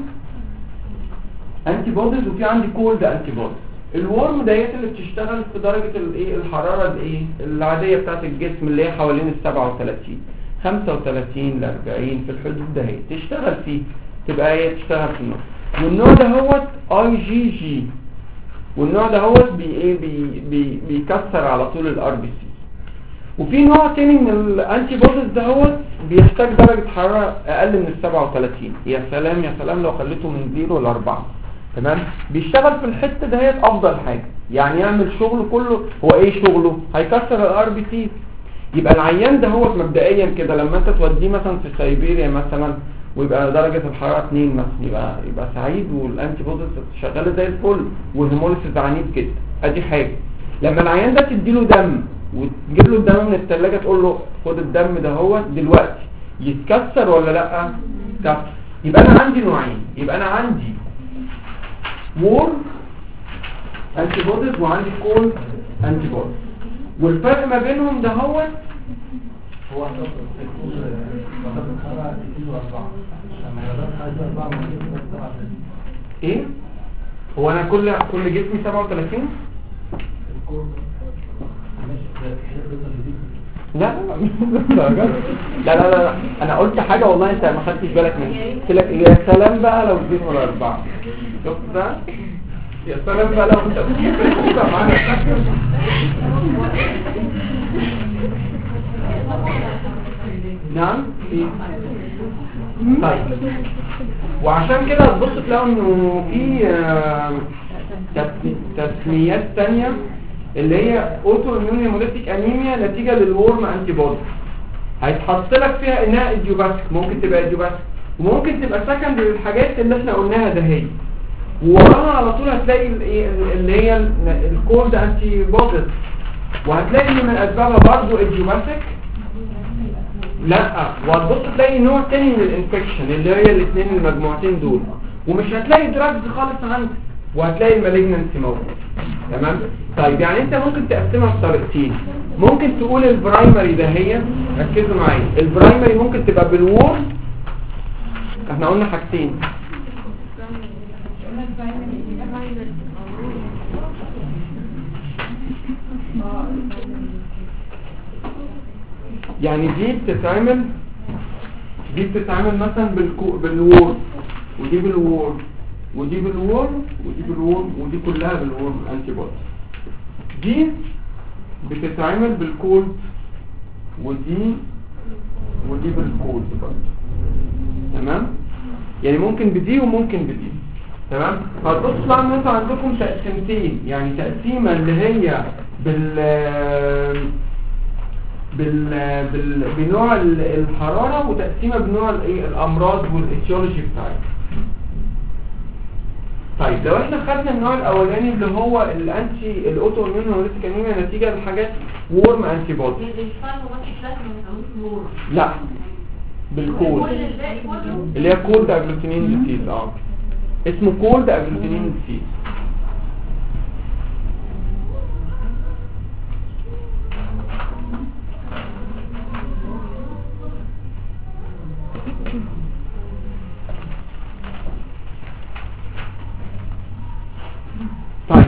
انتي بوديز وفي عندي كولد انتي بوديز. الورم ديت اللي بتشتغل في درجه الايه الحراره الايه العاديه بتاعه الجسم اللي هي حوالين ال سبعة وثلاثين خمسة وثلاثين ل أربعين في الحدود ده هي تشتغل فيه تبقى هي تشتغل في النص. والنوع ده هو اي جي جي، والنوع ده هو بي ايه بي بي بيكسر على طول الار بي سي. وفي نوع تاني من الانتي بوديز ده هو بيحتاج درجه حراره اقل من ال سبعة وثلاثين. يا سلام يا سلام لو خليته من صفر ل أربعة. تمام. بيشتغل في الحته دهيت افضل حاجه، يعني يعمل شغله كله. هو ايه شغله؟ هيكسر الار بي سي. يبقى العيان ده هو مبدئيا كده لما انت توديه مثلا في سيبيريا مثلا ويبقى درجه الحراره اتنين مثلا يبقى يبقى سعيد والانتي بوديز شغاله زي الفل والهيموليسيس عنيف جدا. ادي حاجه. لما العيان ده تديله دم وتجيب له الدم من الثلاجه تقول له خد الدم ده هو دلوقتي يتكسر ولا لا؟ يتكسر. يبقى انا عندي نوعين، يبقى انا عندي وور انتي بوديز وعندي كولد انتي بوديز. والفرق ما بينهم ده هو هو ايه؟ هو انا كل كل جسمي سبعة وثلاثين؟ لا لا لا لا لا لا انا قلت حاجه والله انت ما خدتش بالك منها. قلت لك يا سلام بقى لو اديت ولا اربعه. شفت ده؟ يا سلام بقى لو انت بتبقى معانا. نعم. طيب وعشان كده هتبص تلاقوا انه في تسميات ثانيه اللي هي اوتو اميون هيموليتيك انيميا نتيجه للورم انتي بودي. هيتحط لك فيها انها ايديوباثيك، ممكن تبقى ايديوباثيك وممكن تبقى سكندري للحاجات اللي احنا قلناها ده هي. ووراها على طول هتلاقي اللي هي الكولد انتي بوديز، وهتلاقي ان من اسبابها برضه ايديوباثيك. لا وهتبص تلاقي نوع تاني من الانفكشن اللي هي الاثنين المجموعتين دول، ومش هتلاقي دراجز خالص عندك، وهتلاقي المالجنسي موجود. تمام. طيب يعني انت ممكن تقسمها بطريقتين. ممكن تقول البرايمري ده هي، ركزوا معايا، البرايمري ممكن تبقى بالوور. احنا قلنا حاجتين، يعني دي بتتعمل دي بتتعمل مثلا بالكو... بالوور، ودي بالوور، ودي بالوور، ودي بالوور، ودي كلها بالوور انتي بودي. دي بتتعمل بالكولد، ودي ودي بالكولد برضه. تمام. يعني ممكن بدي وممكن بدي. تمام. فهتبصوا بقى ان انتوا عندكم تقسيمتين، يعني تقسيمه اللي هي بال بال, بال... بنوع الحراره، وتقسيمه بنوع الايه الامراض والايتيولوجي بتاعتها. طيب لو احنا خدنا النوع الاولاني اللي هو الانتي الاوتو اميون هيموليتيك انيميا نتيجه لحاجات وورم انتي بودي. لا بالكود اللي هي كولد اجلوتينين ديسيز اه اسمه كولد اجلوتينين ديسيز. طيب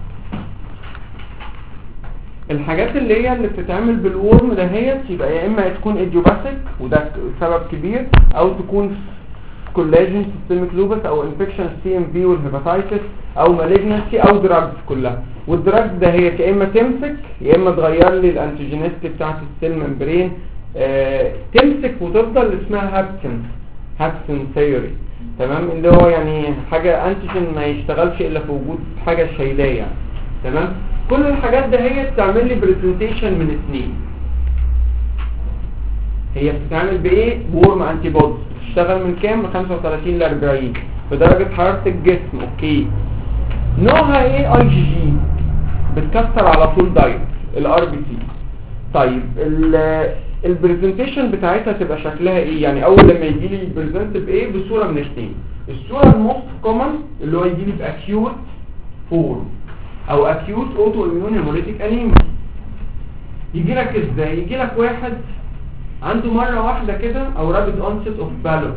الحاجات اللي هي اللي بتتعمل بالورم دهيت يبقى يا اما تكون ايديوباثيك وده سبب كبير، او تكون كولاجين سيستميك لوبس، او انفكشن سي ام في والهيباتايتس، او مالجنسي، او دراجز كلها. والدراجز ده هي يا اما تمسك يا اما تغير لي الانتيجينيستي بتاعت السيل ممبرين، آه تمسك وتفضل اسمها هابسن هابسن ثيوري. تمام، اللي هو يعني حاجه انتيجين ما يشتغلش الا في وجود حاجه شايلاه يعني. تمام، كل الحاجات ده هي بتعمل لي بريزنتيشن من اثنين. هي بتتعمل بايه؟ بورم انتي بودز، بتشتغل من كام؟ من خمسة وثلاثين ل أربعين بدرجه حراره الجسم. اوكي، نوعها ايه؟ اي جي جي، بتكسر على طول دايركت الار بي سي. طيب البرزنتيشن بتاعتها تبقى شكلها ايه؟ يعني اول لما يجي لي بريزنت بايه؟ بصوره من اثنين. الصوره الموست كومن اللي هو يجي لي باكيوت فورم او اكيوت اوتو اميون هيموليتيك انيميا. يجي لك ازاي؟ يجي لك واحد عنده مره واحده كده او رابيد اونست اوف بالور،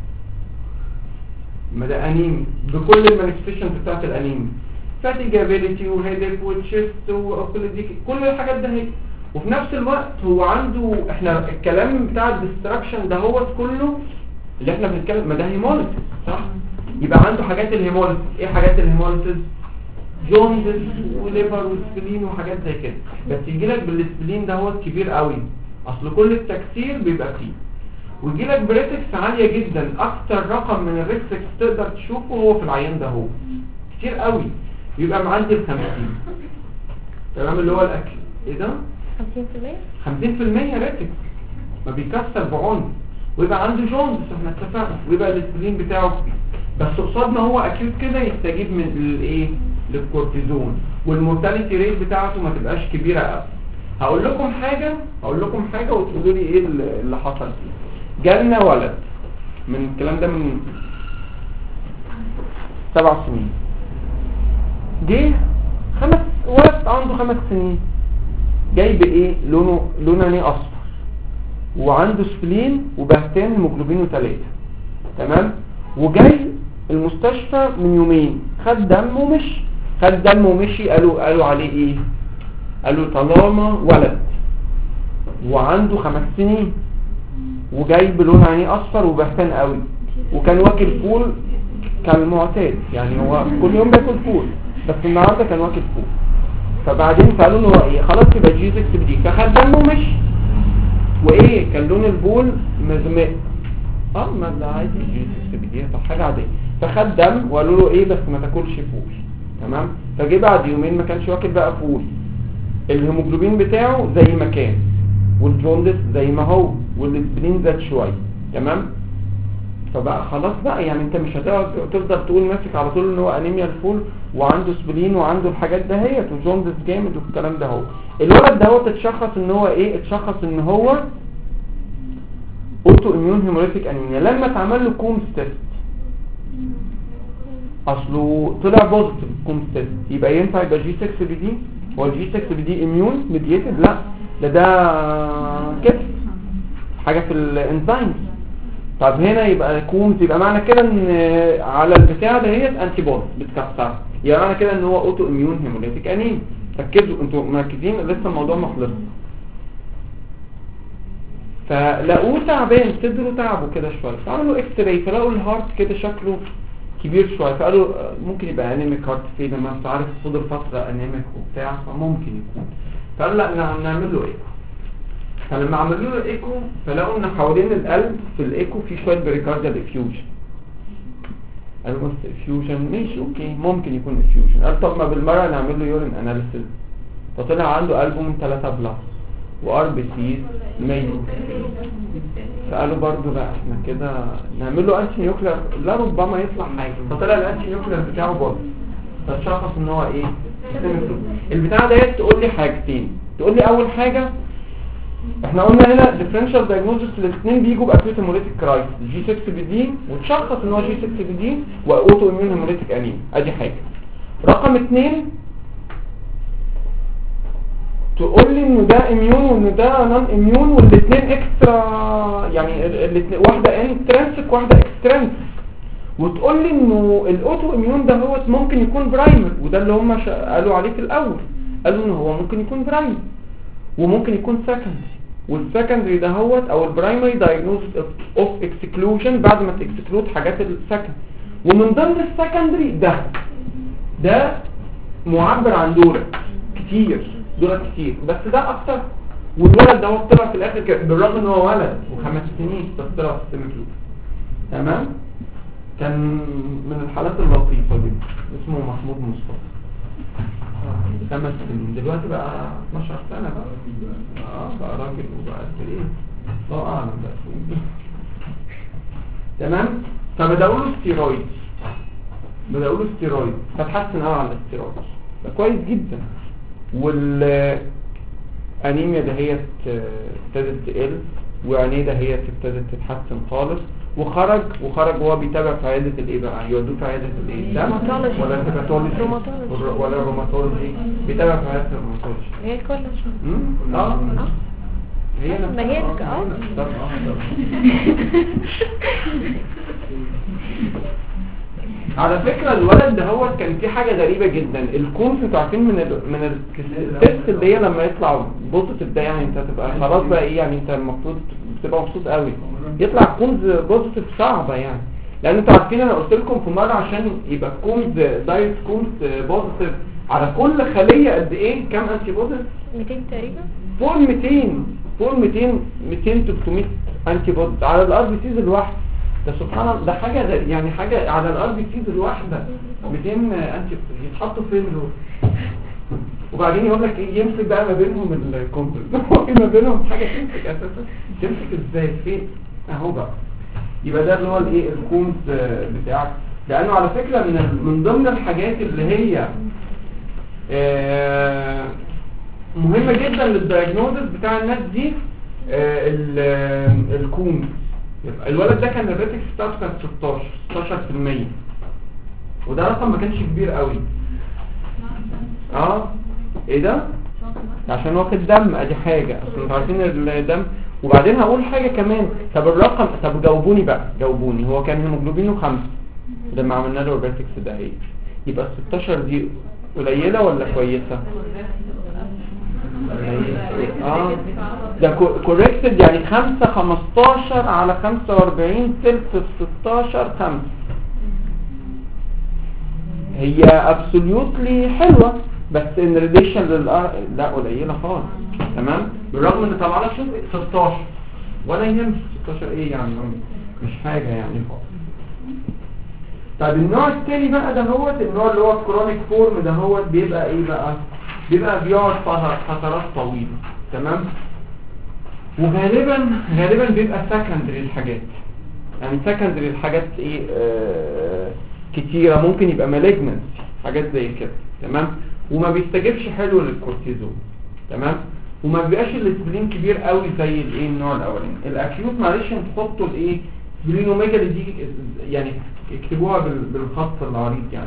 ما ده انيميا بكل المانيفستيشنز بتاعت الانيميا، فاتيجابيليتي وهيدك وتشيست وكل دي كل الحاجات ده هي. وفي نفس الوقت هو عنده، احنا الكلام بتاع الديستراكشن ده هو كله اللي احنا بنتكلم، ما ده هيموليسيس صح؟ يبقى عنده حاجات الهيموليسيس. ايه حاجات الهيموليسيس؟ جوندس وليفر وسبلين وحاجات زي كده. بس يجي لك بالسبلين ده هو كبير قوي، اصل كل التكسير بيبقى فيه. ويجي لك بريتكس عاليه جدا، اكتر رقم من الريتكس تقدر تشوفه هو في العيان ده، هو كتير قوي، يبقى معدي ال خمسين. تمام، اللي هو الاكل ايه ده؟ خمسين في المية خمسين في المية ريتكس ما بيكسر بعنف، ويبقى عنده جوندس احنا اتفقنا، ويبقى السبلين بتاعه بس قصاد ما هو اكيد كده يستجيب من الايه؟ للكورتيزون، والمورتاليتي ريت بتاعته ما تبقاش كبيره قوي. هقول لكم حاجه هقول لكم حاجه وتقولوا لي ايه اللي حصل فيه. جالنا ولد من الكلام ده من سبع سنين، جه خمس ولد عنده خمس سنين، جاي بايه؟ لونه لونه اصفر، وعنده سبلين وبهتان هيموجلوبينه ثلاثة. تمام، وجاي المستشفى من يومين، خد دم ومشي خد دم ومشي قالوا قالوا عليه ايه؟ قالوا طالما ولد وعنده خمس سنين وجاي بلون عينيه اصفر وبهتان قوي، وكان واكل فول كالمعتاد، يعني هو كل يوم بياكل فول بس النهارده كان واكل فول. فبعدين قالوا له ايه؟ خلاص يبقى جي ستة بدي، فخد دم ومشي. وايه؟ كان لون البول مغمق، اه ما ده عادي جي ستة بدي، طب حاجه عاديه. فخد دم وقالوا له ايه؟ بس ما تاكلش فول. تمام، فجه بعد يومين ما كانش واكل بقى فول، الهيموجلوبين بتاعه زي ما كان، والجوندس زي ما هو، والسبلين زاد شويه. تمام، فبقى خلاص بقى، يعني انت مش هتقعد تفضل تقول ماسك على طول ان هو انيميا الفول وعنده سبلين وعنده الحاجات دهيت وجوندس جامد والكلام ده. هو الولد ده هو اتشخص ان هو ايه؟ اتشخص ان هو اوتو اميون هيموليتيك انيميا لما اتعمل له كومز تيست. اصله طلع بوزيتيف كومز تيست، يبقى ينفع يبقى جي ستة بي دي؟ هو الجي ستة بي دي اميون ميديتد؟ لا، ده ده كده حاجه في الانزيمز. طب هنا يبقى كومز، يبقى معنى كده ان على البتاع ده هي انتي بودي بتكسر، يبقى معنى كده ان هو اوتو اميون هيموليتيك انيميا. ركزوا انتوا مركزين، لسه الموضوع ما خلصش. فلقوه تعبان، صدره تعبه كده شويه، فعملوا اكس راي فلقوا الهارت كده شكله كبير شويه، فقالوا ممكن يبقى انيميك هارت فيلر، ما انت عارف فضل فتره انيميك وبتاع، فممكن يكون. فقال لا نعمل له ايكو. فلما عملوا له ايكو فلقوا ان حوالين القلب في الايكو في شويه بريكارديال افيوجن. قالوا بس افيوجن ماشي اوكي، ممكن يكون افيوجن. قال طب ما بالمره نعمل له يورين اناليسيس، فطلع عنده البومين ثلاثة بلس. وار بي سي مية. فقالوا برضو لا احنا كده نعمل له انتي نيوكلير، لا ربما يطلع حاجه، فطلع الانتي نيوكلير بتاعه باظ، فاتشخص ان هو ايه البتاع ديت. تقول لي حاجتين، تقول لي اول حاجه احنا قلنا هنا ديفرنشال دايجنوستس الاثنين بيجوا باكيوت هيموليتيك كرايسيس جي ستة بي دي، وتشخص ان هو جي ستة بي دي واوتو اميون هيموليتيك انيميا. ادي حاجه. رقم اتنين تقول لي ان ده اميون وان ده نون اميون، والاثنين اكسترا يعني الاثنين واحده انترنسك واحده اكسترنسك، وتقول لي انه الاوتو اميون ده هو ممكن يكون برايمر، وده اللي هم قالوا عليه في الاول، قالوا ان هو ممكن يكون برايمر وممكن يكون سكندري، والسكندري ده هو او البرايمري دايجنوستس اوف اكسكلوجن بعد ما تكسكلود حاجات السكند، ومن ضمن السكندري ده ده معبر عن دولة كتير دولة كتير بس ده اكتر. والولد ده هو طلع في الاخر كده بالرغم ان هو ولد وخمس سنين بس طلع في السيميكلوب. تمام. كان من الحالات اللطيفة دي اسمه محمود مصطفى، خمس سنين دلوقتي بقى اتناشر سنة بقى اه بقى راجل وبقى قد ايه الله اعلم بقى. تمام. فبدأوا له ستيرويد بدأوا له ستيرويد فتحسن قوي على الستيرويد، ده كويس جدا. والانيميا دهيت ابتدت تقل، وعينيه دهيت ابتدت تتحسن خالص، وخرج وخرج وهو بيتابع في عياده الايه بقى، يودوه في عياده الايه ده ولا الهيباتولوجي ولا الروماتولوجي، بيتابع في عياده الروماتولوجي. هي الكولاج امم اه هي ما هي اه طب على فكرة الولد ده هو كان في حاجة غريبة جدا. الكونس انتوا عارفين من ال من التست اللي هي لما يطلع بوزيتيف ده يعني انت تبقى خلاص بقى ايه يعني انت المفروض تبقى مبسوط قوي. يطلع كونز بوزيتيف صعبة يعني، لان انتوا عارفين انا قلت لكم في مرة عشان يبقى كونز دايت كونز بوزيتيف على كل خلية قد ايه كام انتي بوزيتيف؟ ميتين تقريبا فوق ميتين فوق ميتين ميتين تلتمية انتي بوزيتيف على الار بي سيز الواحد. ده سبحان الله، ده حاجة غير يعني حاجة على الار بي سيز الواحدة ميتين انتي يتحطوا فين دول؟ وبعدين يقول لك ايه يمسك بقى ما بينهم الكومبلكس ما بينهم حاجة تمسك اساسا، تمسك ازاي فين اهو بقى. يبقى ده اللي هو الايه الكونز بتاعك، لانه على فكرة من من ضمن الحاجات اللي هي آه مهمة جدا للدايجنوزس بتاع الناس دي آه الكونز. الولد ده كان الريتكس بتاعته كانت ستاشر ستاشر في المية، وده رقم ما كانش كبير قوي. اه ايه ده عشان واخد دم ادي حاجة اصل انتوا عارفين الدم. وبعدين هقول حاجة كمان. طب الرقم طب جاوبوني بقى جاوبوني هو كان هيموجلوبينه خمسة لما عملنا له الريتكس ده ايه؟ يبقى ستاشر دي قليلة ولا كويسة؟ اه ده كوريكتد يعني خمسة خمستاشر على خمسة واربعين تلت في ستاشر خمسة، هي ابسوليوتلي حلوة بس ان ريليشن للار لا قليلة خالص. تمام. بالرغم ان طبعا شوف ستاشر ولا يهم ستاشر ايه يعني مش حاجة يعني خالص. طيب النوع التاني بقى ده هو النوع اللي هو الكرونيك فورم ده هو بيبقى ايه بقى؟ بيبقى بيقعد فترات طويلة. تمام. وغالبا غالبا بيبقى سكندري الحاجات يعني سكندري الحاجات ايه آه كتيرة، ممكن يبقى مالجنسي حاجات زي كده. تمام. وما بيستجبش حلو للكورتيزون. تمام. وما بيبقاش الاسبرين كبير قوي زي الايه النوع الاولاني. الاكيوت معلش انتوا تحطوا الايه سبرينوميجالي دي يعني اكتبوها بالخط العريض يعني.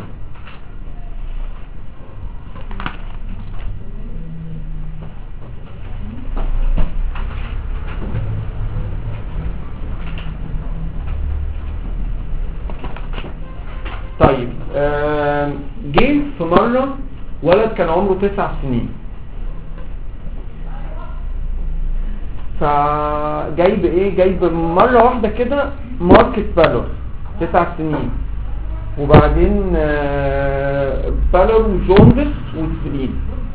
طيب آه جه في مرة ولد كان عمره تسع سنين، فجايب ايه جايب مرة واحدة كده ماركت بالور تسع سنين، وبعدين آه بالور وجوندس وسبلين،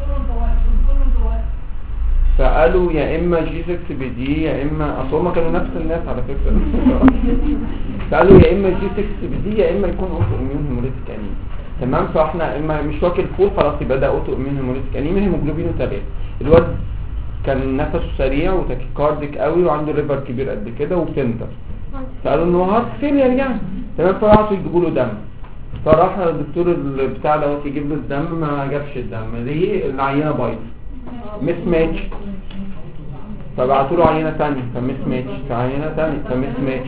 فقالوا يا اما جي ستة بي دي يا اما اصل هما كانوا نفس الناس على فكرة فقالوا يا اما جي ستة بي دي يا اما يكون اوتو اميون هيموليتيك انيميا. تمام. فاحنا اما مش واكل فول خلاص يبقى ده اوتو اميون هيموليتيك انيميا هيموجلوبينه ثلاثة. الواد كان نفسه سريع وتاكيكارديك قوي وعنده ليفر كبير قد كده وسنتر، فقالوا ان هو هارت فيلير يعني تمام، فراحوا يجيبوا له دم، فراح الدكتور بتاع دوت يجيب له الدم ما جابش الدم، ليه؟ العينه بايظه مس ماتش، فبعتوا له عينه ثانيه فمس ماتش، فعينه ثانيه فمس ماتش،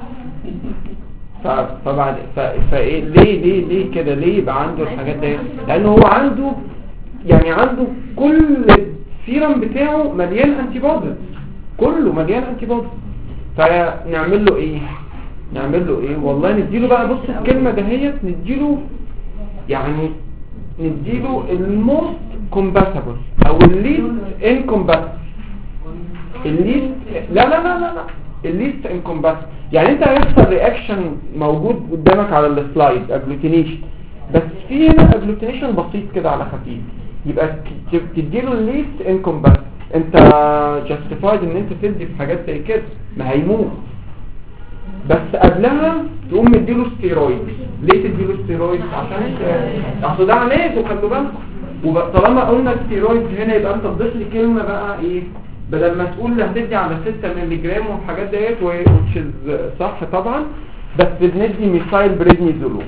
فبعد فايه ليه ليه ليه كده؟ ليه يبقى عنده الحاجات دي؟ لان هو عنده يعني عنده كل السيرم بتاعه مليان انتي بوديز، كله مليان انتي بوديز، فنعمل له ايه؟ نعمل له ايه؟ والله نديله بقى، بص الكلمه دهيت، نديله يعني نديله الموست كومباتبل او الليست انكومباتبل، الليست لا لا لا لا لا الليست انكومباتبل، يعني انت هيحصل رياكشن موجود قدامك على السلايد اجلوتينيشن، بس في هنا اجلوتينيشن بسيط كده على خفيف، يبقى تديله الليست انكومباتبل، انت جاستيفايد ان انت تدي في حاجات زي كده، ما هيموت، بس قبلها تقوم مديله ستيرويد. ليه تديله ستيرويد؟ عشان اصل ده علاج، وخلوا بالكم، وطالما قلنا ستيرويد هنا يبقى انت تضيف لي كلمه بقى ايه، بدل ما تقول هتدي على ستة مللي جرام والحاجات ديت، وتش صح طبعا، بس بندي ميثايل بريدنيزولون،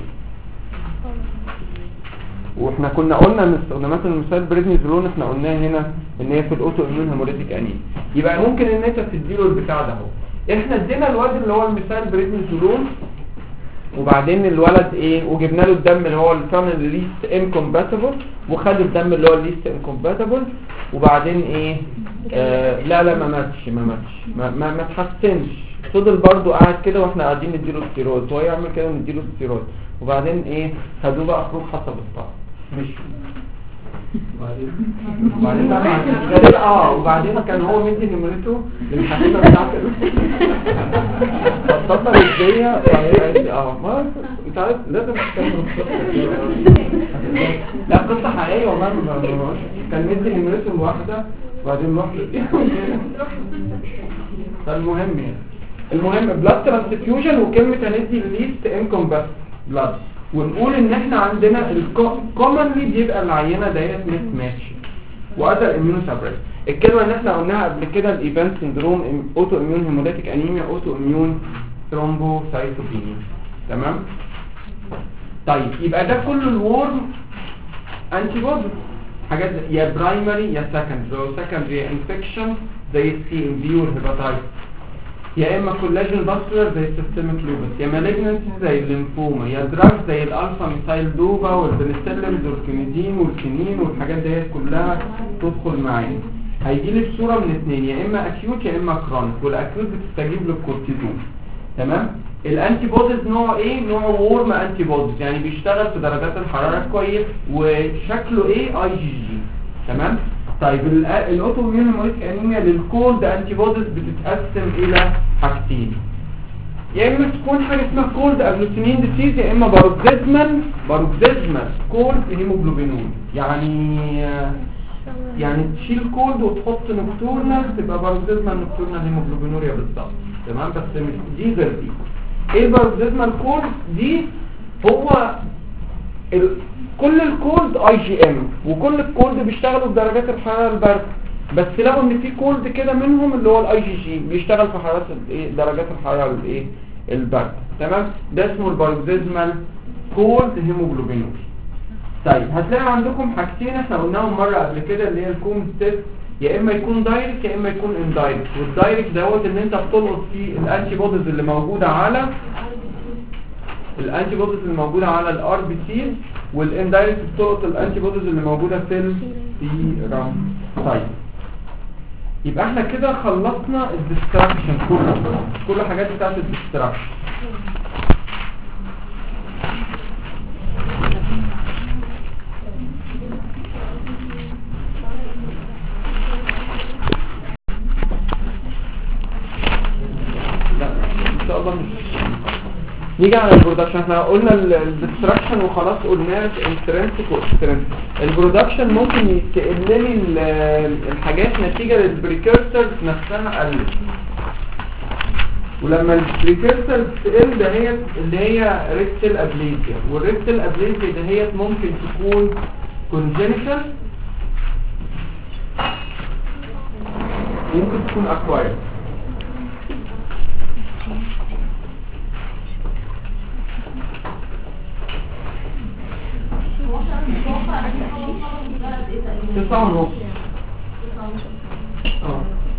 واحنا كنا قلنا ان استخدامات الميثايل بريدنيزولون احنا قلناها هنا ان هي في الاوتو اميون هيموليتيك انيميا، يبقى ممكن ان انت تديله البتاع ده اهو. احنا ادينا الواد اللي هو الميثايل بريدنيزولون، وبعدين الولد ايه، وجبنا له الدم اللي هو الفان الليست انكومباتبل، وخد الدم اللي هو الليست انكومباتبل، وبعدين ايه آه لا لا ما ماتش ما ماتش ما ما, ما تحسنش، فضل برضو قاعد كده واحنا قاعدين نديله ستيرويد، هو يعمل كده ونديله ستيرويد، وبعدين ايه خدوه بقى خروج حسب الطعم مش وبعدين وبعدين اه وبعدين كان هو مدي نمرته للحبيبه بتاعته فاتصل ازاي اه ما انت عارف لازم تكمل القصه، لا قصه حقيقيه والله، ما كان مدي نمرته لواحده وبعدين راح فالمهم يعني المهم بلاد ترانسفيوجن، وكلمه هندي الليست انكومباتبل بلاد، ونقول ان احنا عندنا الكومنلي بيبقى العينه ديت مس ماتش وادر اميون سابريس. الكلمه اللي احنا قلناها قبل كده الايفنت سندروم، اوتو اميون هيموليتيك انيميا، اوتو اميون ثرومبوسايتوبينيا، تمام. طيب يبقى ده كل الورم انتي بودي، حاجات يا برايمري يا سكندري، لو سكندري انفكشن زي السي ام بي والهيباتايتس، يا اما كولاجين فاسكولار زي السيستميك لوبس، يا مالجنسي زي الليمفوما، يا دراج زي الالفا ميثايل دوبا والبنسلين والكينيدين والكينين والحاجات ديت كلها تدخل معانا. هيجي لي بصوره من اثنين، يا اما اكيوت يا اما كرونيك، والاكيوت بتستجيب للكورتيزون، تمام. الانتي بوديز نوع ايه؟ نوع وورم انتي بوديز، يعني بيشتغل في درجات الحراره كويس، وشكله ايه؟ اي جي جي، تمام. طيب الاوتو اميون هيموليتيك انيميا للكولد انتي بوديز بتتقسم الى حاجتين، يا اما تكون حاجه اسمها كولد اجلوتينين ديسيز، يا اما باروكسيزمال باروكسيزمال كولد هيموجلوبينول، يعني يعني تشيل كولد وتحط نكتورنال تبقى باروكسيزمال نكتورنال هيموجلوبينوريا بالظبط، تمام. بس دي غير دي. ايه الباروكسيزمال كولد دي؟ هو ال... كل الكولد اي جي ام، وكل الكولد بيشتغلوا بدرجات الحراره البارده، بس لقوا ان في كولد كده منهم اللي هو الاي جي جي بيشتغل في حراره الايه درجات الحراره الايه البارده، تمام. ده اسمه الباروكسيزمال كولد هيموجلوبينول. طيب هتلاقي عندكم حاجتين احنا قلناهم مره قبل كده اللي هي الكومز تيست، يا اما يكون دايركت يا اما يكون اندايركت، والدايركت دوت ان انت بتلقط فيه الانتي بوديز اللي موجوده على الانتي بوديز اللي موجوده على الار بي سي، والاندايركت بتلقط الانتي بوديز اللي موجوده في السيرم. طيب يبقى احنا كده خلصنا الديستراكشن كله، كل الحاجات بتاعت الديستراكشن. لا ان شاء الله مش نيجي على البرودكشن. احنا قلنا الديستراكشن وخلاص قلنا انترنسك واكسترنسك. البرودكشن ممكن يقلل لي الحاجات نتيجه للبريكورسرز نفسها قلت، ولما البريكورسرز تقل دهيت اللي هي ريكتال ابليزيا، والريكتال ابليزيا دهيت ممكن تكون كونجنيتال ممكن تكون اكوايرد. تسعة ونص. اه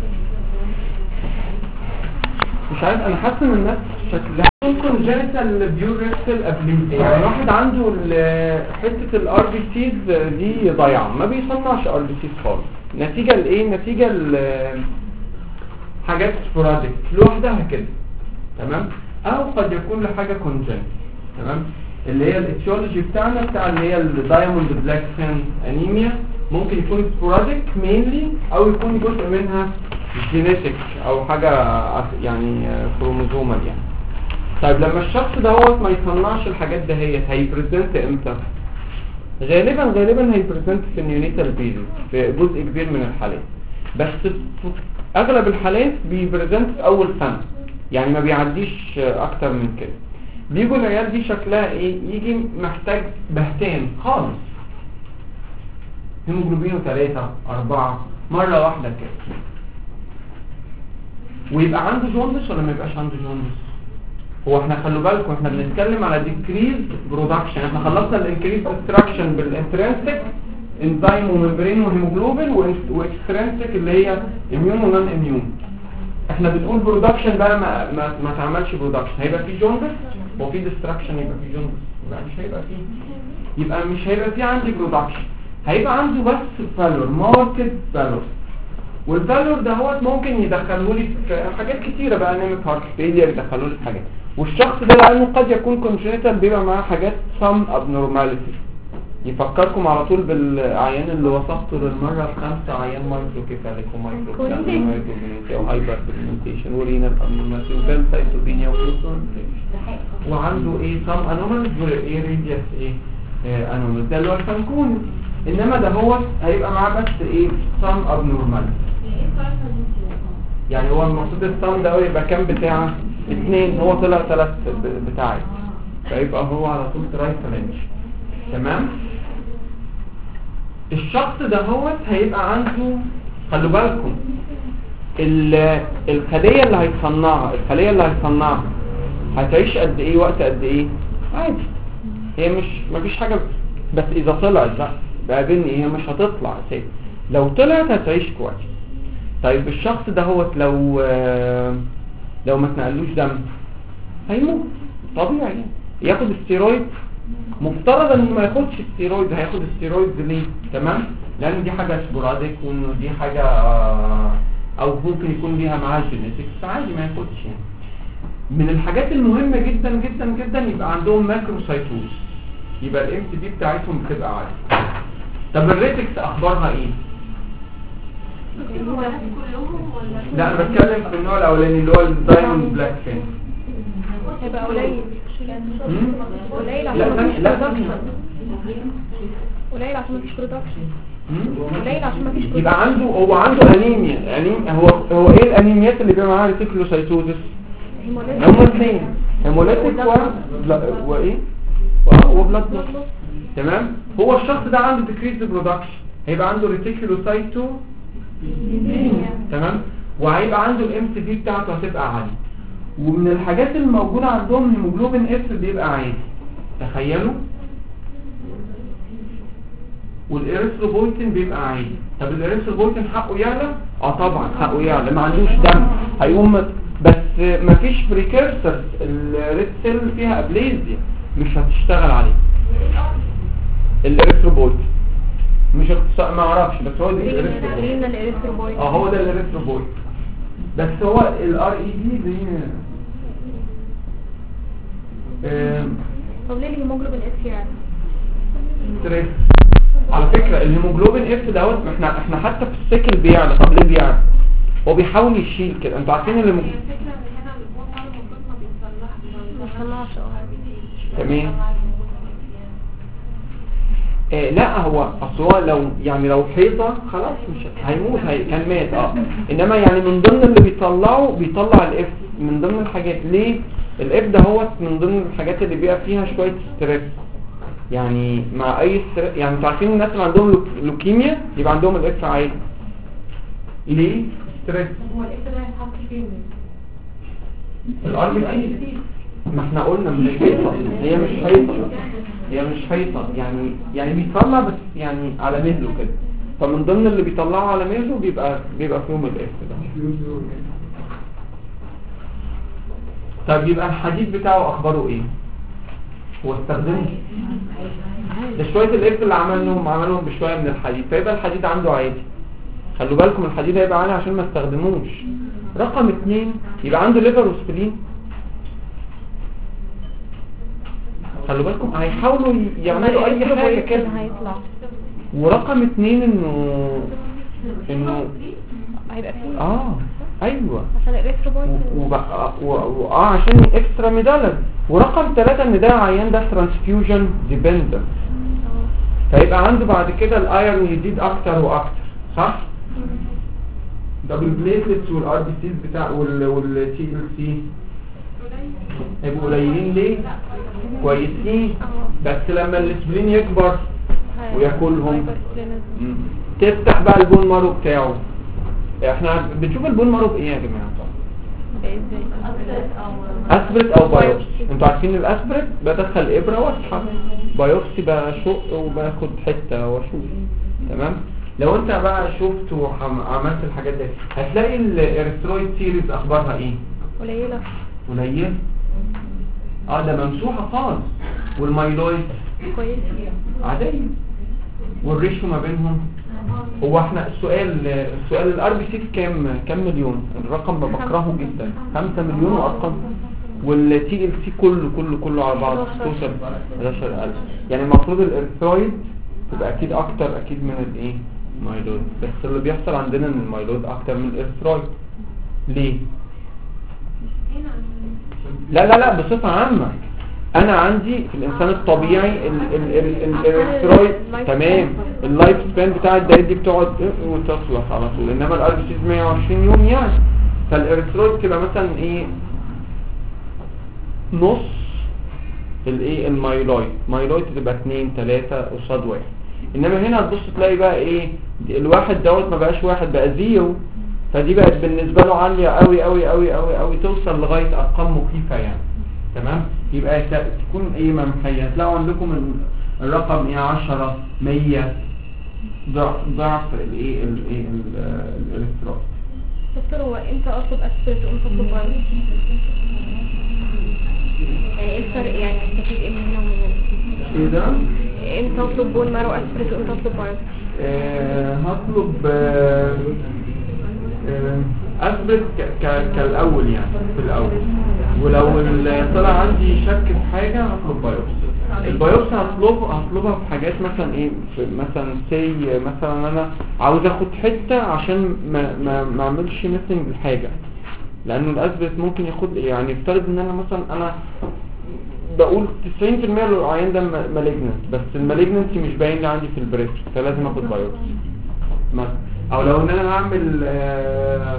مش عارف، انا حاسس ان الناس شكلها ممكن جينيتال بيور ريكتال ابليزيا، يعني واحد عنده حته الار بي سيز دي ضايعه، ما بيصنعش ار بي سيز خالص، نتيجه لايه؟ نتيجه ل حاجات سبوراديك لوحدها كده، تمام؟ او قد يكون لحاجه كونجنت، تمام؟ اللي هي الاتيولوجي بتاعنا بتاع اللي هي الدايموند بلاك سين انيميا، ممكن يكون سبوراديك مينلي او يكون جزء منها جينيتك او حاجه يعني كروموزومال يعني. طيب لما الشخص دوت ما يصنعش الحاجات دهيت هيبريزنت امتى؟ غالبا غالبا هيبريزنت في النيونيتال بيريود في جزء كبير من الحالات، بس في اغلب الحالات بيبريزنت في اول سنه، يعني ما بيعديش اكتر من كده. بيجوا العيال دي شكلها ايه؟ يجي محتاج بهتان خالص، هيموجلوبينه ثلاثة أربعة مرة واحدة كده، ويبقى عنده جوندس ولا ما يبقاش عنده جوندس؟ هو احنا خلوا بالكم احنا بنتكلم على ديكريز برودكشن، احنا خلصنا الانكريز ديستراكشن بالانترنسك انزيم وممبرين وهيموجلوبين، واكسترنسك اللي هي اميون ونون اميون. احنا بنقول برودكشن بقى ما ما, ما تعملش برودكشن، هيبقى في جوندس وفي ديستراكشن، يبقى في جوندس، يبقى مش هيبقى فيه، يبقى مش هيبقى فيه عندي برودكشن، هيبقى عنده بس فالور، ماركت فالور. والفالور ده هو ممكن يدخله لي في حاجات كتيره بقى، انيميك هارت فيلير يدخله لي في حاجات، والشخص ده لانه قد يكون كونجنيتال بيبقى معاه حاجات سم ابنورماليتي. يفكركم على طول بالعيان اللي وصفته للمره الخامسه، عيان مايكروكيفاليك ومايكروكيفاليك او هايبر بيجمنتيشن ورينال ابنورماليتي وبال سايتوبينيا وعنده ايه سم انوماليز وايه ريديوس ايه انوماليز، ده اللي هو الفانكون. انما ده هو هيبقى معاه بس ايه سم ابنورماليتي، يعني هو المقصود السم ده يبقى كام بتاعه؟ اثنين، هو طلع ثلاث بتاعي، فيبقى هو على طول ترايفلنج، تمام؟ الشخص ده هو هيبقى عنده، خلوا بالكم الخليه اللي هيصنعها الخليه اللي هيصنعها هتعيش قد ايه، وقت قد ايه؟ عادي، هي مش مفيش حاجه، بس اذا طلعت بقى بقى بين هي مش هتطلع اساسا، لو طلعت هتعيش كويس. طيب الشخص ده هو لو لو ما تنقلوش دم هيموت طبيعي، يعني ياخد استيرويد، مفترض انه ما ياخدش استيرويد، هياخد استيرويد ليه؟ تمام؟ لان دي حاجه سبوراديك، وانه دي حاجه او ممكن يكون ليها معاها جينيتكس، عادي ما ياخدش يعني. من الحاجات المهمه جدا جدا جدا يبقى عندهم ماكروسايتوز، يبقى الام تي بي بتاعتهم بتبقى عاليه. طب الريتكس اخبارها ايه؟ لا انا بتكلم في النوع الاولاني اللي هو الدايموند بلاك فين، هيبقى قليل قليل لا عشان ثاني لا ثاني قليل عشان مفيش برودكشن، قليل عشان مفيش برودكشن. يبقى عنده هو عنده انيميا، انيميا هو هو ايه الانيميات اللي بيبقى معاها ريتيكولوسايتوزس؟ هم اثنين، هيموليتيك و لا وايه اه وبلاد بلاد، تمام؟ هو الشخص ده عنده ديكريز برودكشن، هيبقى عنده ريتيكولوسايتو، تمام؟ وهيبقى عنده الام سي في بتاعته هتبقى عاليه. ومن الحاجات الموجوده عندهم هيموجلوبين اف بيبقى عالي، تخيلوا، والاريثروبويتين بيبقى عالي. طب الاريثروبويتين حقه يعلى؟ اه طبعا حقه يعلى، ما عندوش دم هيقوم، بس مفيش بريكيرسر، الريد سيل فيها ابليزيا مش هتشتغل عليه. الاريثروبويتين مش اختصار ما اعرفش، بس هو ده الاريثروبويتين، اه هو ده الاريثروبويتين، بس هو الار اي دي دي طب ليه الهيموجلوبين اف يعني؟ ستريس. على فكره الهيموجلوبين اف دوت احنا احنا حتى في السيكل بيعلى. طب ليه بيعلى؟ هو بيحاول يشيل كده، انتوا عارفين اللي الفكره ان هنا الهرمون المفروض ما بيتصلحش ما بيتصلحش اه تمام. آه لا هو اصل هو لو يعني لو حيطه خلاص مش هيموت، هي كان مات اه انما يعني من ضمن اللي بيطلعوا بيطلع الاف من ضمن الحاجات. ليه الاف ده هو من ضمن الحاجات اللي بيبقى فيها شويه ستريس، يعني مع اي ستريس، يعني انتوا عارفين الناس اللي عندهم لوكيميا يبقى عندهم الاف عالي. ليه؟ ستريس. هو الاكس ده هيتحط فين؟ الار بي سي ما احنا قلنا مش حيطه، هي مش حيطه هي مش حيطه يعني يعني بيطلع بس يعني على مهله كده، فمن ضمن اللي بيطلعه على مهله بيبقى بيبقى فيهم الاف ده. طب يبقى الحديد بتاعه اخباره ايه؟ هو استخدمه ده شويه الاف اللي عملهم عملهم بشويه من الحديد، فيبقى الحديد عنده عادي. خلوا بالكم الحديد هيبقى عالي عشان ما استخدموش. رقم اتنين يبقى عنده ليفر وسبلين. خلوا بالكم هيحاولوا يعملوا اي حاجه كده. ورقم اتنين انه انه هيبقى فيه اه ايوه عشان الاريثروبويت وبقى اه عشان اكسترا ميدالر. ورقم ثلاثة ان ده عيان ده ترانسفيوجن ديبندنت، فيبقى عنده بعد كده الايرون يزيد اكتر واكتر، صح؟ طب البليتلتس والار بي سيز بتاع والتي ال سي هيبقوا قليلين ليه؟ كويسين، بس لما الاسبرين يكبر وياكلهم مم. تفتح بقى البون مارو بتاعه. احنا بنشوف البون مارو بايه يا جماعه؟ اسبرت او بايوبسي. انتوا عارفين الاسبرت بدخل ابره واسحب، بايوبسي بشق وباخد حته واشوف. تمام. لو انت بقى شفت وعملت الحاجات دي هتلاقي الاريثرويد سيريز اخبارها ايه؟ قليله قليل. اه ده ممسوحه خالص. والمايلويد كويس عاديه. والريشيو ما بينهم هو احنا السؤال السؤال الار بي سي كام كام مليون؟ الرقم ده بكرهه جدا. خمسة مليون وارقام. والتي ال سي كله كله كله على بعض توصل حداشر ألف. يعني المفروض الارثرويد تبقى اكيد اكتر اكيد من الايه مايلود، بس اللي بيحصل عندنا ان المايلود اكتر من الارثرويد. ليه؟ لا لا لا بصفه عامه انا عندي في الانسان الطبيعي الارثرويد تمام اللايف سبان بتاع الدايت دي بتقعد وتخلص على طول، انما الار بي سي مية وعشرين يوم يعني. فالارثرويد تبقى مثلا ايه نص الايه المايلويد، مايلويد تبقى اتنين تلاتة قصاد واحد. انما هنا هتبص تلاقي بقى ايه الواحد دوت ما بقاش واحد بقى زيرو، فدي بقت بالنسبه له عاليه قوي قوي قوي قوي قوي توصل لغايه ارقام مخيفه يعني. تمام. يبقى تكون ايه ممحيه. هتلاقوا عندكم الرقم ايه عشرة مية ضعف ضعف الايه الايه الالكترون. دكتور هو امتى اطلب اسبرت وامتى اطلب بايوبسي؟ يعني ايه الفرق يعني استفيد ايه من هنا ومن هنا؟ ايه ده؟ امتى اطلب بون مارو اسبرت وامتى اطلب بايوبسي؟ آه هطلب آه آه اثبت كالاول يعني في الاول، ولو طلع عندي شك في حاجه هطلب بايوبسي. البايوبسي هطلبها هطلبها في حاجات مثلا ايه في مثلا سي مثلا انا عاوز اخد حته عشان ما ما ما اعملش ميسنج الحاجه، لانه الاثبت ممكن ياخد يعني يفترض ان انا مثلا انا بقول تسعين في المية العيان ده مالجننت، بس المالجننسي مش باين لي عندي في البريست فلازم اخد بايوبسي مثلا. او لو ان انا هعمل آآ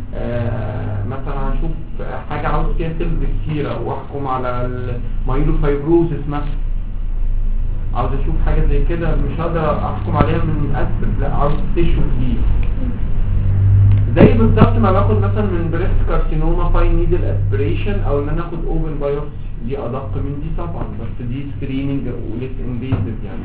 آآ مثلا هشوف حاجه عاوز فيها سيلز كتيره واحكم على المايلوفايبروزس مثلا، عاوز اشوف حاجه زي كده مش هقدر احكم عليها من اسبت، لا عاوز تيشو كتير. زي بالظبط ما باخد مثلا من بريست كارسينوما فاين نيدل اسبريشن او ان انا اخد اوبن بايوبسي، دي ادق من دي طبعا بس دي سكريننج وليس انفيزيف يعني.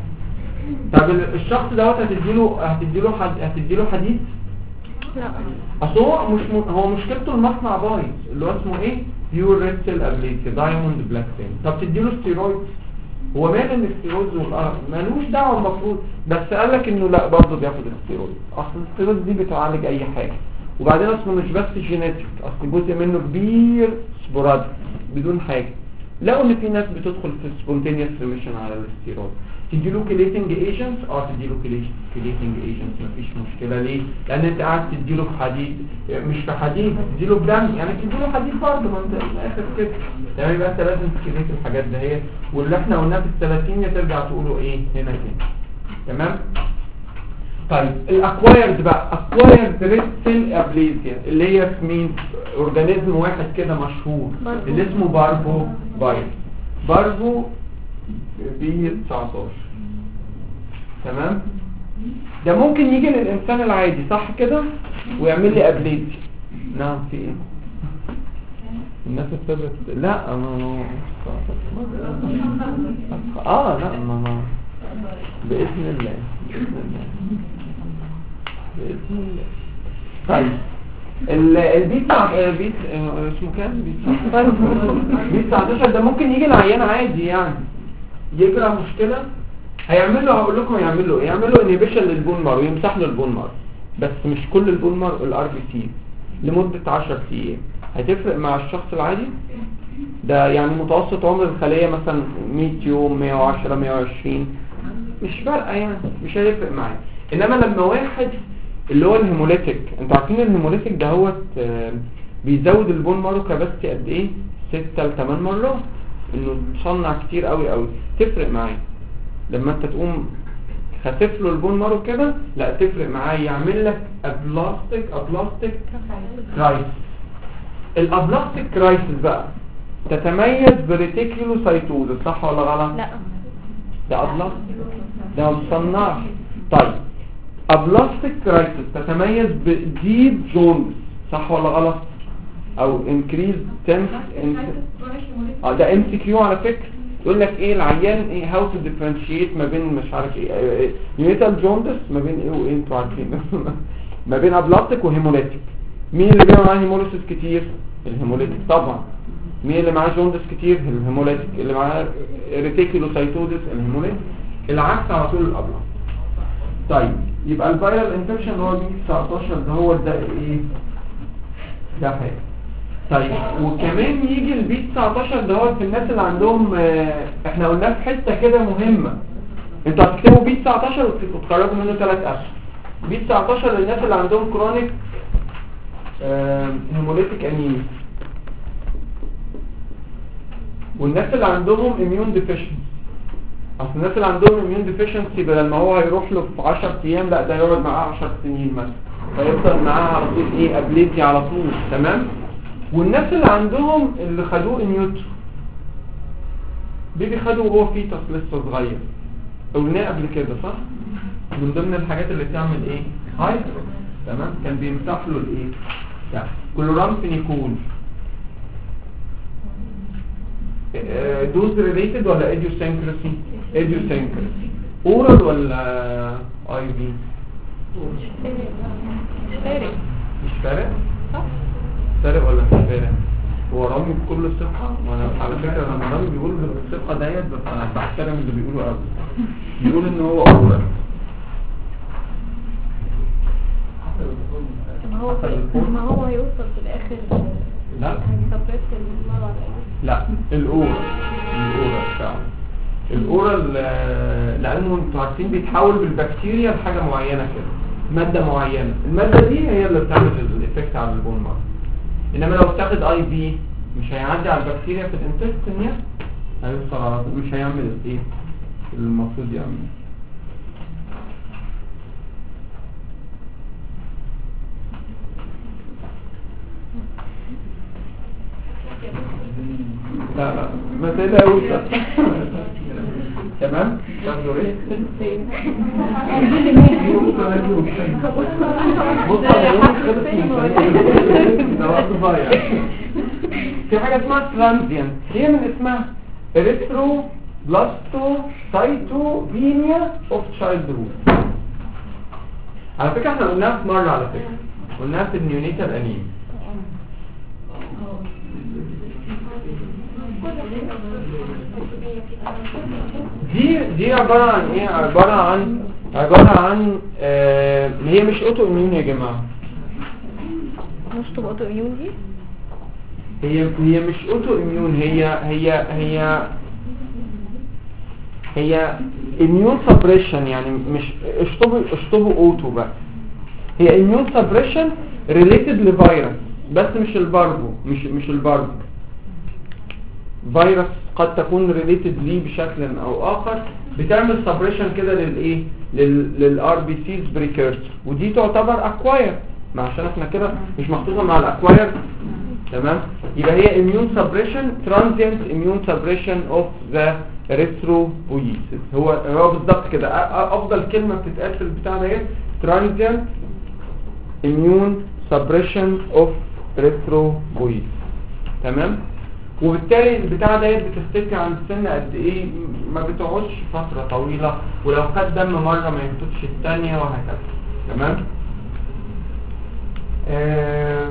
طب الشخص دوت هتديله هتديله حد هتديله حديد؟ لا اصل هو مش م... هو مشكلته المصنع بايظ اللي هو اسمه ايه بيور ريد سيل ابليتي دايموند بلاك سيل. طب تديله ستيرويد؟ هو مال ان الستيرويد والارض مالوش دعوه المفروض، بس قال لك انه لا برضه بياخد الستيرويد. اصل الستيرويد دي بتعالج اي حاجه، وبعدين اصله مش بس جينيتك، اصل جزء منه كبير سبوراديك بدون حاجه. لقوا ان في ناس بتدخل في سبونتينيوس ريميشن على الستيرويد. تديله كليتنج ايجنتس اه تديله كليتنج ايجنتس مفيش مشكله. ليه؟ لان انت قاعد تديله في حديد مش في حديد تديله بدم يعني تديله حديد برضه ما انت في الاخر كده. تمام. يبقى انت لازم تكليت الحاجات دهيت واللي احنا قلناه في الثلاثين ترجع تقوله ايه هنا كده. تمام. طيب الاكوايرد بقى اكوايرد ريد سيل ابليزيا اللي هي في مين؟ اورجانيزم واحد كده مشهور اللي اسمه بارفو فيروس. بارفو بي تسعتاشر. تمام. ده ممكن يجي للانسان العادي صح كده ويعمل لي ابليتي. نعم في ايه الناس ابتدت لا ما اه لا ما ما باذن الله باذن الله باذن الله. طيب ال- البيت البيت اسمه كام بيت بيت تسعتاشر ده ممكن يجي العيان عادي يعني يجرى مشكله هيعمل له هقول لكم يعمل له يعمل له انهبيشن للبون مارو يمسح له البون مارو بس مش كل البون مارو الار بي سي لمده عشرة ايام. هتفرق مع الشخص العادي ده يعني متوسط عمر الخليه مثلا مية يوم مية وعشرة مية وعشرين مش فارقه يعني مش هيفرق معايا. انما لما واحد اللي هو الهيموليتيك انتوا عارفين الهيموليتيك ده هو بيزود البون مارو كباستي قد ايه ستة ل تمانية مرات انه تصنع كتير قوي قوي تفرق معايا. لما انت تقوم خسف له البون مارو كده لا تفرق معاه يعمل لك ابلاستيك ابلاستيك كرايسيس. الابلاستيك كرايسيس بقى تتميز بريتيكولوسايتوز صح ولا غلط؟ لا ده ابلاستيك ده ما بتصنعش. طيب ابلاستيك كرايسيس تتميز بديب جونز صح ولا غلط؟ او انكريز تنس اه ده ام سي كيو على فكره يقول لك ايه العيان ايه هاو تو ديفرنشيت ما بين مش عارف ايه نيوتال جوندس ما بين ايه وايه انتوا عارفين ما بين ابلاستيك وهيموليتيك. مين اللي بيبقى معاه هيموليسيس كتير؟ الهيموليتيك طبعا. مين اللي معاه جوندس كتير؟ الهيموليتيك. اللي معاه ريتيكولوسايتوزس الهيموليتيك. العكس على طول الابلاستيك. طيب يبقى الفيرال انفكشن هو بي تسعتاشر ده هو ده ايه ده حاجه. طيب وكمان يجي البي تسعتاشر ده هو في الناس اللي عندهم اه احنا قلنا في حته كده مهمه انتوا هتكتبوا بي تسعتاشر وتخرجوا منه ثلاث اشهر. بي تسعتاشر للناس اللي عندهم كرونيك اه هيموليتيك انيميا والناس اللي عندهم اميون ديفيشنسي. اصل الناس اللي عندهم اميون ديفيشنسي بدل ما هو هيروح له في عشرة ايام لا ده يقعد معاه عشر سنين مثلا فيفضل معاه على طول ايه ابليتي على طول تمام. والناس اللي عندهم اللي خدوه انيوترو بيبي خدوه وهو فيتس لسه صغير قلناه قبل كده صح من ضمن الحاجات اللي تعمل ايه هاي تمام كان بيمسح له الايه ده كلورامفينيكول دوز ريليتد ولا ايديوسينكراسي ايديوسينكراسي اورال ولا اي في مش فارق مش فارق صح فارق ولا مش فارق؟ هو رامي بكل الثقة وانا على فكرة لما رامي بيقول بالثقة ديت ببقى بحترم اللي بيقوله قبل بيقول ان هو اورال ما هو ما هو هيوصل في الاخر لا هيسبريت المرة على الاقل. لا الاورال الاورال فعلا الاورال لانه انتوا عارفين بيتحول بالبكتيريا لحاجة معينة كده مادة معينة المادة دي هي اللي بتعمل الافكت على البون مارو. انما لو بتاخد اي في مش هيعدي على البكتيريا في الانتستين يعني هيوصل على طول مش هيعمل ايه المفروض يعمل. لا لا ما تقلقوش تمام تاخدوا ايه بص في حاجه اسمها ترانزيانت هي من اسمها اريثرو بلاستو سايتوبينيا اوف تشايلد هود. على فكره احنا قلناها في مره على فكره قلناها في النيونيتال انيميا. دي دي عبارة عن ايه عبارة عن عبارة عن آه هي مش اوتو اميون يا جماعة. مش تبقى اوتو اميون دي هي هي مش اوتو اميون هي هي هي هي اميون سبريشن يعني مش اشطبوا اشطبوا اوتو بقى هي اميون سبريشن ريليتد لفيروس بس مش الباربو مش مش الباربو فيروس قد تكون ريليتد ليه بشكل او اخر بتعمل سبريشن كده للايه للار بي سيز بريكيرسر ودي تعتبر اكواير ما عشان احنا كده مش محطوطه مع الاكواير تمام. يبقى هي immune suppression transient immune suppression of the اريثروبويسيس. هو هو بالظبط كده افضل كلمه بتتقال في البتاع ده ترانزيانت اميون سبريشن اوف اريثروبويسيس. تمام. وبالتالي البتاع ده بتختفي عن السن قد ايه؟ ما بتقعدش فتره طويله، ولو خد دم مره ما ينتجش الثانيه وهكذا. تمام. آه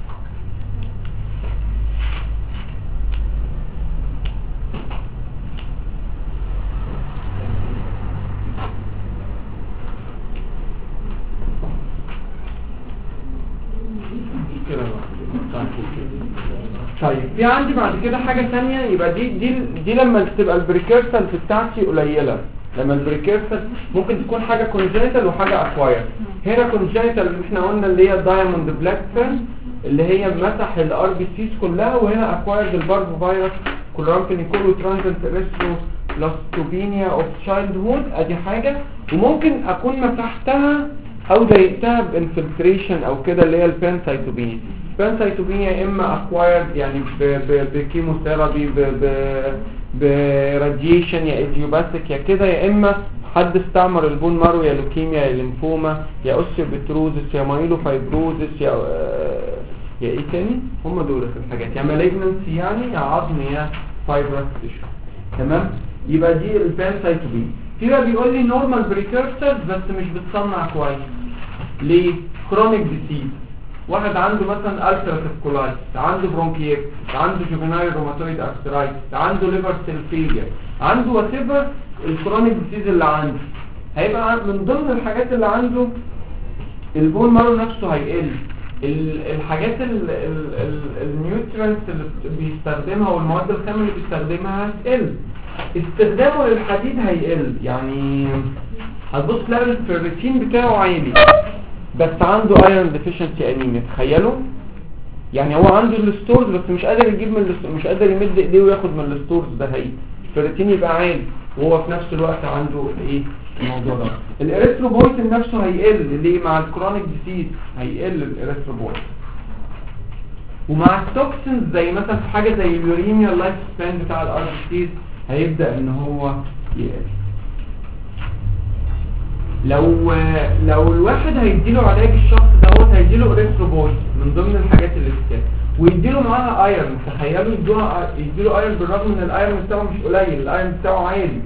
طيب في عندي بعد كده حاجة ثانية. يبقى دي دي دي لما تبقى البريكيرسل بتاعتي قليلة، لما البريكيرسل ممكن تكون حاجة كونجنيتال وحاجة اكواير. هنا كونجنيتال اللي احنا قلنا اللي هي الدايموند بلاك فيلم اللي هي مسح الار بي سيز كلها، وهنا اكوايرد البارفو فيروس كلورامفينيكول وترانزنت ريستروبلاستوبينيا اوف تشايلد هود. ادي حاجة. وممكن اكون مسحتها او ضايقتها بانفلتريشن او كده اللي هي البانسايتوبينيا. البانسايتوبينيا يا اما اكوايرد يعني بكيموثيرابي براديشن يا ايديوباثيك يا كده، يا اما حد استعمر البون مارو يا لوكيميا يا ليمفوما يا اوستيوبتروزس يا مايلوفايبروزس يا يا ايه تاني، هم دول الحاجات، يا مالجنسي يعني يا عظم يا فايبرس تيشو. تمام. يبقى دي البانسايتوبينيا. في بقى بيقول لي نورمال بريكيرسر بس مش بتصنع كويس. ليه؟ كرونيك ديسيز. واحد عنده مثلا السيراتيف كولايتس، عنده برونكيتس، عنده جوفينايل روماتويد ارثرايتس، عنده ليفر سيل فيلير، عنده وات ايفر الكرونيك ديسيز اللي عنده، هيبقى من ضمن الحاجات اللي عنده البون مارو نفسه هيقل، الحاجات النيوترينتس اللي بيستخدمها والمواد الخام اللي بيستخدمها هتقل، استخدامه للحديد هيقل. يعني هتبص تلاقي الفيرتين بتاعه عالي بس عنده ايرون ديفيشنسي انيميا. تخيلوا يعني هو عنده الستورز بس مش قادر يجيب من الستورز، مش قادر يمد ايديه وياخد من الستورز ده، هي الفيرتين يبقى عالي وهو في نفس الوقت عنده ايه الموضوع ده. الاريثروبويتين نفسه هيقل ليه؟ مع الكرونيك ديسيز هيقل الاريثروبويتين. ومع التوكسينز زي مثلا في حاجه زي اليوريميا اللايف سبان بتاع الار بي سيز هيبدا ان هو يقل. لو لو الواحد هيديله علاج الشخص دوت هيديله اريثروبويتين من ضمن الحاجات اللي بتتاخد ويديله معاها ايرون. تخيلوا يدوها يديله ايرون بالرغم ان الايرون بتاعه مش قليل، الايرون بتاعه عالي.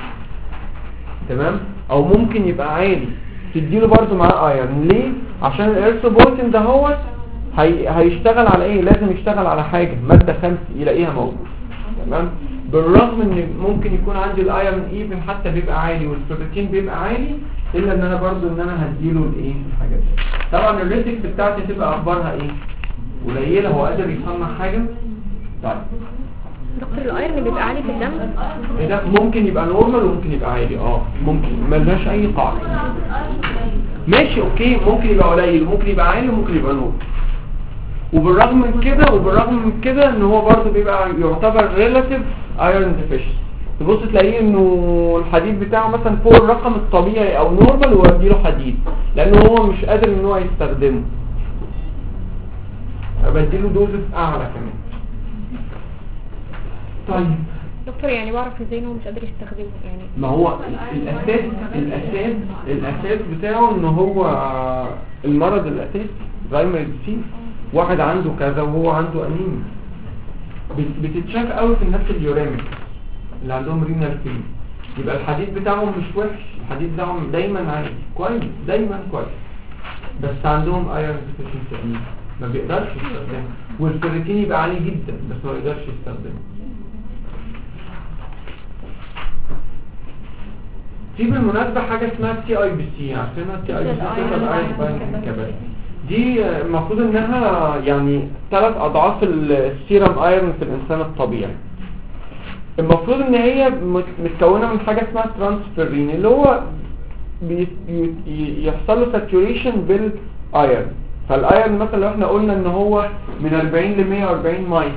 تمام. او ممكن يبقى عالي تديله برضو معاه ايرون. ليه؟ عشان الاريثروبويتين ده هو هي هيشتغل على ايه؟ لازم يشتغل على حاجه ماده خام يلاقيها موجوده. تمام. بالرغم ان ممكن يكون عندي الايرون ايفن حتى بيبقى عالي والبروتين بيبقى عالي، الا ان انا برضو ان انا هديله الايه الحاجات دي. طبعا الريسك بتاعتي تبقى اخبارها ايه؟ قليله. هو قادر يصنع حاجه. طيب دكتور الايرن بيبقى عالي في الدم؟ ايه ده؟ ممكن يبقى نورمال وممكن يبقى عالي. اه ممكن، ملهاش اي قاعده. ماشي اوكي، ممكن يبقى قليل وممكن يبقى عالي وممكن يبقى نورمال. وبالرغم من كده وبالرغم من كده ان هو برضو بيبقى يعتبر ريلاتيف ايرون ديفيشنسي. تبص تلاقيه انه الحديد بتاعه مثلا فوق الرقم الطبيعي او نورمال واديله حديد لانه هو مش قادر ان هو يستخدمه، بديله دوزز اعلى كمان. طيب دكتور يعني بعرف ازاي ان هو مش قادر يستخدمه؟ يعني ما هو الاساس الاساس الاساس بتاعه ان هو المرض الاساسي برايمري ديسيز. واحد عنده كذا وهو عنده انيميا بتتشاف قوي في الناس اليوريميك اللي عندهم رينال فيل. يبقى الحديد بتاعهم مش وحش، الحديد بتاعهم دايما عالي كويس دايما كويس، بس عندهم ايرون ديفيشنسي انيميا ما بيقدرش يستخدمه. والفيرتين يبقى عالي جدا بس ما يقدرش يستخدمه. في بالمناسبة حاجة اسمها تي اي بي سي، عارفينها؟ تي اي بي سي دي المفروض انها يعني ثلاث اضعاف السيرم ايرون في الانسان الطبيعي. المفروض ان هي متكونة من حاجة اسمها ترانسفيرين اللي هو يحصل له ساتوريشن بالايرون. فالايرون مثلا لو احنا قلنا ان هو من أربعين ل مية وأربعين مايك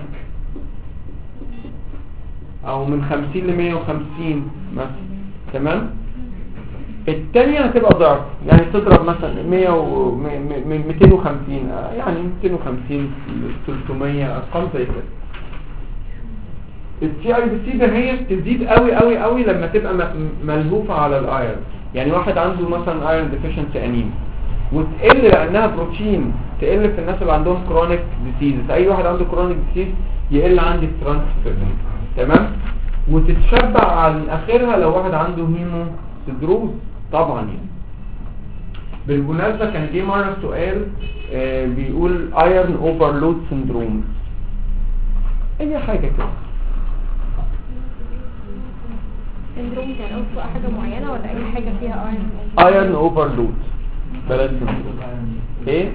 او من خمسين ل مية وخمسين مثلا، تمام؟ الثانيه هتبقى ضعف، يعني تضرب مثلا مية و ميتين وخمسين، يعني ميتين وخمسين ثلاثمية ارقام زي كده. التي اي بي سي ده هي بتزيد قوي قوي قوي لما تبقى م- ملهوفه على الايرون. يعني واحد عنده مثلا ايرون ديفيشنسي انيميا وتقل لانها بروتين، تقل في الناس اللي عندهم كرونيك ديسيز. اي واحد عنده كرونيك ديسيز يقل عندي الترانسفيرين، تمام. وتتشبع على اخرها لو واحد عنده هيمو سيدروز طبعا. يعني بالمناسبه كان جه مره سؤال آه بيقول ايرون اوفرلود سيندروم، اي حاجه كده. سندروم كان قصده حاجه معينه ولا اي حاجه فيها ايرون؟ ايرون اوفرلود بلاش سيندروم. ايه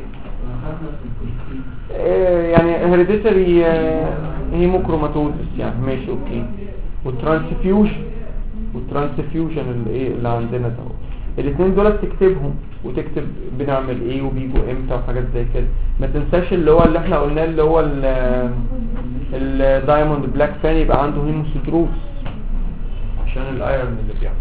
إيه يعني هيريديتري هيموكروماتوزس يعني ماشي اوكي. والترانسفيوجن والترانسفيوجن اللي ايه اللي عندنا ده الاثنين دول تكتبهم وتكتب بنعمل ايه وبيجوا امتى وحاجات زي كده. ما تنساش اللي هو اللي احنا قلناه اللي هو الدايموند بلاك فان يبقى عنده هيموسيدروز عشان الايرون اللي بيعمل.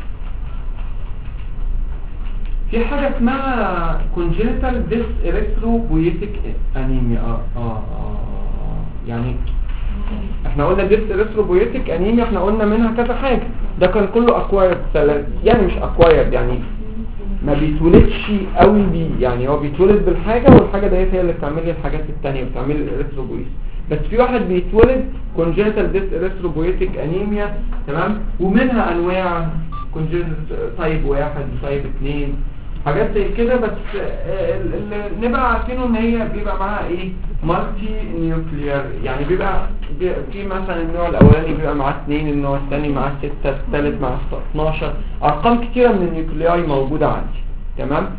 في حاجة اسمها congenital dyserythropoietic anemia. اه اه اه يعني احنا قلنا dyserythropoietic anemia احنا قلنا منها كذا حاجة. ده كان كله acquired يعني مش acquired يعني ما بيتولدش قوي بيه، يعني هو بيتولد بالحاجة والحاجة ديت هي اللي بتعمل لي الحاجات التانية بتعمل لي الاريثروبويس. بس في واحد بيتولد congenital dyserythropoietic anemia تمام، ومنها انواع congenital تايب واحد وتايب اتنين حاجات زي كده. بس اللي نبقى عارفينه ان هي بيبقى معاها ايه مالتي نيوكليير، يعني بيبقى في مثلا النوع الاولاني بيبقى معاه اثنين، النوع الثاني معاه ستة، الثالث معاه اتناشر، ارقام كتيرة من النيوكلياي موجودة عندي تمام.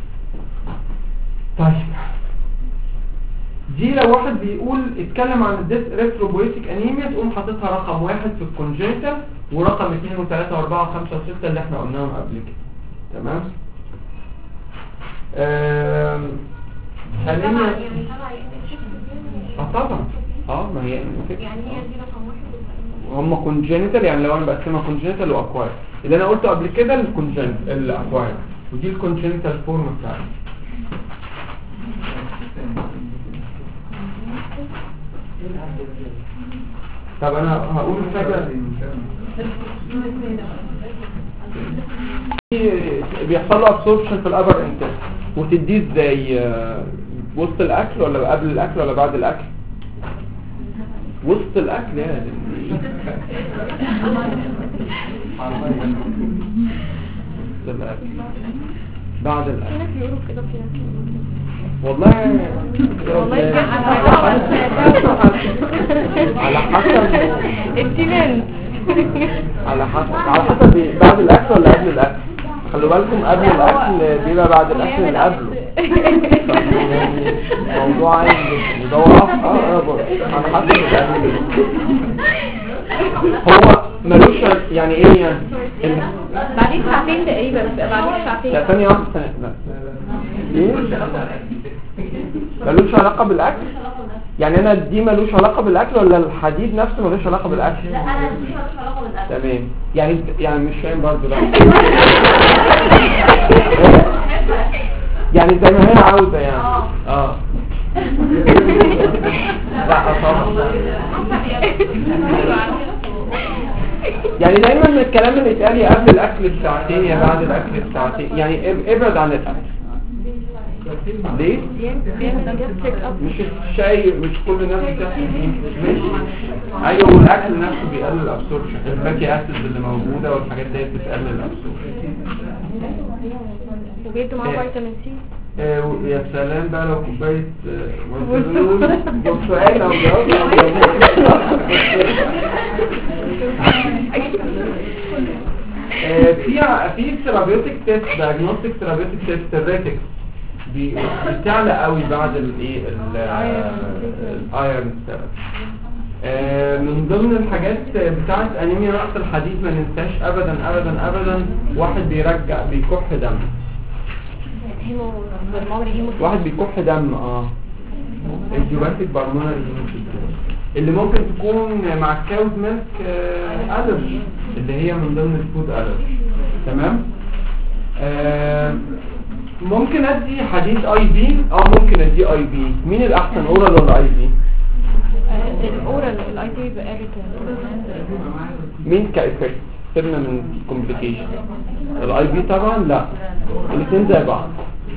طيب دي لو واحد بيقول اتكلم عن الديسريثروبويتيك انيميا تقوم حاططها رقم واحد في الكونجنتال ورقم اثنين وثلاثة واربعة وخمسة وستة اللي احنا قلناهم قبل كده تمام. امم خلينا اه طبعا اه ما هي يعني هي دي رقم واحد هم كونجنتال. يعني لو انا بقسمها كونجنتال واكواير اللي انا قلته قبل كده الكونجنتال الاكواير ودي الكونجنتال فورم بتاعتي. طب انا هقول حاجه بيحصل له ابسوربشن في الابر انتست وتديه ازاي؟ وسط الاكل ولا قبل الاكل ولا بعد الاكل؟ وسط الاكل يعني بعد الاكل. في ناس بيقولوا كده في ناس والله والله بجد على حسب امتنان على حسب على حسب بعد الاكل ولا قبل الاكل. خلوا بالكم قبل الاكل بيبقى بعد الاكل اللي قبله. الموضوع عايز يدور اقرب على حسب الاكل. هو ملوش يعني ايه يعني بعدين ساعتين تقريبا بيبقى بعدين ساعتين. لا ثانيه واحده ثانيه لا ايه ملوش علاقه بالاكل. يعني انا دي ملوش علاقه بالاكل ولا الحديد نفسه ملوش علاقه بالاكل؟ لا انا دي مالوش علاقه بالاكل. تمام يعني يعني مش فاهم برضه لا يعني زي ما هي عاوزه يعني اه لا طبعا يعني دايما من الكلام اللي اتقال يا قبل الاكل بساعتين يا بعد الاكل بساعتين. يعني ابعد عن الاكل ليه؟ مش الشاي مش كل الناس بتاكل ماشي. ايوه والاكل نفسه بيقلل الابسوربشن، الفاتي اسيد اللي موجوده والحاجات ديت بتقلل الابسوربشن وبيدوا معاه فيتامين سي. يا سلام بقى لو كوبايه وصلوا سؤال او جواب في في ثيرابيوتيك تيست دايجنوستيك ثيرابيوتيك تيست الريتكس بتعلى قوي بعد الايه الايرون ثيرابي. من ضمن الحاجات بتاعه انيميا نقص الحديد ما ننساش ابدا ابدا ابدا واحد بيرجع بيكح دم. واحد بيكح دم اه الجوباتيك بالمونري اللي ممكن تكون مع الكاوز ميلك الرجي اللي هي من ضمن الفود الرجي تمام. آه ممكن ادي حديد اي بي اه ممكن ادي اي بي. مين الاحسن اورال ولا اي بي؟ الاورال الاي بي بقالي مين كايفكت؟ سيبنا من كومبليكيشن. الاي بي طبعا لا، الاثنين زي بعض.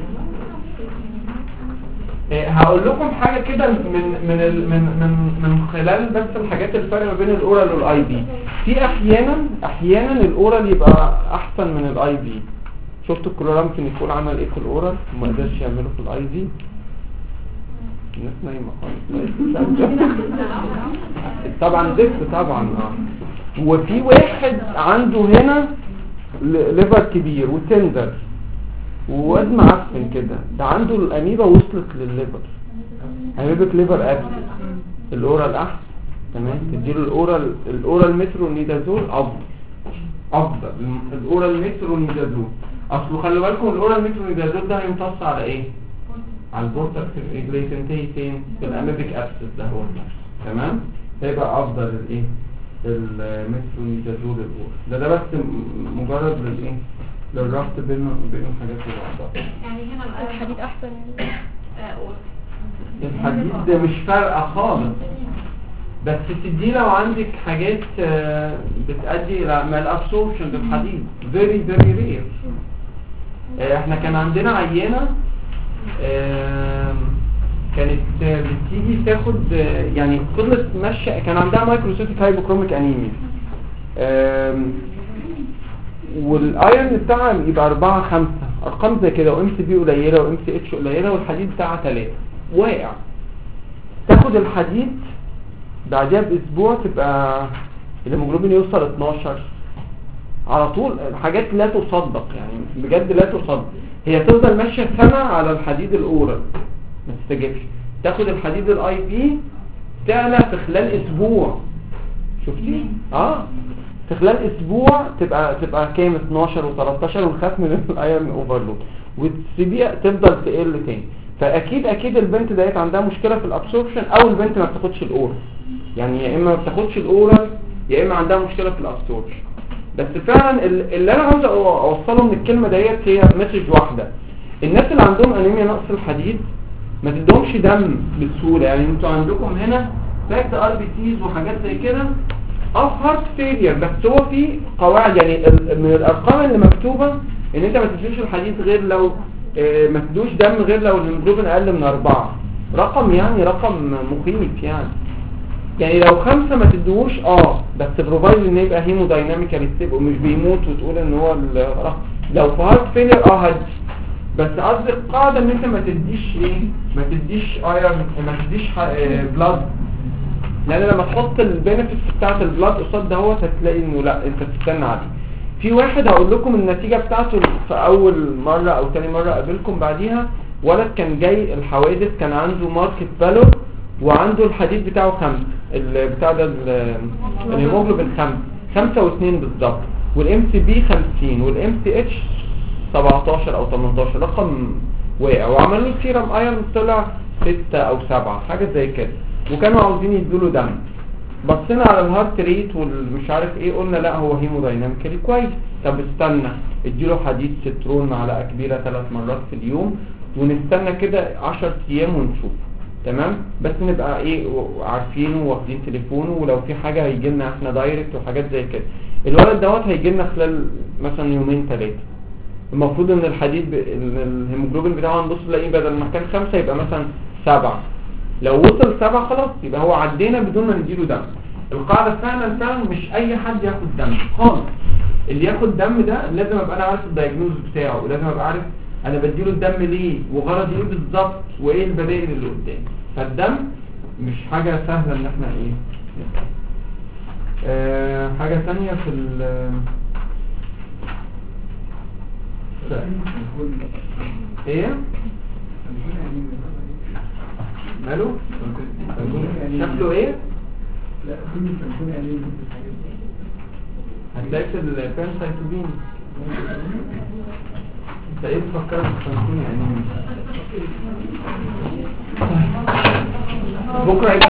إيه هقول لكم حاجه كده من من ال من من من خلال بس الحاجات الفرق ما بين الاورال والاي بي. في احيانا احيانا الاورال يبقى احسن من الاي بي. شفتوا الكلورامفينيكول عمل ايه في الاورال وما قدرش يعمله في الاي بي؟ الناس نايمه خالص. طبعا زفت طبعا. اه وفي واحد عنده هنا ليفر كبير وتندر وواد معفن كده، ده عنده الاميبا وصلت للليفر، اميبك ليفر ابس. الاورال احسن. تمام. تديله الاورال الاورال مترونيدازول افضل افضل الاورال مترونيدازول. اصله خلي بالكم الاورال مترونيدازول ده هيمتص على ايه؟ على البورتال جليسنتين في الاميبك ابس ده هو. تمام. هيبقى افضل الايه؟ المترونيدازول الاورال ده ده بس مجرد للايه؟ للربط بين بين الحاجات وبعضها. يعني هنا الحديد احسن. الحديد مش فارقه خالص، بس تدي لو عندك حاجات بتؤدي الى مال ابسوربشن للحديد فيري فيري رير. احنا كان عندنا عينه كانت بتيجي تاخد يعني فضلت ماشيه، كان عندها مايكروسيتيك هايبوكروميك انيميا والايرن بتاعها يبقى أربعة خمسة ارقام زي كده، وام سي بي قليله وام سي اتش قليله والحديد بتاعها ثلاثة واقع. تاخد الحديد بعدها باسبوع تبقى الهيموجلوبين يوصل اتناشر على طول. حاجات لا تصدق يعني بجد لا تصدق. هي تفضل ماشيه سنه على الحديد الاورال ما تستجبش. تاخد الحديد الاي بي تعلى في خلال اسبوع. شفتي؟ اه في خلال اسبوع تبقى تبقى كام؟ اتناشر و13 ونخاف من الايرن اوفرلود وتسيبيها تفضل تقل تاني. فاكيد اكيد البنت ديت عندها مشكله في الابسوربشن او البنت ما بتاخدش الاورال. يعني يا اما ما بتاخدش الاورال يا اما عندها مشكله في الابسوربشن. بس فعلا اللي انا عاوز اوصله من الكلمه ديت هي مسج واحده. الناس اللي عندهم انيميا نقص الحديد ما تدهمش دم بسهوله. يعني انتوا عندكم هنا فاكت ار بي تيز وحاجات زي كده اوف هارت فيلير، بس هو في قواعد يعني من الارقام اللي مكتوبه ان انت ما تدوش الحديد غير لو اه ما تدوش دم غير لو الهيموجلوبين اقل من أربعة. رقم يعني رقم مخيف يعني. يعني لو خمسة ما تدوش اه بس بروفايد ان يبقى هيمو دايناميكال ستيب ومش بيموت وتقول ان هو لو في هارت فيلير اه هدي. بس قصدي القاعده ان انت ما تديش ايه؟ ما تديش ايرون ما تديش اه بلاد، لان لما تحط البينفيتس بتاعه البلاد قصاد دهوت هتلاقي انه لا انت تستنى عليه. في واحد هقول لكم النتيجه بتاعته في اول مره او ثاني مره اقابلكم بعديها. ولد كان جاي الحوادث كان عنده ماركت بالو وعنده الحديد بتاعه خمسة البتاع ده الهيموجلوبين خمسة خمسة واثنين بالظبط والام سي بي خمسين والام سي اتش سبعتاشر او تمنتاشر رقم واقع. وعملوا له سيرم ايرون طلع ستة او سبعة حاجه زي كده وكانوا عاوزين يدوا دم. بصينا على الهارت ريت والمش عارف ايه قلنا لا هو هيمودايناميكالي كويس. طب استنى اديله حديد سترون معلقه كبيره ثلاث مرات في اليوم ونستنى كده عشرة ايام ونشوف. تمام. بس نبقى ايه عارفينه واخدين تليفونه ولو في حاجه هيجي لنا احنا دايركت وحاجات زي كده. الولد دوت هيجي لنا خلال مثلا يومين ثلاثه. المفروض ان الحديد ب... الهيموجلوبين بتاعه نبص نلاقيه بدل ما كان خمسة يبقى مثلا سبعة. لو وصل سبعة خلاص يبقى هو عدينا بدون ما نديله دم. القاعده فعلا فعلا مش اي حد ياخد دم خالص. اللي ياخد دم ده لازم ابقى انا عارف الدايجنوز بتاعه ولازم ابقى عارف انا بديله الدم ليه وغرضي ايه بالظبط وايه البدائل اللي قدامي. فالدم مش حاجه سهله ان احنا ايه آه حاجه ثانيه في ال ايه ماله شكله ايه؟ لا كل الفنكون يعني هتلاقي في البنسايتوبين. انت ايه تفكر في الفنكون يعني؟ بكره